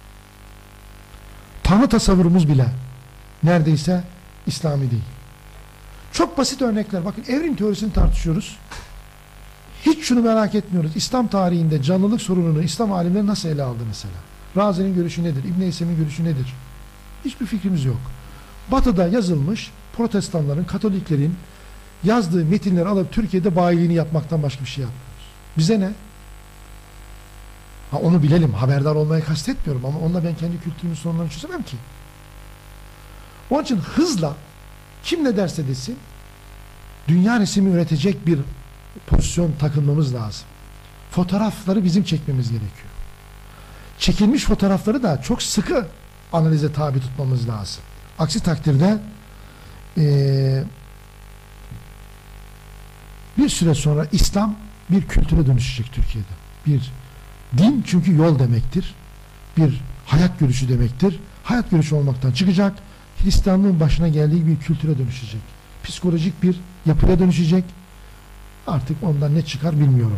S1: Tanrı tasavvurumuz bile neredeyse İslami değil. Çok basit örnekler. Bakın evrim teorisini tartışıyoruz. Hiç şunu merak etmiyoruz. İslam tarihinde canlılık sorununu İslam alimleri nasıl ele aldı mesela? Razi'nin görüşü nedir? İbn Heysem'in görüşü nedir? Hiçbir fikrimiz yok. Batı'da yazılmış Protestanların, Katoliklerin yazdığı metinleri alıp Türkiye'de bayiliğini yapmaktan başka bir şey yapmıyoruz. Bize ne? Ha, onu bilelim. Haberdar olmayı kastetmiyorum ama onunla ben kendi kültürümün sorunlarını çözemem ki. Onun için hızla kim ne derse desin dünya resmi üretecek bir pozisyon takılmamız lazım. Fotoğrafları bizim çekmemiz gerekiyor. Çekilmiş fotoğrafları da çok sıkı analize tabi tutmamız lazım. Aksi takdirde ee, bir süre sonra İslam bir kültüre dönüşecek Türkiye'de. Bir din çünkü yol demektir. Bir hayat görüşü demektir. Hayat görüşü olmaktan çıkacak. Hristiyanlığın başına geldiği bir kültüre dönüşecek. Psikolojik bir yapıya dönüşecek. Artık ondan ne çıkar bilmiyorum.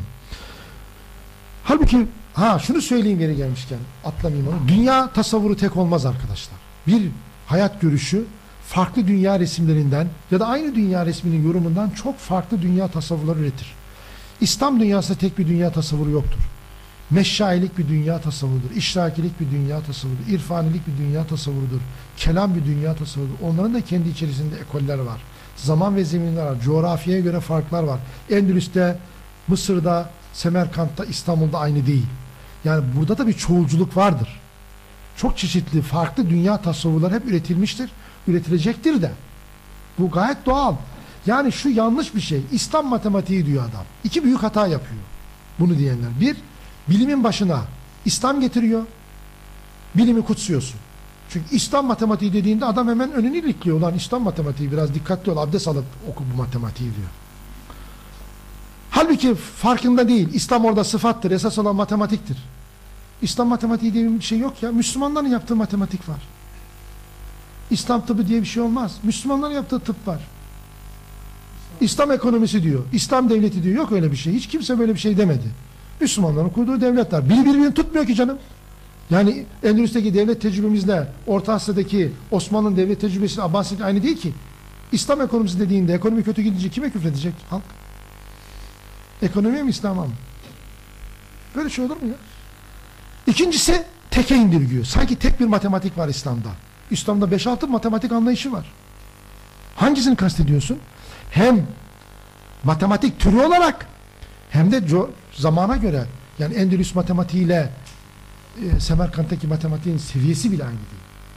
S1: Halbuki ha şunu söyleyeyim yeri gelmişken atlamayayım onu. Dünya tasavvuru tek olmaz arkadaşlar. Bir hayat görüşü farklı dünya resimlerinden ya da aynı dünya resminin yorumundan çok farklı dünya tasavvurları üretir. İslam dünyasında tek bir dünya tasavvuru yoktur. Meşşailik bir dünya tasavvurudur. İşrakilik bir dünya tasavvurudur. İrfanilik bir dünya tasavvurudur. Kelam bir dünya tasavvurudur. Onların da kendi içerisinde ekoller var. Zaman ve zeminler var. Coğrafyaya göre farklar var. Endülüs'te, Mısır'da, Semerkant'ta, İstanbul'da aynı değil. Yani burada da bir çoğulculuk vardır. Çok çeşitli, farklı dünya tasavvurları hep üretilmiştir. Üretilecektir de. Bu gayet doğal. Yani şu yanlış bir şey. İslam matematiği diyor adam. İki büyük hata yapıyor. Bunu diyenler. Bir, bilimin başına İslam getiriyor. Bilimi kutsuyorsun. Çünkü İslam matematiği dediğinde adam hemen önünü ilikliyor. Ulan İslam matematiği biraz dikkatli ol. Abdest alıp oku bu matematiği diyor. Halbuki farkında değil. İslam orada sıfattır. Esas olan matematiktir. İslam matematiği diye bir şey yok ya. Müslümanların yaptığı matematik var. İslam tıbbı diye bir şey olmaz. Müslümanların yaptığı tıp var. İslam ekonomisi diyor. İslam devleti diyor. Yok öyle bir şey. Hiç kimse böyle bir şey demedi. Müslümanların kurduğu devletler. Biri birbirini tutmuyor ki canım. Yani Endülüs'teki devlet tecrübemizle Orta Asya'daki Osmanlı'nın devlet tecrübesi Abbasi'nin aynı değil ki. İslam ekonomisi dediğinde ekonomi kötü gidince kime küfredecek halk? Ekonomiye mi İslam'a mı? Böyle şey olur mu ya? İkincisi teke indirgiyor. Sanki tek bir matematik var İslam'da. İslam'da beş altı matematik anlayışı var. Hangisini kastediyorsun? Hem matematik türü olarak hem de zamana göre yani Endülüs matematiğiyle e, Semerkant'taki matematiğin seviyesi bile aynı değil.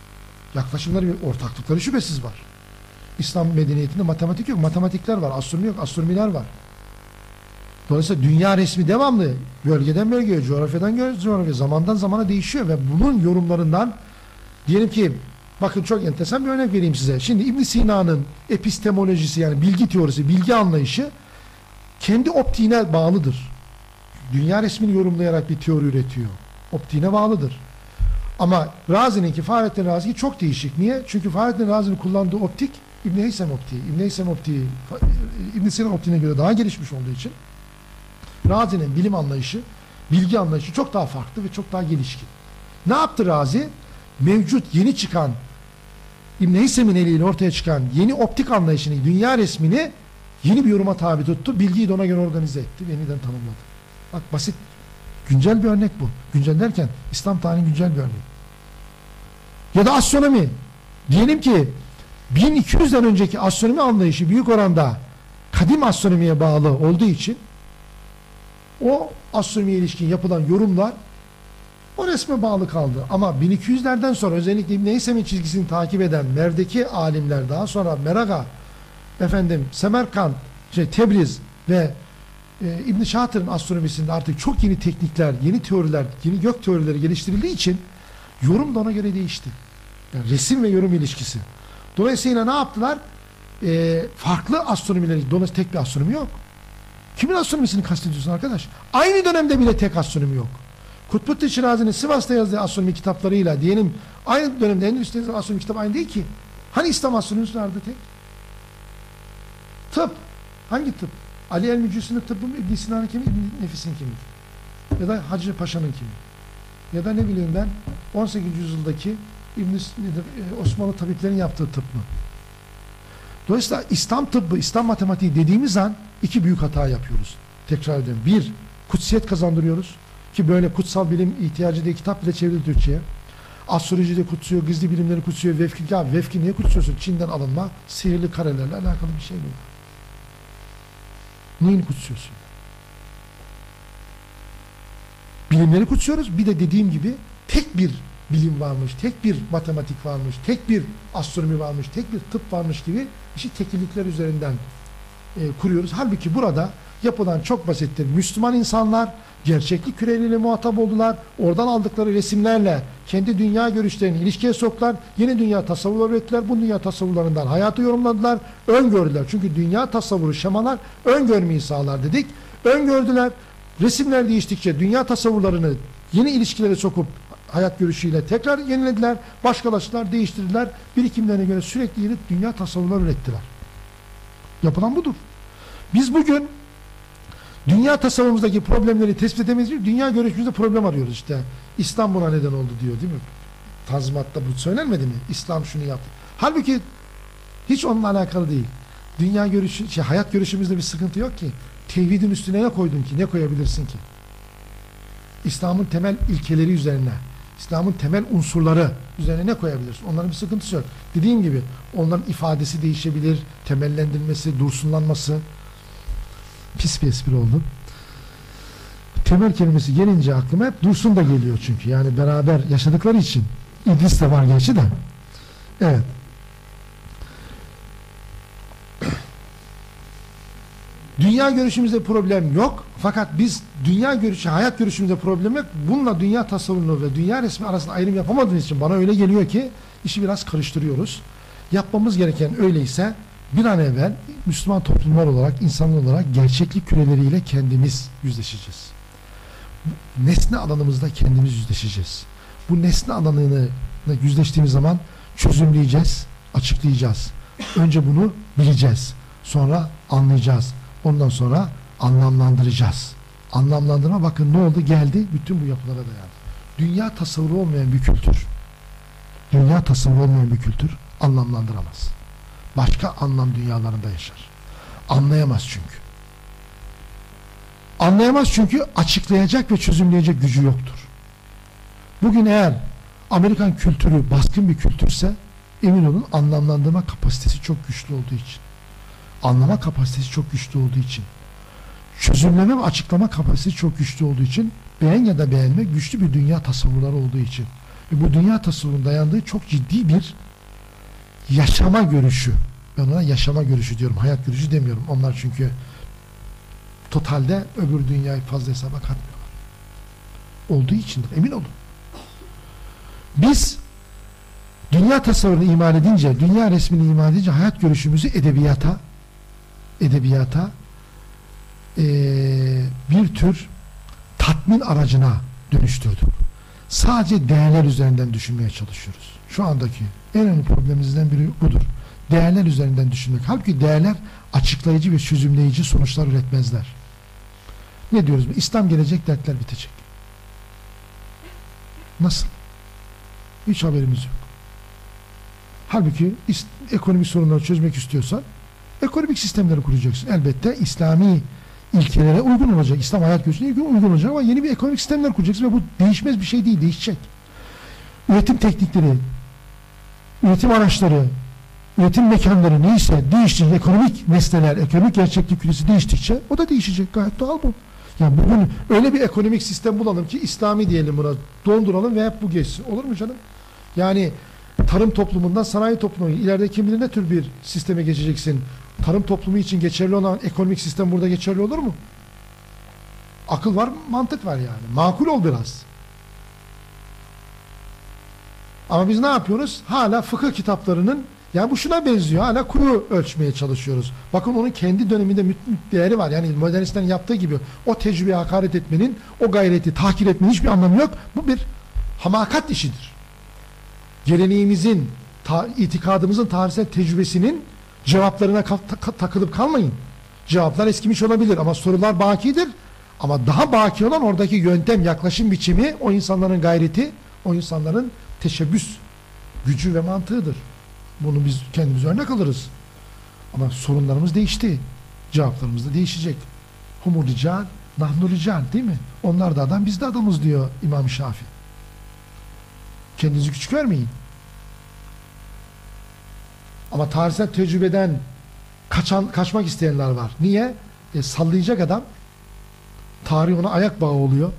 S1: Yaklaşımları ve ortaklıkları şüphesiz var. İslam medeniyetinde matematik yok, matematikler var, astronomi yok, astronomiler var. Dolayısıyla dünya resmi devamlı bölgeden bölgeye, coğrafyadan coğrafyaya, zamandan zamana değişiyor ve bunun yorumlarından diyelim ki bakın çok enteresan bir örnek vereyim size. Şimdi İbn Sina'nın epistemolojisi yani bilgi teorisi, bilgi anlayışı kendi optiğine bağlıdır. Dünya resmini yorumlayarak bir teori üretiyor. Optiğine bağlıdır. Ama Razi'ninki, Fahrettin Razi çok değişik. Niye? Çünkü Fahrettin Razi'nin kullandığı optik İbn Heysem optiği. İbn Heysem optiği İbn Sina optiğine göre daha gelişmiş olduğu için Razi'nin bilim anlayışı, bilgi anlayışı çok daha farklı ve çok daha gelişkin. Ne yaptı Razi? Mevcut yeni çıkan İbn Heysem'in eliyle ortaya çıkan yeni optik anlayışını, dünya resmini yeni bir yoruma tabi tuttu. Bilgiyi de ona göre organize etti ve yeniden tanımladı. Bak basit, güncel bir örnek bu. Güncel derken İslam tarihinin güncel bir örneği. Ya da astronomi. Diyelim ki bin iki yüzden önceki astronomi anlayışı büyük oranda kadim astronomiye bağlı olduğu için o astronomiye ilişkin yapılan yorumlar o resme bağlı kaldı. Ama bin iki yüzlerden sonra özellikle İbn Heysem'in çizgisini takip eden Merdeki alimler, daha sonra Meraga, efendim Semerkant, şey, Tebriz ve e, İbn Şatır'ın astronomisinde artık çok yeni teknikler, yeni teoriler, yeni gök teorileri geliştirildiği için yorum da ona göre değişti. Yani resim ve yorum ilişkisi. Dolayısıyla ne yaptılar? E, farklı astronomileri, dolayısıyla tek bir astronomi yok. Kimin astronomisini kastediyorsun arkadaş? Aynı dönemde bile tek astronomi yok. Kutbuddin Şirazi'nin Sivas'ta yazdığı astronomi kitaplarıyla diyelim aynı dönemde Endülüs'te yazdığı astronomi kitabı aynı değil ki. Hani İslam astronomisi vardı tek? Tıp. Hangi tıp? Ali el-Mücüsü'nün tıbbı mı? İbn Sina'nın kimi? İbn Nefis'in kimi? Ya da Hacı Paşa'nın kimi? Ya da ne bileyim ben on sekizinci yüzyıldaki İbn Osmanlı tabiplerin yaptığı tıp mı? Dolayısıyla İslam tıbbı, İslam matematiği dediğimiz an iki büyük hata yapıyoruz. Tekrar ediyorum. Bir, kutsiyet kazandırıyoruz. Ki böyle kutsal bilim ihtiyacı diye kitap bile çevrildi Türkçe'ye. Astroloji de kutsuyor, gizli bilimleri kutsuyor, vefki. Ya vefki niye kutsuyorsun? Çin'den alınma, sihirli karelerle alakalı bir şey bu. Neyini kutsuyorsun? Bilimleri kutsuyoruz. Bir de dediğim gibi tek bir bilim varmış, tek bir matematik varmış, tek bir astronomi varmış, tek bir tıp varmış gibi işi tekillikler üzerinden e, kuruyoruz. Halbuki burada yapılan çok basittir. Müslüman insanlar gerçeklik küreliyle muhatap oldular. Oradan aldıkları resimlerle kendi dünya görüşlerini ilişkiye soktular. Yeni dünya tasavvurları ürettiler. Bu dünya tasavvurlarından hayatı yorumladılar. Öngördüler. Çünkü dünya tasavvuru, şemalar öngörmeyi sağlar dedik. Öngördüler. Resimler değiştikçe dünya tasavvurlarını yeni ilişkilere sokup hayat görüşüyle tekrar yenilediler. Başkalaştılar, değiştirdiler. Birikimlerine göre sürekli yeni dünya tasavvurları ürettiler. Yapılan budur. Biz bugün dünya tasavvurumuzdaki problemleri tespit edemeyiz. Dünya görüşümüzde problem arıyoruz işte. İslam buna neden oldu diyor değil mi? Tanzimat'ta bu söylenmedi mi? İslam şunu yaptı. Halbuki hiç onunla alakalı değil. Dünya görüşü, şey, hayat görüşümüzde bir sıkıntı yok ki. Tevhidin üstüne ne koydun ki? Ne koyabilirsin ki? İslam'ın temel ilkeleri üzerine, İslam'ın temel unsurları üzerine ne koyabilirsin? Onların bir sıkıntısı yok. Dediğim gibi onların ifadesi değişebilir, temellendirilmesi, dursunlanması. Pis bir espri oldu. Temel kelimesi gelince aklıma hep Dursun da geliyor çünkü. Yani beraber yaşadıkları için. İdris de var gerçi de. Evet. Dünya görüşümüzde problem yok. Fakat biz dünya görüşü, hayat görüşümüzde problem yok. Bununla dünya tasavvurunu ve dünya resmi arasında ayrım yapamadığımız için bana öyle geliyor ki işi biraz karıştırıyoruz. Yapmamız gereken öyleyse bir an evvel Müslüman toplumlar olarak, insanlar olarak gerçeklik küreleriyle kendimiz yüzleşeceğiz. Nesne alanımızda kendimiz yüzleşeceğiz. Bu nesne alanını yüzleştiğimiz zaman çözümleyeceğiz, açıklayacağız. Önce bunu bileceğiz. Sonra anlayacağız. Ondan sonra anlamlandıracağız. Anlamlandırma bakın ne oldu? Geldi bütün bu yapılara dayandı. Dünya tasavvuru olmayan bir kültür, dünya tasavvuru olmayan bir kültür anlamlandıramaz. Başka anlam dünyalarında yaşar. Anlayamaz çünkü. Anlayamaz çünkü açıklayacak ve çözümleyecek gücü yoktur. Bugün eğer Amerikan kültürü baskın bir kültürse emin olun anlamlandırma kapasitesi çok güçlü olduğu için, anlama kapasitesi çok güçlü olduğu için, çözümleme ve açıklama kapasitesi çok güçlü olduğu için, beğen ya da beğenme güçlü bir dünya tasavvurları olduğu için, Ve bu dünya tasavvurunun dayandığı çok ciddi bir yaşama görüşü. Ben ona yaşama görüşü diyorum. Hayat görüşü demiyorum. Onlar çünkü totalde öbür dünyayı fazla hesaba katmıyorlar. Olduğu içindir. Emin olun. Biz dünya tasavvurunu imal edince, dünya resmini imal edince hayat görüşümüzü edebiyata edebiyata ee, bir tür tatmin aracına dönüştürdük. Sadece değerler üzerinden düşünmeye çalışıyoruz. Şu andaki en önemli problemimizden biri budur. Değerler üzerinden düşünmek. Halbuki değerler açıklayıcı ve çözümleyici sonuçlar üretmezler. Ne diyoruz? İslam gelecek, dertler bitecek. Nasıl? Hiç haberimiz yok. Halbuki ekonomik sorunları çözmek istiyorsan ekonomik sistemleri kuracaksın. Elbette İslami ilkelere uygun olacak. İslam hayat görüşüne uygun olacak ama yeni bir ekonomik sistemler kuracaksın ve bu değişmez bir şey değil, değişecek. Üretim teknikleri, üretim araçları, üretim mekanları neyse değiştikçe, ekonomik nesneler, ekonomik gerçeklik küresi değiştikçe o da değişecek. Gayet doğal bu. Yani bugün öyle bir ekonomik sistem bulalım ki İslami diyelim buna, donduralım ve hep bu geçsin. Olur mu canım? Yani tarım toplumundan sanayi toplumuna, ileride kim bilir ne tür bir sisteme geçeceksin. Tarım toplumu için geçerli olan ekonomik sistem burada geçerli olur mu? Akıl var, mantık var yani. Makul ol biraz. Ama biz ne yapıyoruz? Hala fıkıh kitaplarının, yani bu şuna benziyor. Hala kuru ölçmeye çalışıyoruz. Bakın onun kendi döneminde müt değeri var. Yani modernistlerin yaptığı gibi o tecrübeye hakaret etmenin, o gayreti tahkir etmenin hiçbir anlamı yok. Bu bir hamakat işidir. Geleneğimizin, ta, itikadımızın tarihsel tecrübesinin cevaplarına ka ta takılıp kalmayın. Cevaplar eskimiş olabilir ama sorular bakidir. Ama daha baki olan oradaki yöntem, yaklaşım biçimi, o insanların gayreti, o insanların teşebbüs gücü ve mantığıdır. Bunu biz kendimiz örnek alırız. Ama sorunlarımız değişti. Cevaplarımız da değişecek. Humur rical, nahnu rical, değil mi? Onlar da adam, biz de adamız diyor İmam Şafii. Kendinizi küçük görmeyin. Ama tarihsel tecrübeden kaçan, kaçmak isteyenler var. Niye? E, sallayacak adam. Tarih ona ayak bağı oluyor.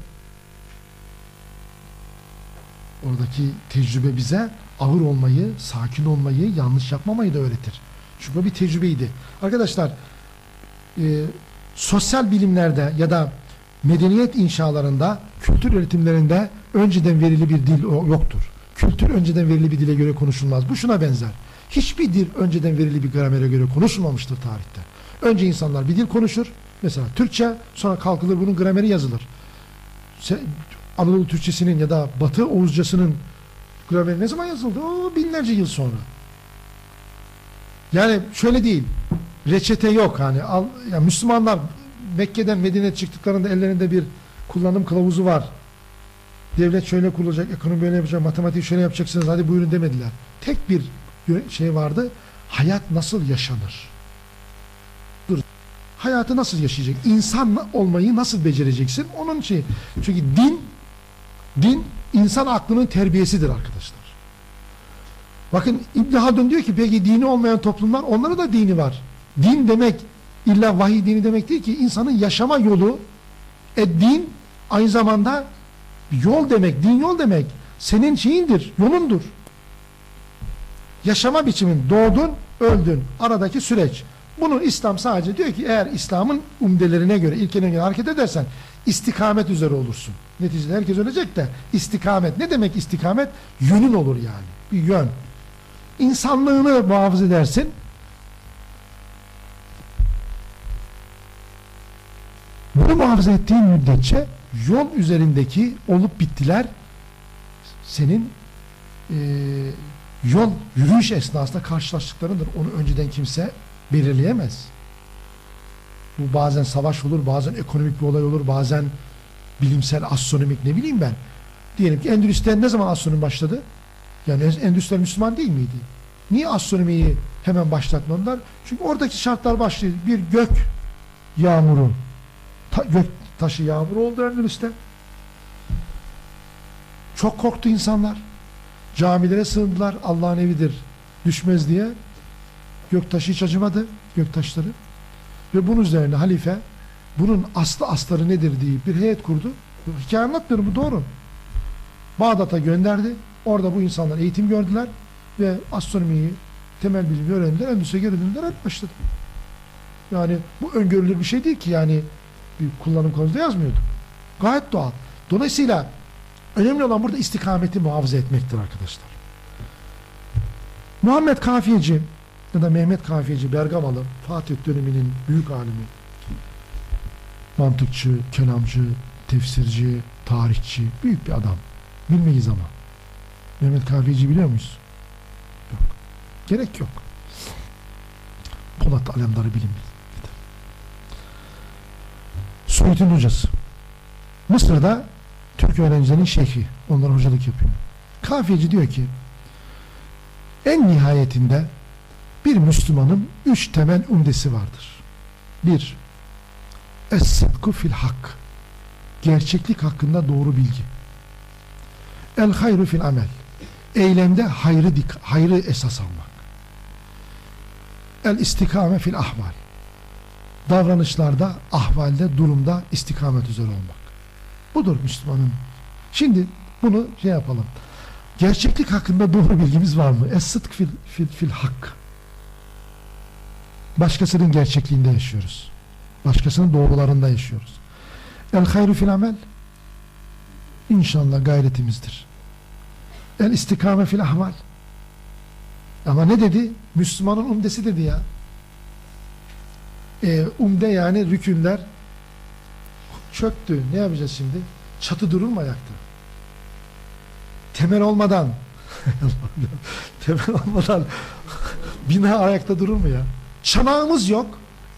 S1: Oradaki tecrübe bize ağır olmayı, sakin olmayı, yanlış yapmamayı da öğretir. Çünkü o bir tecrübeydi. Arkadaşlar, e, sosyal bilimlerde ya da medeniyet inşalarında, kültür öğretimlerinde önceden verili bir dil yoktur. Kültür önceden verili bir dile göre konuşulmaz. Bu şuna benzer. Hiçbir dil önceden verili bir gramere göre konuşulmamıştır tarihte. Önce insanlar bir dil konuşur. Mesela Türkçe, sonra kalkılır bunun grameri yazılır. Anadolu Türkçesinin ya da Batı Oğuzcasının grameri ne zaman yazıldı? O binlerce yıl sonra. Yani şöyle değil. Reçete yok hani. Al, yani Müslümanlar Mekke'den Medine'ye çıktıklarında ellerinde bir kullanım kılavuzu var. Devlet şöyle kurulacak, ekonomi böyle yapacak, matematik şöyle yapacaksınız, hadi buyurun demediler. Tek bir şey vardı. Hayat nasıl yaşanır? Dur. Hayatı nasıl yaşayacak? İnsan olmayı nasıl becereceksin? Onun şey. Çünkü din din insan aklının terbiyesidir arkadaşlar. Bakın İbn Haldun diyor ki peki dini olmayan toplumlar, onlara da dini var. Din demek illa vahiy dini demek değil ki, insanın yaşama yolu. E din aynı zamanda yol demek, din yol demek. Senin şeyindir, yolundur. Yaşama biçimin, doğdun, öldün, aradaki süreç. Bunun İslam sadece diyor ki eğer İslam'ın umdelerine göre, ilkelerine göre hareket edersen istikamet üzere olursun. Neticede herkes ölecek de istikamet. Ne demek istikamet? Yönün olur yani. Bir yön. İnsanlığını muhafaza edersin. Bunu muhafaza ettiğin müddetçe yol üzerindeki olup bittiler senin e, yol yürüyüş esnasında karşılaştıklarındır. Onu önceden kimse belirleyemez. Bu bazen savaş olur, bazen ekonomik bir olay olur, bazen bilimsel, astronomik, ne bileyim ben. Diyelim ki Endülüs'ten ne zaman astronomi başladı? Yani Endülüsler Müslüman değil miydi? Niye astronomiyi hemen başlatmadılar? Çünkü oradaki şartlar başlıyor. Bir gök yağmuru, ta, gök taşı yağmuru oldu Endülüs'te. Çok korktu insanlar. Camilere sığındılar. Allah'ın evidir, düşmez diye. Göktaşı hiç acımadı, göktaşları. Ve bunun üzerine halife bunun aslı astarı nedir diye bir heyet kurdu. Hikaye anlatmıyorum, bu doğru. Bağdat'a gönderdi. Orada bu insanlar eğitim gördüler ve astronomiyi, temel bilimi öğrendiler, endüstriye geri döndüler, başladı. Yani bu öngörülür bir şey değil ki, yani bir kullanım konusunda yazmıyordu. Gayet doğal. Dolayısıyla önemli olan burada istikameti muhafaza etmektir arkadaşlar. Muhammed Kafiyeci ya da Mehmet Kafiyeci, Bergamalı, Fatih döneminin büyük alimi, mantıkçı, kelamcı, tefsirci, tarihçi, büyük bir adam. Bilmeyiz ama. Mehmet Kafiyeci biliyor muyuz? Yok. Gerek yok. Polat Alemdar'ı bilin. Suud'un hocası. Mısır'da Türk öğrencilerin şeyhi. Onlara hocalık yapıyor. Kafiyeci diyor ki en nihayetinde bir Müslümanın üç temel umdesi vardır. Bir, es-sıdku fil hak. Gerçeklik hakkında doğru bilgi. El hayru fil amel. Eylemde hayrı, hayrı esas almak. El istikame fil ahval. Davranışlarda, ahvalde, durumda istikamet üzere olmak. Budur Müslümanın. Şimdi bunu şey yapalım. Gerçeklik hakkında doğru bilgimiz var mı? Es-sıdk fil, fil, fil hak. Başkasının gerçekliğinde yaşıyoruz. Başkasının doğrularında yaşıyoruz. El hayru fil amel. İnşallah gayretimizdir. El istikame fil ahval. Ama ne dedi? Müslümanın umdesi dedi ya. E, umde yani rükünler çöktü. Ne yapacağız şimdi? Çatı durur mu ayakta? Temel olmadan temel olmadan bina ayakta durur mu ya? Çanağımız yok.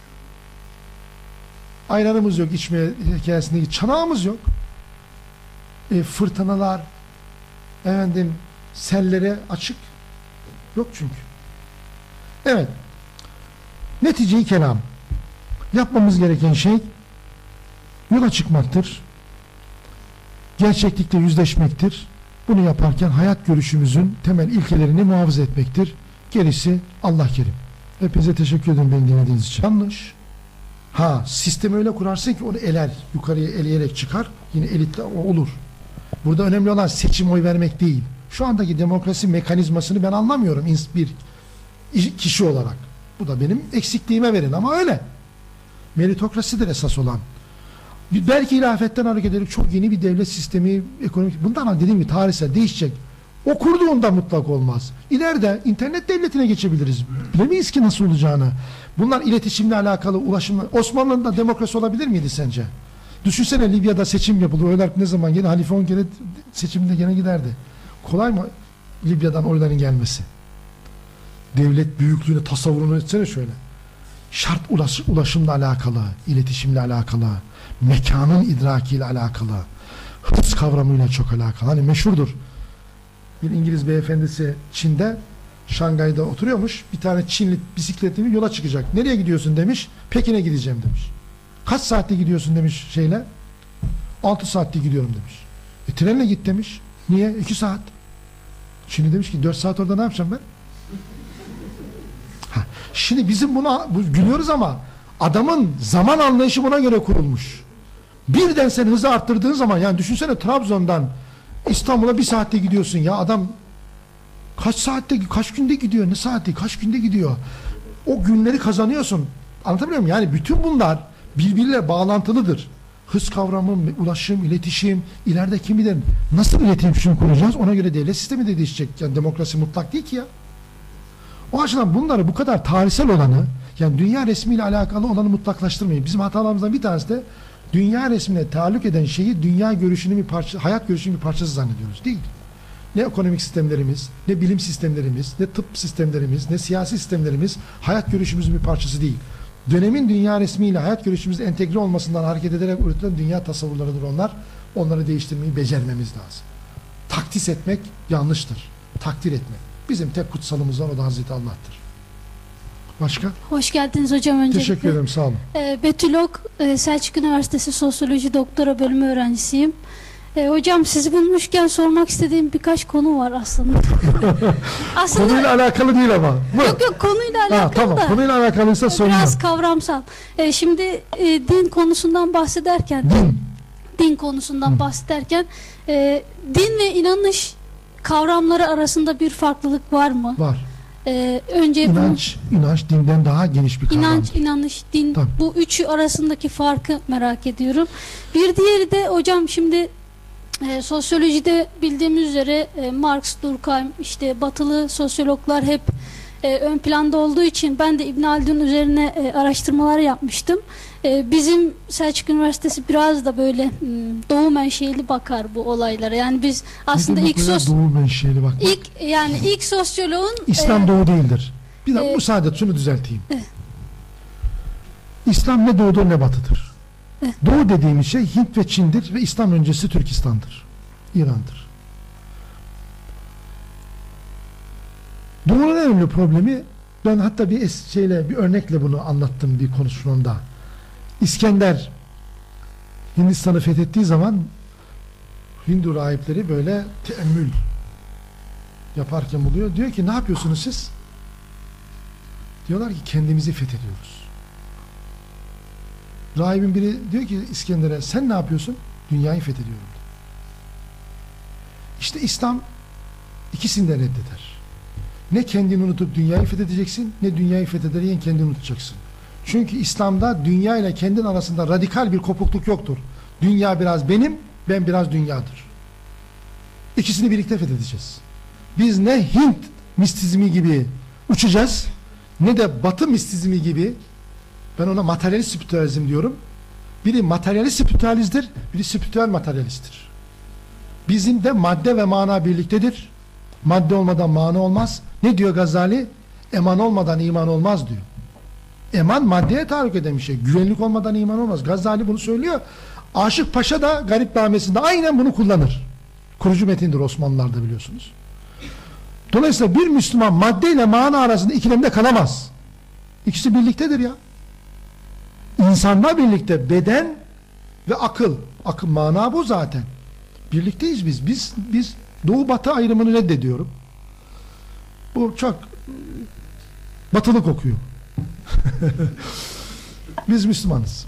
S1: Ayranımız yok. İçme hikayesindeki çanağımız yok. E, fırtınalar, efendim, sellere açık. Yok çünkü. Evet. Netice-i kelam. Yapmamız gereken şey yola çıkmaktır. Gerçeklikle yüzleşmektir. Bunu yaparken hayat görüşümüzün temel ilkelerini muhafaza etmektir. Gerisi Allah kerim. Hepinize teşekkür ederim beni dinlediğiniz için. Yanlış. Ha, sistemi öyle kurarsın ki onu eler, yukarıya eleyerek çıkar. Yine elitle o olur. Burada önemli olan seçim, oy vermek değil. Şu andaki demokrasi mekanizmasını ben anlamıyorum bir kişi olarak. Bu da benim eksikliğime verin ama öyle. Meritokrasidir esas olan. Belki ilafetten hareket ederek çok yeni bir devlet sistemi, ekonomik, bundan dediğim gibi tarihsel değişecek. O kurduğunda mutlak olmaz. İleride internet devletine geçebiliriz. Bilemeyiz ki nasıl olacağını. Bunlar iletişimle alakalı, ulaşımla. Osmanlı'nın da demokrasi olabilir miydi sence? Düşünsene, Libya'da seçim yapılır. Oylar ne zaman gene halife on kere seçimde gene giderdi. Kolay mı Libya'dan oyların gelmesi? Devlet büyüklüğünü, tasavvurunu etsene şöyle. Şart ulaş, ulaşımla alakalı, iletişimle alakalı, mekanın idrakiyle alakalı, hız kavramıyla çok alakalı. Hani meşhurdur. Bir İngiliz beyefendisi Çin'de, Şangay'da oturuyormuş. Bir tane Çinli bisikletini yola çıkacak. Nereye gidiyorsun demiş. Pekin'e gideceğim demiş. Kaç saatte gidiyorsun demiş şeyle. altı saatte gidiyorum demiş. E trenle git demiş. Niye? iki saat. Şimdi demiş ki dört saat orada ne yapacağım ben? Ha, şimdi bizim buna bu, gülüyoruz ama adamın zaman anlayışı buna göre kurulmuş. Birden sen hızı arttırdığın zaman, yani düşünsene Trabzon'dan İstanbul'a bir saatte gidiyorsun ya, adam kaç saatte, kaç günde gidiyor, ne saati, kaç günde gidiyor. O günleri kazanıyorsun. Anlatabiliyor muyum? Yani bütün bunlar birbiriyle bağlantılıdır. Hız kavramı, ulaşım, iletişim, ileride kim bilir nasıl iletişim kuracağız, ona göre devlet sistemi de değişecek. Yani demokrasi mutlak değil ki ya. O açıdan bunları, bu kadar tarihsel olanı, yani dünya resmiyle alakalı olanı mutlaklaştırmayın. Bizim hatalarımızdan bir tanesi de dünya resmine taalluk eden şeyi dünya görüşünün bir parçası, hayat görüşünün bir parçası zannediyoruz. Değil. Ne ekonomik sistemlerimiz, ne bilim sistemlerimiz, ne tıp sistemlerimiz, ne siyasi sistemlerimiz hayat görüşümüzün bir parçası değil. Dönemin dünya resmiyle hayat görüşümüzün entegre olmasından hareket ederek üretilen dünya tasavvurlarıdır onlar. Onları değiştirmeyi becermemiz lazım. Takdis etmek yanlıştır. Takdir etmek. Bizim tek kutsalımız var, o da Hazreti Allah'tır. Başka?
S2: Hoş geldiniz hocam öncelikle.
S1: Teşekkür ederim, sağ olun.
S2: Ee, Betül Ok, e, Selçuk Üniversitesi Sosyoloji Doktora bölümü öğrencisiyim. E, hocam sizi bulmuşken sormak istediğim birkaç konu var aslında. aslında
S1: konuyla alakalı değil ama. Mı?
S2: Yok yok konuyla alakalı
S1: ha, tamam.
S2: da.
S1: Konuyla alakalıysa sorun
S2: Biraz
S1: yok.
S2: kavramsal. E, şimdi e, din konusundan bahsederken
S1: Din.
S2: din konusundan Hı. bahsederken e, din ve inanış kavramları arasında bir farklılık var mı?
S1: Var.
S2: Ee, önce
S1: İnanç,
S2: bu,
S1: inanç dinden daha geniş bir kavram.
S2: inanç, inanış, din,
S1: Tabii.
S2: bu üçü arasındaki farkı merak ediyorum. Bir diğeri de hocam şimdi e, sosyolojide bildiğimiz üzere e, Marx, Durkheim, işte batılı sosyologlar hep e, ön planda olduğu için ben de İbn Haldun üzerine e, araştırmalar yapmıştım. E, bizim Selçuk Üniversitesi biraz da böyle m, doğu menşeli bakar bu olaylara. Yani biz aslında ilk sos
S1: Doğu menşeli bak.
S2: ilk yani ilk sosyoloğun
S1: İslam
S2: e,
S1: doğu değildir. Bir dakika
S2: e,
S1: müsaade et, şunu düzelteyim.
S2: e.
S1: İslam ne doğudur ne batıdır.
S2: E.
S1: Doğu dediğimiz şey Hint ve Çin'dir ve İslam öncesi Türkistan'dır. İran'dır. Doğu'nun en önemli problemi, ben hatta bir es şeyle bir örnekle bunu anlattım bir konuşmamda. İskender Hindistan'ı fethettiği zaman Hindu rahipleri böyle teemmül yaparken buluyor. Diyor ki ne yapıyorsunuz siz? Diyorlar ki kendimizi fethediyoruz. Rahibin biri diyor ki İskender'e sen ne yapıyorsun? Dünyayı fethediyorum. İşte İslam ikisini de reddeder. Ne kendini unutup dünyayı fethedeceksin, ne dünyayı fethederken kendini unutacaksın. Çünkü İslam'da dünya ile kendin arasında radikal bir kopukluk yoktur. Dünya biraz benim, ben biraz dünyadır. İkisini birlikte fethedeceğiz. Biz ne Hint mistizmi gibi uçacağız, ne de Batı mistizmi gibi, ben ona materyalist spiritüalizm diyorum. Biri materyalist spiritüalizmdir, biri spiritüel materyalisttir. Bizim de madde ve mana birliktedir. Madde olmadan mana olmaz. Ne diyor Gazali? Eman olmadan iman olmaz diyor. Eman maddeye tahallük eden bir şey. Güvenlik olmadan iman olmaz. Gazali bunu söylüyor. Aşık Paşa da Garipnamesi'nde aynen bunu kullanır. Kurucu metindir Osmanlılar'da biliyorsunuz. Dolayısıyla bir Müslüman madde ile mana arasında ikilemde kalamaz. İkisi birliktedir ya. İnsanla birlikte beden ve akıl. Akıl mana bu zaten. Birlikteyiz biz. Biz biz Doğu Batı ayrımını reddediyorum. Bu çok batılık okuyor. Biz Müslümanız.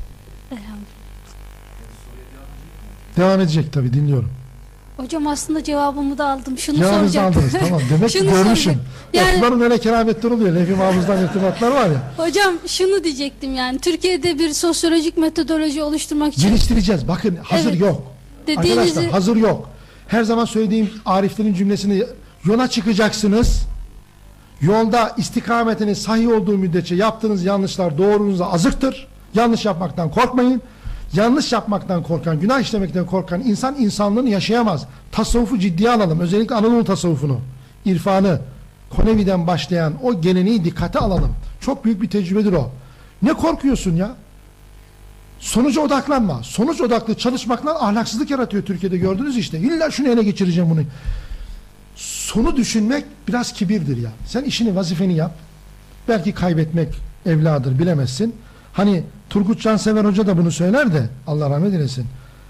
S1: Devam edecek tabii, dinliyorum.
S2: hocam aslında cevabımı da aldım. Şunu
S1: Cevabınızı
S2: soracaktım.
S1: aldınız, tamam. Demek ki
S2: Şunu
S1: görmüşüm.
S2: soracak- Yani-
S1: Okların öyle kerametler oluyor. Levh-i Mahfuz'dan irtibatlar var ya.
S2: Hocam şunu diyecektim, yani Türkiye'de bir sosyolojik metodoloji oluşturmak için
S1: Geliştireceğiz. Bakın hazır
S2: Evet.
S1: yok.
S2: dediğinizi
S1: Arkadaşlar hazır yok. Her zaman söylediğim Ariflerin cümlesini, yola çıkacaksınız. Yolda istikametiniz sahih olduğu müddetçe yaptığınız yanlışlar doğrunuza azıktır. Yanlış yapmaktan korkmayın. Yanlış yapmaktan korkan, günah işlemekten korkan insan insanlığını yaşayamaz. Tasavvufu ciddiye alalım. Özellikle Anadolu tasavvufunu, irfanı, Konevi'den başlayan o geleneği dikkate alalım. Çok büyük bir tecrübedir o. Ne korkuyorsun ya? Sonuca odaklanma. Sonuç odaklı çalışmakla ahlaksızlık yaratıyor Türkiye'de, gördünüz işte. İlla şunu ele geçireceğim bunu. Sonu düşünmek biraz kibirdir ya. Sen işini, vazifeni yap. Belki kaybetmek evladır, bilemezsin. Hani Turgut Cansever Hoca da bunu söyler de, Allah rahmet eylesin.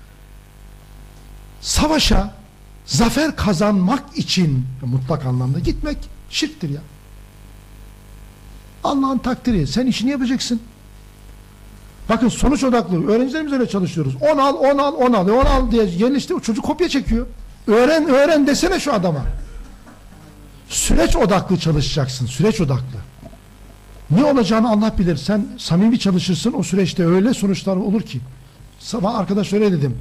S1: Savaşa zafer kazanmak için mutlak anlamda gitmek şirktir ya. Allah'ın takdiri. Sen işini yapacaksın. Bakın sonuç odaklı. Öğrencilerimiz öyle çalışıyoruz. on al, on al, on al, on al diye gelişti. O çocuk kopya çekiyor. Öğren, öğren desene şu adama. Süreç odaklı çalışacaksın. Süreç odaklı. Ne olacağını Allah bilir. Sen samimi çalışırsın. O süreçte öyle sonuçlar olur ki. Sabah arkadaş öyle dedim.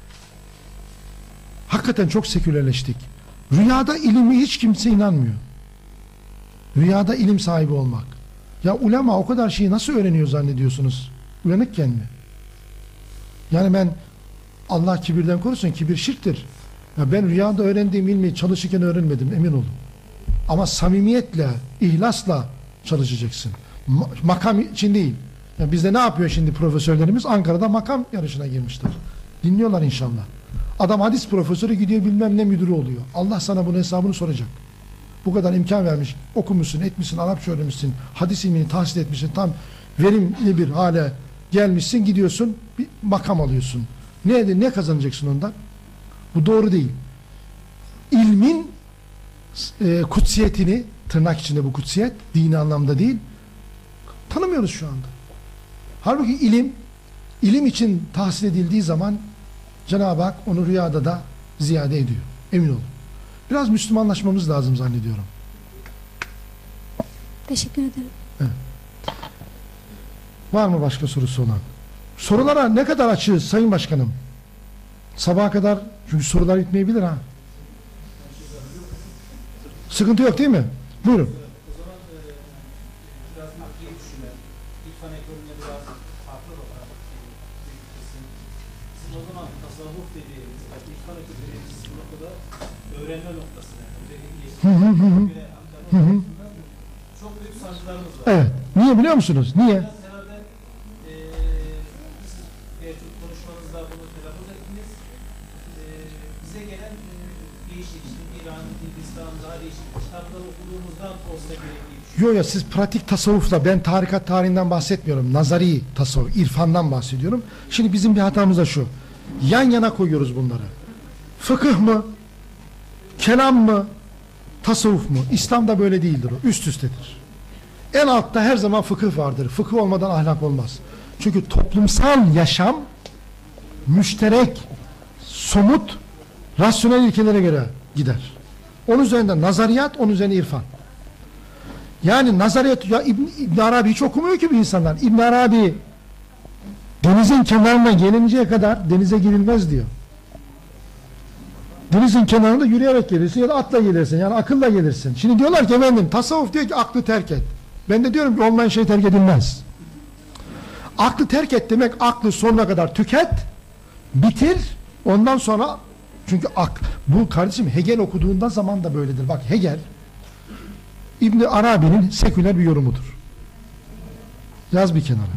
S1: Hakikaten çok sekülerleştik. Rüyada ilmi hiç kimse inanmıyor. Rüyada ilim sahibi olmak. Ya ulema o kadar şeyi nasıl öğreniyor zannediyorsunuz? Uyanıkken mi? Yani ben, Allah kibirden korusun, kibir şirktir. Ya ben rüyada öğrendiğim ilmi çalışırken öğrenmedim, emin olun. Ama samimiyetle, ihlasla çalışacaksın. Ma makam için değil. Ya bizde ne yapıyor şimdi profesörlerimiz? Ankara'da makam yarışına girmişler. Dinliyorlar inşallah. Adam hadis profesörü gidiyor, bilmem ne müdürü oluyor. Allah sana bunun hesabını soracak. Bu kadar imkan vermiş, okumuşsun, etmişsin, Arapça öğrenmişsin, hadis ilmini tahsil etmişsin, tam verimli bir hale gelmişsin, gidiyorsun, bir makam alıyorsun. Ne, ne kazanacaksın ondan? Bu doğru değil. İlmin e, kutsiyetini, tırnak içinde bu kutsiyet, dini anlamda değil, tanımıyoruz şu anda. Halbuki ilim, ilim için tahsil edildiği zaman Cenab-ı Hak onu rüyada da ziyade ediyor. Emin olun. Biraz Müslümanlaşmamız lazım zannediyorum.
S2: Teşekkür ederim.
S1: Evet. Var mı başka sorusu olan? Sorulara ne kadar açığız Sayın Başkanım? Sabaha kadar, çünkü sorular bitmeyebilir ha. Sıkıntı yok değil mi? Buyurun.
S3: O zaman e, biraz akli düşünen, İrfan ekolüne biraz farklı olarak bir kısım. Sizin o zaman tasavvuf dediğiniz, İrfan ekolü dediğiniz sizin noktada öğrenme noktası.
S1: Hı hı hı hı. Hı hı.
S3: Çok büyük sancılarımız var.
S1: Evet. Niye biliyor musunuz? Niye?
S3: Biraz herhalde e, siz belki konuşmanızda bunu telaffuz ettiniz. E, bize gelen e, değişik, işte İran, Hindistan, daha değişik kitapları okuduğumuzdan olsa gerektiği düşünüyorum.
S1: Yok ya, siz pratik tasavvufla, ben tarikat tarihinden bahsetmiyorum. Nazari tasavvuf, irfandan bahsediyorum. Şimdi bizim bir hatamız da şu. Yan yana koyuyoruz bunları. Fıkıh mı? Kelam mı? Tasavvuf mu? İslam'da böyle değildir o. Üst üstedir. En altta her zaman fıkıh vardır. Fıkıh olmadan ahlak olmaz. Çünkü toplumsal yaşam müşterek, somut, rasyonel ilkelere göre gider. Onun üzerinde nazariyat, onun üzerine irfan. Yani nazariyat, ya İbn, İbn Arabi hiç okumuyor ki bu insanlar. İbn Arabi denizin kenarına gelinceye kadar denize girilmez diyor. Denizin kenarında yürüyerek gelirsin ya da atla gelirsin, yani akılla gelirsin. Şimdi diyorlar ki efendim tasavvuf diyor ki aklı terk et. Ben de diyorum ki olmayan şey terk edilmez. Aklı terk et demek, aklı sonuna kadar tüket, bitir, ondan sonra, çünkü ak, bu kardeşim Hegel okuduğunda zaman da böyledir. Bak Hegel İbn Arabi'nin seküler bir yorumudur. Yaz bir kenara.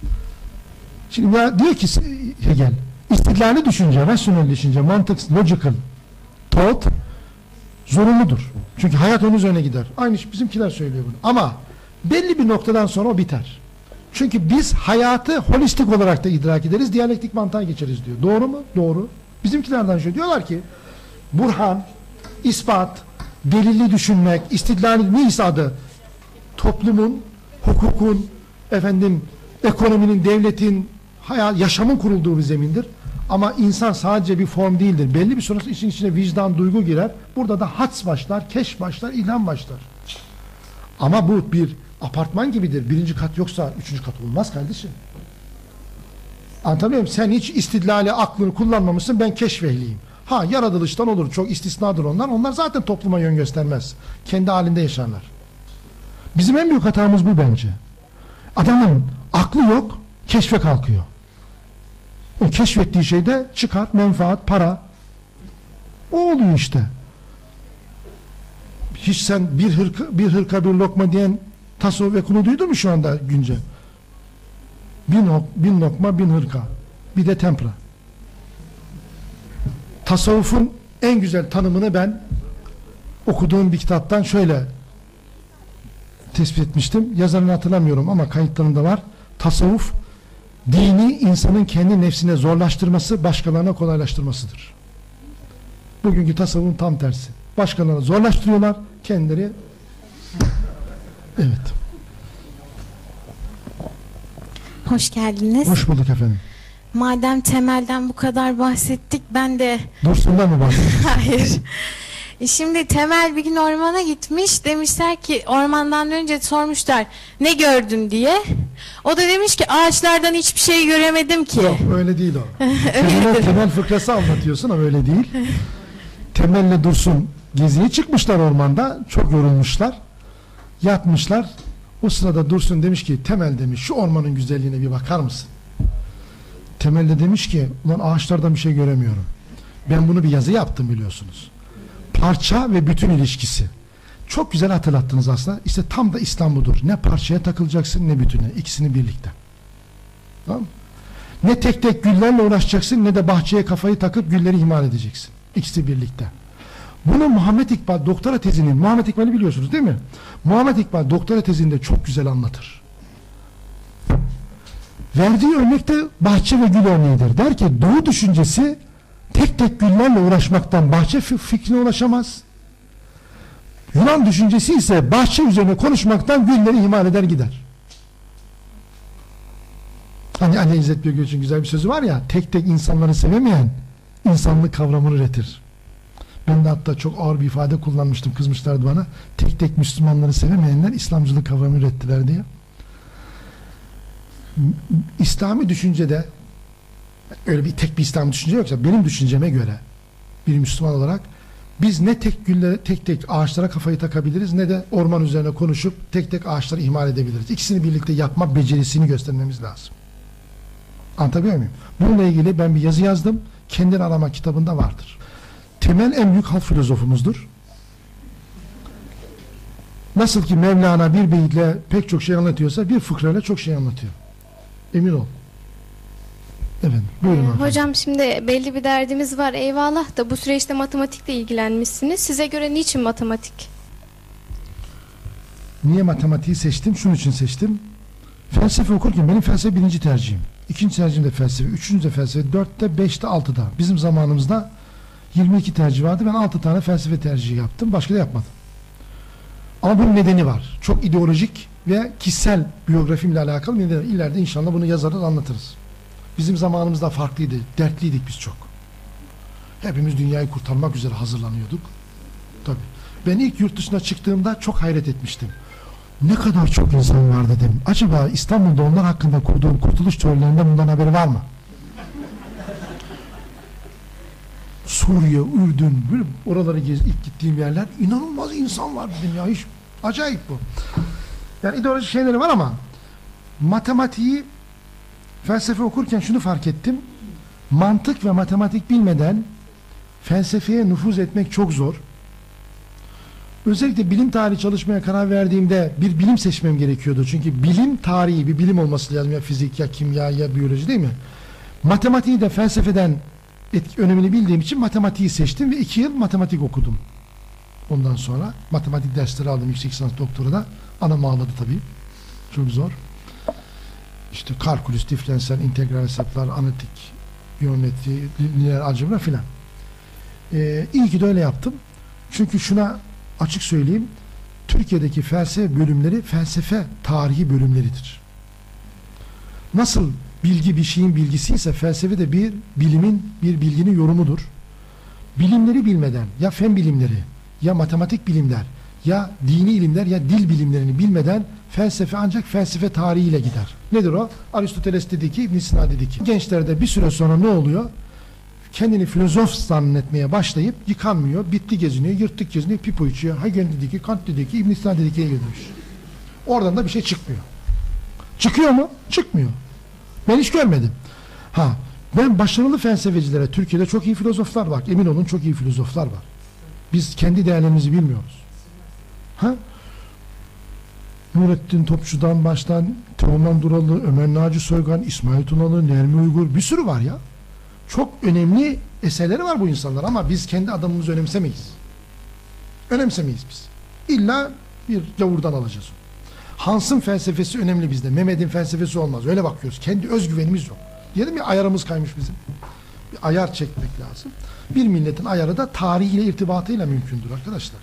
S1: Şimdi ya diyor ki Hegel, istidlali düşünce, rasyonel düşünce, mantık, logical thought zorunludur. Çünkü hayat onun üzerine gider. Aynı bizimkiler söylüyor bunu. Ama belli bir noktadan sonra o biter. Çünkü biz hayatı holistik olarak da idrak ederiz, diyalektik mantığa geçeriz diyor. Doğru mu? Doğru. Bizimkilerden şöyle diyorlar ki burhan, ispat, delilli düşünmek, istidlali neyse adı, toplumun, hukukun, efendim, ekonominin, devletin, hayat, yaşamın kurulduğu bir zemindir. Ama insan sadece bir form değildir. Belli bir sonrası işin içine vicdan, duygu girer. Burada da hads başlar, keşf başlar, ilham başlar. Ama bu bir apartman gibidir. Birinci kat yoksa üçüncü kat olmaz kardeşim. Anlatabiliyor muyum? Sen hiç istidlali, aklını kullanmamışsın, ben keşfehliyim. Ha, yaratılıştan olur, çok istisnadır onlar. Onlar zaten topluma yön göstermez. Kendi halinde yaşarlar. Bizim en büyük hatamız bu bence. Adamın aklı yok, keşfe kalkıyor. O keşfettiği şeyde çıkar, menfaat, para. O oluyor işte. Hiç sen bir hırka bir, hırka, bir lokma diyen tasavvuf ekolü duydun mu şu anda güncel? Bin, bin lokma, bin hırka. Bir de tempra. Tasavvufun en güzel tanımını ben okuduğum bir kitaptan şöyle tespit etmiştim. Yazarını hatırlamıyorum ama kayıtlarında var. Tasavvuf, dini insanın kendi nefsine zorlaştırması, başkalarına kolaylaştırmasıdır. Bugünkü tasavvufun tam tersi. Başkalarına zorlaştırıyorlar, kendileri. Evet.
S4: Hoş geldiniz.
S1: Hoş bulduk efendim.
S4: Madem temelden bu kadar bahsettik, ben de...
S1: Dursun'dan mı bahsediyorsun?
S4: Hayır. Şimdi Temel bir gün ormana gitmiş. Demişler ki, ormandan önce sormuşlar ne gördün diye. O da demiş ki ağaçlardan hiçbir şey göremedim ki.
S1: Yok, öyle değil o. temel, temel fıkrası anlatıyorsun ama öyle değil. Temel'le Dursun geziye çıkmışlar ormanda. Çok yorulmuşlar. Yatmışlar. O sırada Dursun demiş ki, Temel demiş, şu ormanın güzelliğine bir bakar mısın? Temel de demiş ki, ulan ağaçlardan bir şey göremiyorum. Ben bunu bir yazı yaptım biliyorsunuz. Parça ve bütün ilişkisi. Çok güzel hatırlattınız aslında. İşte tam da İslam budur. Ne parçaya takılacaksın ne bütüne. İkisini birlikte. Tamam mı? Ne tek tek güllerle uğraşacaksın ne de bahçeye kafayı takıp gülleri ihmal edeceksin. İkisi birlikte. Bunu Muhammed İkbal doktora tezinin, Muhammed İkbal'i biliyorsunuz değil mi? Muhammed İkbal doktora tezinde çok güzel anlatır. Verdiği örnekte bahçe ve gül örneğidir. Der ki doğu düşüncesi tek tek güllerle uğraşmaktan bahçe fikrine ulaşamaz. Yunan düşüncesi ise bahçe üzerine konuşmaktan gülleri ihmal eder gider. Hani Ali İzzet Bey'in güzel bir sözü var ya, tek tek insanları sevemeyen insanlık kavramını üretir. Ben de hatta çok ağır bir ifade kullanmıştım, kızmışlardı bana. Tek tek Müslümanları sevemeyenler İslamcılık kavramı ürettiler diye. İslami düşüncede öyle bir tek bir İslami düşünce yoksa benim düşünceme göre bir Müslüman olarak biz ne tek güllere, tek tek ağaçlara kafayı takabiliriz ne de orman üzerine konuşup tek tek ağaçları ihmal edebiliriz. İkisini birlikte yapma becerisini göstermemiz lazım. Anlatabiliyor muyum? Bununla ilgili ben bir yazı yazdım. Kendini Arama kitabında vardır. Temel en büyük halk filozofumuzdur. Nasıl ki Mevlana bir beyitle pek çok şey anlatıyorsa bir fıkrayla çok şey anlatıyor. Emin ol. Efendim, buyurun
S5: Ee,
S1: efendim.
S5: hocam şimdi belli bir derdimiz var eyvallah da bu süreçte matematikle ilgilenmişsiniz. Size göre niçin matematik?
S1: Niye matematiği seçtim? Şunun için seçtim. Felsefe okurken benim felsefe birinci tercihim. İkinci tercihim de felsefe. Üçüncü de felsefe. Dörtte, beşte, altıda. Bizim zamanımızda yirmi iki tercih vardı. Ben altı tane felsefe tercihi yaptım. Başka da yapmadım. Ama bunun nedeni var. Çok ideolojik ve kişisel biyografimle alakalı nedeni. İleride inşallah bunu yazarız, anlatırız. Bizim zamanımızda farklıydı. Dertliydik biz çok. Hepimiz dünyayı kurtarmak üzere hazırlanıyorduk. Tabii. Ben ilk yurt dışına çıktığımda çok hayret etmiştim. Ne kadar çok insan var dedim. Acaba İstanbul'da onlar hakkında kurduğum kurtuluş teorilerinden bundan haberi var mı? Suriye, Ürdün, böyle oraları gez, ilk gittiğim yerler inanılmaz insan var dedim ya. Hiç, acayip bu. Yani ideolojik şeyleri var ama matematiği felsefe okurken şunu fark ettim. Mantık ve matematik bilmeden felsefeye nüfuz etmek çok zor. Özellikle bilim tarihi çalışmaya karar verdiğimde bir bilim seçmem gerekiyordu. Çünkü bilim tarihi bir bilim olması lazım. Ya fizik, ya kimya, ya biyoloji değil mi? Matematiği de felsefeden etki, önemini bildiğim için matematiği seçtim ve iki yıl matematik okudum. Ondan sonra matematik dersleri aldım yüksek lisans doktorada. Anam ağladı tabii. Çok zor. İşte kalkülüs, diferansiyel, integral hesaplar, analitik, geometri, lineer algebra filan. Ee, iyi ki de öyle yaptım. Çünkü şuna açık söyleyeyim, Türkiye'deki felsefe bölümleri felsefe tarihi bölümleridir. Nasıl bilgi bir şeyin bilgisi ise felsefe de bir bilimin, bir bilginin yorumudur. Bilimleri bilmeden ya fen bilimleri, ya matematik bilimler, ya dini ilimler, ya dil bilimlerini bilmeden felsefe ancak felsefe tarihiyle gider. Nedir o? Aristoteles dedi ki, İbn Sina dedi ki. Gençlerde bir süre sonra ne oluyor? Kendini filozof zannetmeye başlayıp yıkanmıyor, bitti geziniyor, yırttık geziniyor, pipo içiyor. Hegel dedi ki, Kant dedi ki, İbn Sina dedi ki'ye gidiyormuş. Oradan da bir şey çıkmıyor. Çıkıyor mu? Çıkmıyor. Ben hiç görmedim. Ha, ben başarılı felsefecilere, Türkiye'de çok iyi filozoflar var. Emin olun çok iyi filozoflar var. Biz kendi değerlerimizi bilmiyoruz. Ha? Nurettin Topçu'dan baştan Teoman Duralı, Ömer Naci Soygan, İsmail Tunalı, Nermi Uygur bir sürü var ya. Çok önemli eserleri var bu insanlar ama biz kendi adamımızı önemsemeyiz. Önemsemeyiz biz. İlla bir gavurdan alacağız. Hans'ın felsefesi önemli bizde. Mehmet'in felsefesi olmaz. Öyle bakıyoruz. Kendi özgüvenimiz yok. Diyelim ya ayarımız kaymış bizim. Bir ayar çekmek lazım. Bir milletin ayarı da tarihiyle irtibatıyla mümkündür arkadaşlar.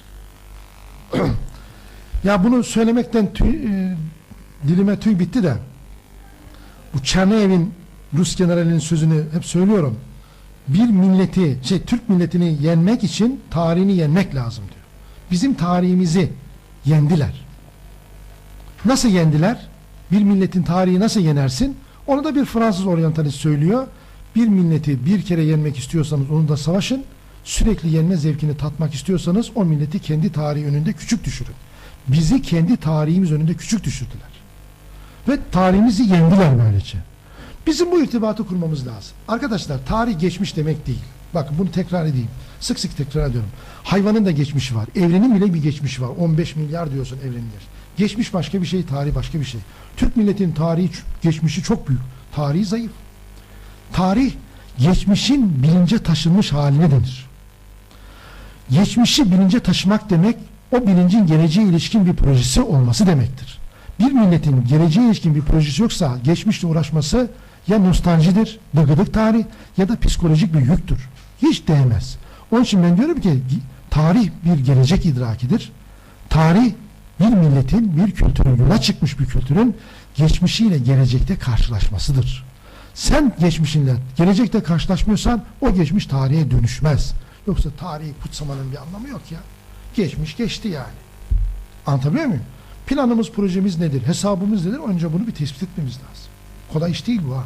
S1: Ya bunu söylemekten tüy, e, dilime tüy bitti de bu Çernoyev'in Rus generalinin sözünü hep söylüyorum. Bir milleti, şey Türk milletini yenmek için tarihini yenmek lazım diyor. Bizim tarihimizi yendiler. Nasıl yendiler? Bir milletin tarihi nasıl yenersin? Onu da bir Fransız oryantalist söylüyor. Bir milleti bir kere yenmek istiyorsanız onu da savaşın. Sürekli yenme zevkini tatmak istiyorsanız o milleti kendi tarihi önünde küçük düşürün. Bizi kendi tarihimiz önünde küçük düşürdüler. Ve tarihimizi yendiler böylece. Bizim bu irtibatı kurmamız lazım. Arkadaşlar tarih geçmiş demek değil. Bakın bunu tekrar edeyim. Sık sık tekrar ediyorum. Hayvanın da geçmişi var. Evrenin bile bir geçmişi var. on beş milyar diyorsun evrenin. Geçmiş başka bir şey, tarih başka bir şey. Türk milletinin tarihi, geçmişi çok büyük. Tarihi zayıf. Tarih, geçmişin bilince taşınmış haline denir. Geçmişi bilince taşımak demek, o bilincin geleceğe ilişkin bir projesi olması demektir. Bir milletin geleceğe ilişkin bir projesi yoksa, geçmişle uğraşması ya nostaljidir, bıgıdık tarih ya da psikolojik bir yüktür. Hiç değmez. Onun için ben diyorum ki, tarih bir gelecek idrakidir. Tarih, bir milletin, bir kültürün, yola çıkmış bir kültürün geçmişiyle gelecekte karşılaşmasıdır. Sen geçmişinle gelecekte karşılaşmıyorsan o geçmiş tarihe dönüşmez. Yoksa tarihi kutsamanın bir anlamı yok ya. Geçmiş geçti yani. Anlatabiliyor muyum? Planımız, projemiz nedir? Hesabımız nedir? Önce bunu bir tespit etmemiz lazım. Kolay iş değil bu ha.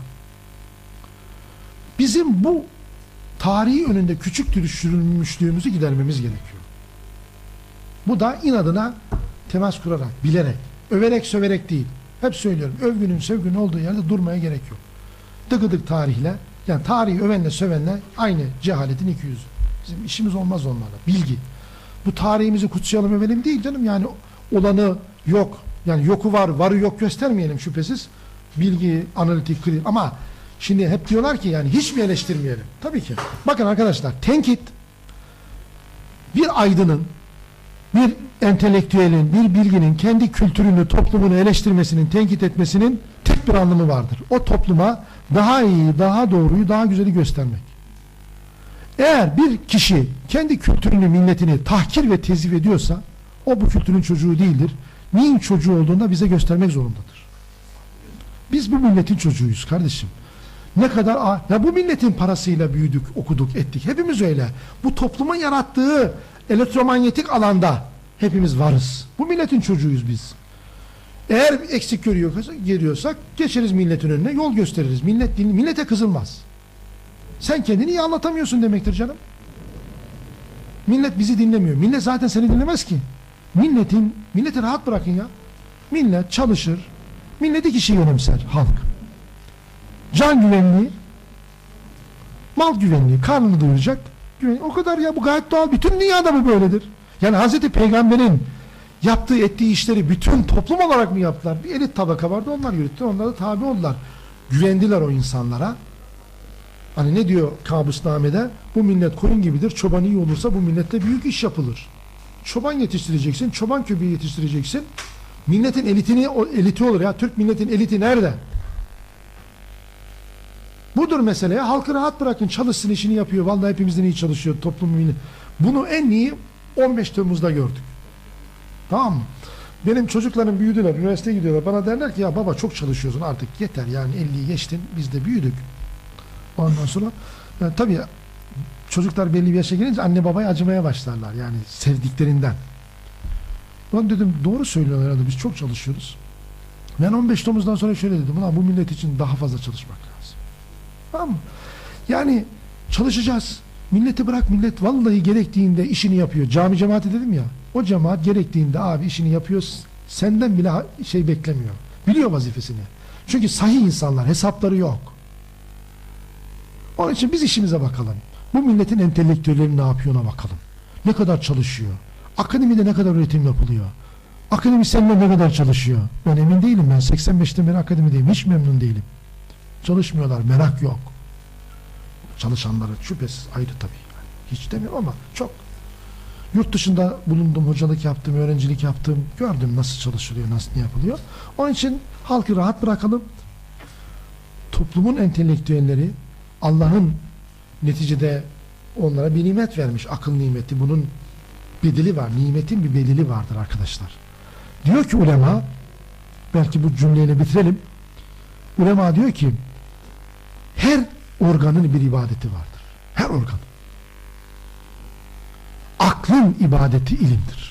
S1: Bizim bu tarihi önünde küçük düşürülmüşlüğümüzü gidermemiz gerekiyor. Bu da inadına temas kurarak, bilerek, överek söverek değil. Hep söylüyorum. Övgünün sövgünün olduğu yerde durmaya gerek yok. Dıgıdık tarihle, yani tarihi övenle sövenle aynı cehaletin iki yüzü. Bizim işimiz olmaz onlarla. Bilgi. Bu tarihimizi kutsayalım, övelim değil canım. Yani olanı yok. Yani yoku var, varı yok göstermeyelim şüphesiz. Bilgi, analitik, kritik. Ama şimdi hep diyorlar ki yani hiç mi eleştirmeyelim? Tabii ki. Bakın arkadaşlar, tenkit bir aydının, bir entelektüelin, bir bilginin kendi kültürünü, toplumunu eleştirmesinin, tenkit etmesinin tek bir anlamı vardır. O topluma daha iyi, daha doğruyu, daha güzeli göstermek. Eğer bir kişi kendi kültürünü, milletini tahkir ve tezif ediyorsa o bu kültürün çocuğu değildir. Neyin çocuğu olduğunu da bize göstermek zorundadır. Biz bu milletin çocuğuyuz kardeşim. Ne kadar ya bu milletin parasıyla büyüdük, okuduk, ettik. Hepimiz öyle. Bu toplumun yarattığı elektromanyetik alanda hepimiz varız. Bu milletin çocuğuyuz biz. Eğer eksik görüyorsak geçeriz milletin önüne, yol gösteririz. Millet din, millete kızılmaz. Sen kendini iyi anlatamıyorsun demektir canım. Millet bizi dinlemiyor. Millet zaten seni dinlemez ki. Milletin, milleti rahat bırakın ya. Millet çalışır. Millet iki kişiyi önemser halk. Can güvenliği, mal güvenliği, karnını doyuracak. Güvenliği. O kadar ya, bu gayet doğal. Bütün dünyada mı böyledir? Yani Hazreti Peygamber'in yaptığı ettiği işleri bütün toplum olarak mı yaptılar? Bir elit tabaka vardı, onlar yürüttü. Onlar da tabi oldular. Güvendiler o insanlara. Hani ne diyor Kabusname'de? Bu millet koyun gibidir. Çoban iyi olursa bu millette büyük iş yapılır. Çoban yetiştireceksin, çoban köpeği yetiştireceksin. Milletin elitini, o eliti olur ya. Türk milletin eliti nerede? Budur mesele. Halkı rahat bırakın. Çalışsın, işini yapıyor. Vallahi hepimizden iyi çalışıyor. Toplum millet. Bunu en iyi on beş Temmuz'da gördük. Tamam mı? Benim çocuklarım büyüdüler. Üniversiteye gidiyorlar. Bana derler ki ya baba çok çalışıyorsun artık. Yeter yani elliyi geçtin. Biz de büyüdük. Ondan sonra yani tabii çocuklar belli bir yaşa gelince anne babaya acımaya başlarlar. Yani sevdiklerinden. Ben dedim doğru söylüyorlar herhalde, biz çok çalışıyoruz. Ben on beş Temmuz'dan sonra şöyle dedim. Ulan bu millet için daha fazla çalışmak lazım. Tamam mı? Yani çalışacağız. Milleti bırak, millet vallahi gerektiğinde işini yapıyor. Cami cemaati dedim ya. O cemaat gerektiğinde abi işini yapıyor. Senden bile şey beklemiyor. Biliyor vazifesini. Çünkü sahih insanlar, hesapları yok. Onun için biz işimize bakalım. Bu milletin entelektüelleri ne yapıyor ona bakalım. Ne kadar çalışıyor. Akademide ne kadar üretim yapılıyor. Akademisyenler ne kadar çalışıyor. Ben emin değilim. Ben seksen beşten beri akademideyim. Hiç memnun değilim. Çalışmıyorlar. Merak yok. Çalışanları şüphesiz ayrı tabii. Yani hiç demiyorum ama çok. Yurt dışında bulundum. Hocalık yaptım. Öğrencilik yaptım. Gördüm nasıl çalışılıyor. Nasıl ne yapılıyor. Onun için halkı rahat bırakalım. Toplumun entelektüelleri Allah'ın neticede onlara bir nimet vermiş. Akıl nimeti. Bunun bedeli var. Nimetin bir bedeli vardır arkadaşlar. Diyor ki ulema, belki bu cümleyle bitirelim. Ulema diyor ki her organın bir ibadeti vardır. Her organ. Aklın ibadeti ilimdir.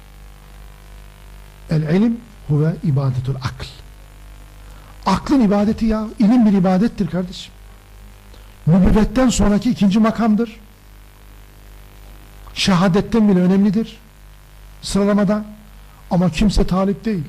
S1: El ilim huve ibadetul akl. Aklın ibadeti ya. İlim bir ibadettir kardeşim. Nübüvvetten sonraki ikinci makamdır. Şehadetten bile önemlidir. Sıralamada. Ama kimse talip değil.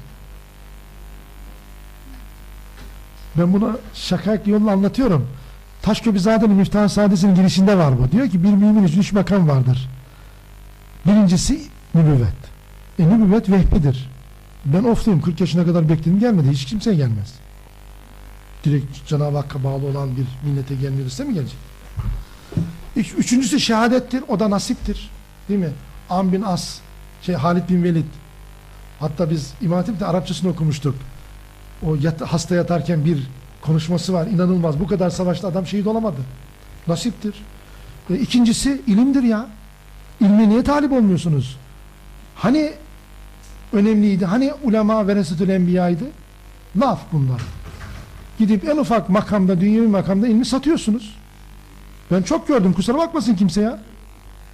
S1: Ben bunu şakayaklı yolla anlatıyorum. Taşköprüzade'nin Miftah-ı Saadet'in girişinde var bu. Diyor ki bir mümin için üç makam vardır. Birincisi nübüvvet. E nübüvvet vehbidir. Ben ofluyum. kırk yaşına kadar bekledim, gelmedi. Hiç kimseye gelmez. Direkt Cenab-ı Hakk'a bağlı olan bir millete gelmiyorsa mi gelecek? Üçüncüsü şehadettir. O da nasiptir. Değil mi? Am bin As, şey, Halid bin Velid. Hatta biz İmam Hatip'te Arapçasını okumuştuk. O yat, hasta yatarken bir konuşması var. İnanılmaz. Bu kadar savaşta adam şehit olamadı. Nasiptir. E, ikincisi ilimdir ya. İlme niye talip olmuyorsunuz? Hani önemliydi? Hani ulema veresetül enbiyaydı? Laf bunlar. Gidip en ufak makamda, dünyevi makamda ilmi satıyorsunuz. Ben çok gördüm. Kusura bakmasın kimse ya.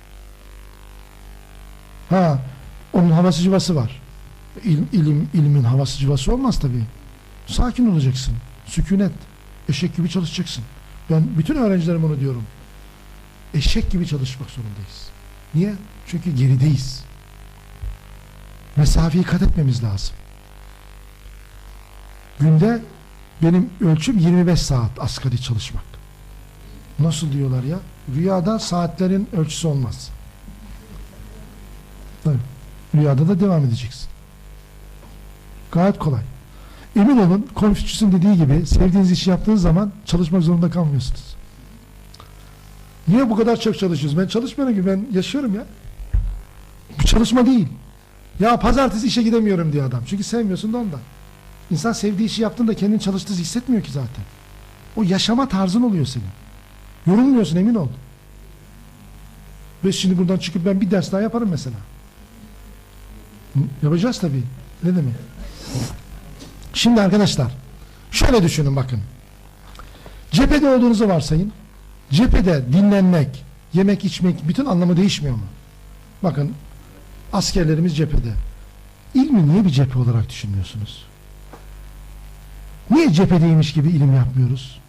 S1: Ha, onun havası cıvası var. İl, ilim, ilmin havası cıvası olmaz tabii. Sakin olacaksın. Sükunet. Eşek gibi çalışacaksın. Ben bütün öğrencilerim onu diyorum. Eşek gibi çalışmak zorundayız. Niye? Çünkü gerideyiz. Mesafeyi kat etmemiz lazım. Günde benim ölçüm yirmi beş saat asgari çalışmak. Nasıl diyorlar ya? Rüyada saatlerin ölçüsü olmaz. Tabii. Rüyada da devam edeceksin. Gayet kolay. Emin olun, Konfüçyüs'ün dediği gibi sevdiğiniz işi yaptığınız zaman çalışmak zorunda kalmıyorsunuz. Niye bu kadar çok çalışıyoruz? Ben çalışmıyorum ki, ben yaşıyorum ya. Bu çalışma değil. Ya pazartesi işe gidemiyorum diyor adam. Çünkü sevmiyorsun da ondan. İnsan sevdiği işi yaptığında kendini çalıştığı hissetmiyor ki zaten. O yaşama tarzın oluyor senin. Yorulmuyorsun, emin ol. Ve şimdi buradan çıkıp ben bir ders daha yaparım mesela. Yapacağız tabii. Ne demek? Şimdi arkadaşlar şöyle düşünün, bakın. Cephede olduğunuzu varsayın. Cephede dinlenmek, yemek içmek bütün anlamı değişmiyor mu? Bakın, askerlerimiz cephede. İlmi niye bir cephe olarak düşünmüyorsunuz? Niye cephedeymiş gibi ilim yapmıyoruz?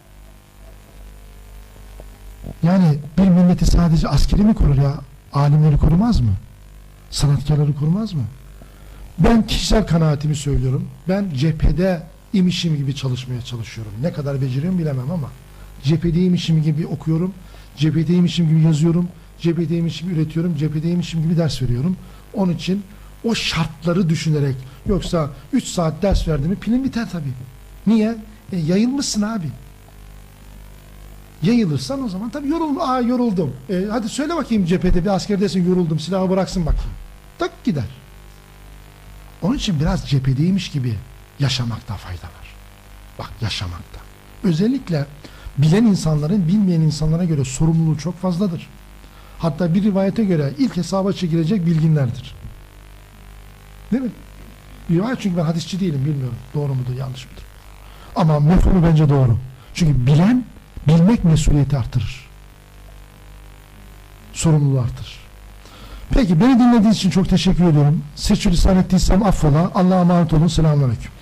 S1: Yani bir milleti sadece askeri mi korur ya? Alimleri korumaz mı? Sanatkarları korumaz mı? Ben kişisel kanaatimi söylüyorum. Ben cephede imişim gibi çalışmaya çalışıyorum. Ne kadar beceriyorum bilemem ama cephedeymişim gibi okuyorum, cephedeymişim gibi yazıyorum, cephedeymişim gibi üretiyorum, cephedeymişim gibi ders veriyorum. Onun için o şartları düşünerek, yoksa üç saat ders verdiğimi pilin biter tabii. Niye? E, yayılmışsın abi. Yayılırsan o zaman tabii yoruldum. Aa yoruldum. E, hadi söyle bakayım, cephede bir askerdesin, yoruldum, silahı bıraksın bakayım. Tak gider. Onun için biraz cephedeymiş gibi yaşamakta fayda var. Bak, yaşamakta. Özellikle bilen insanların bilmeyen insanlara göre sorumluluğu çok fazladır. Hatta bir rivayete göre ilk hesaba çekilecek bilginlerdir. Değil mi? Bir rivayet, çünkü ben hadisçi değilim, bilmiyorum. Doğru mudur, yanlış mıdır? Ama mefhumu bence doğru. Çünkü bilen, bilmek mesuliyeti artırır. Sorumluluğu artırır. Peki, beni dinlediğiniz için çok teşekkür ediyorum. Sürçülisan ettiysem affola. Allah'a emanet olun. Selamünaleyküm.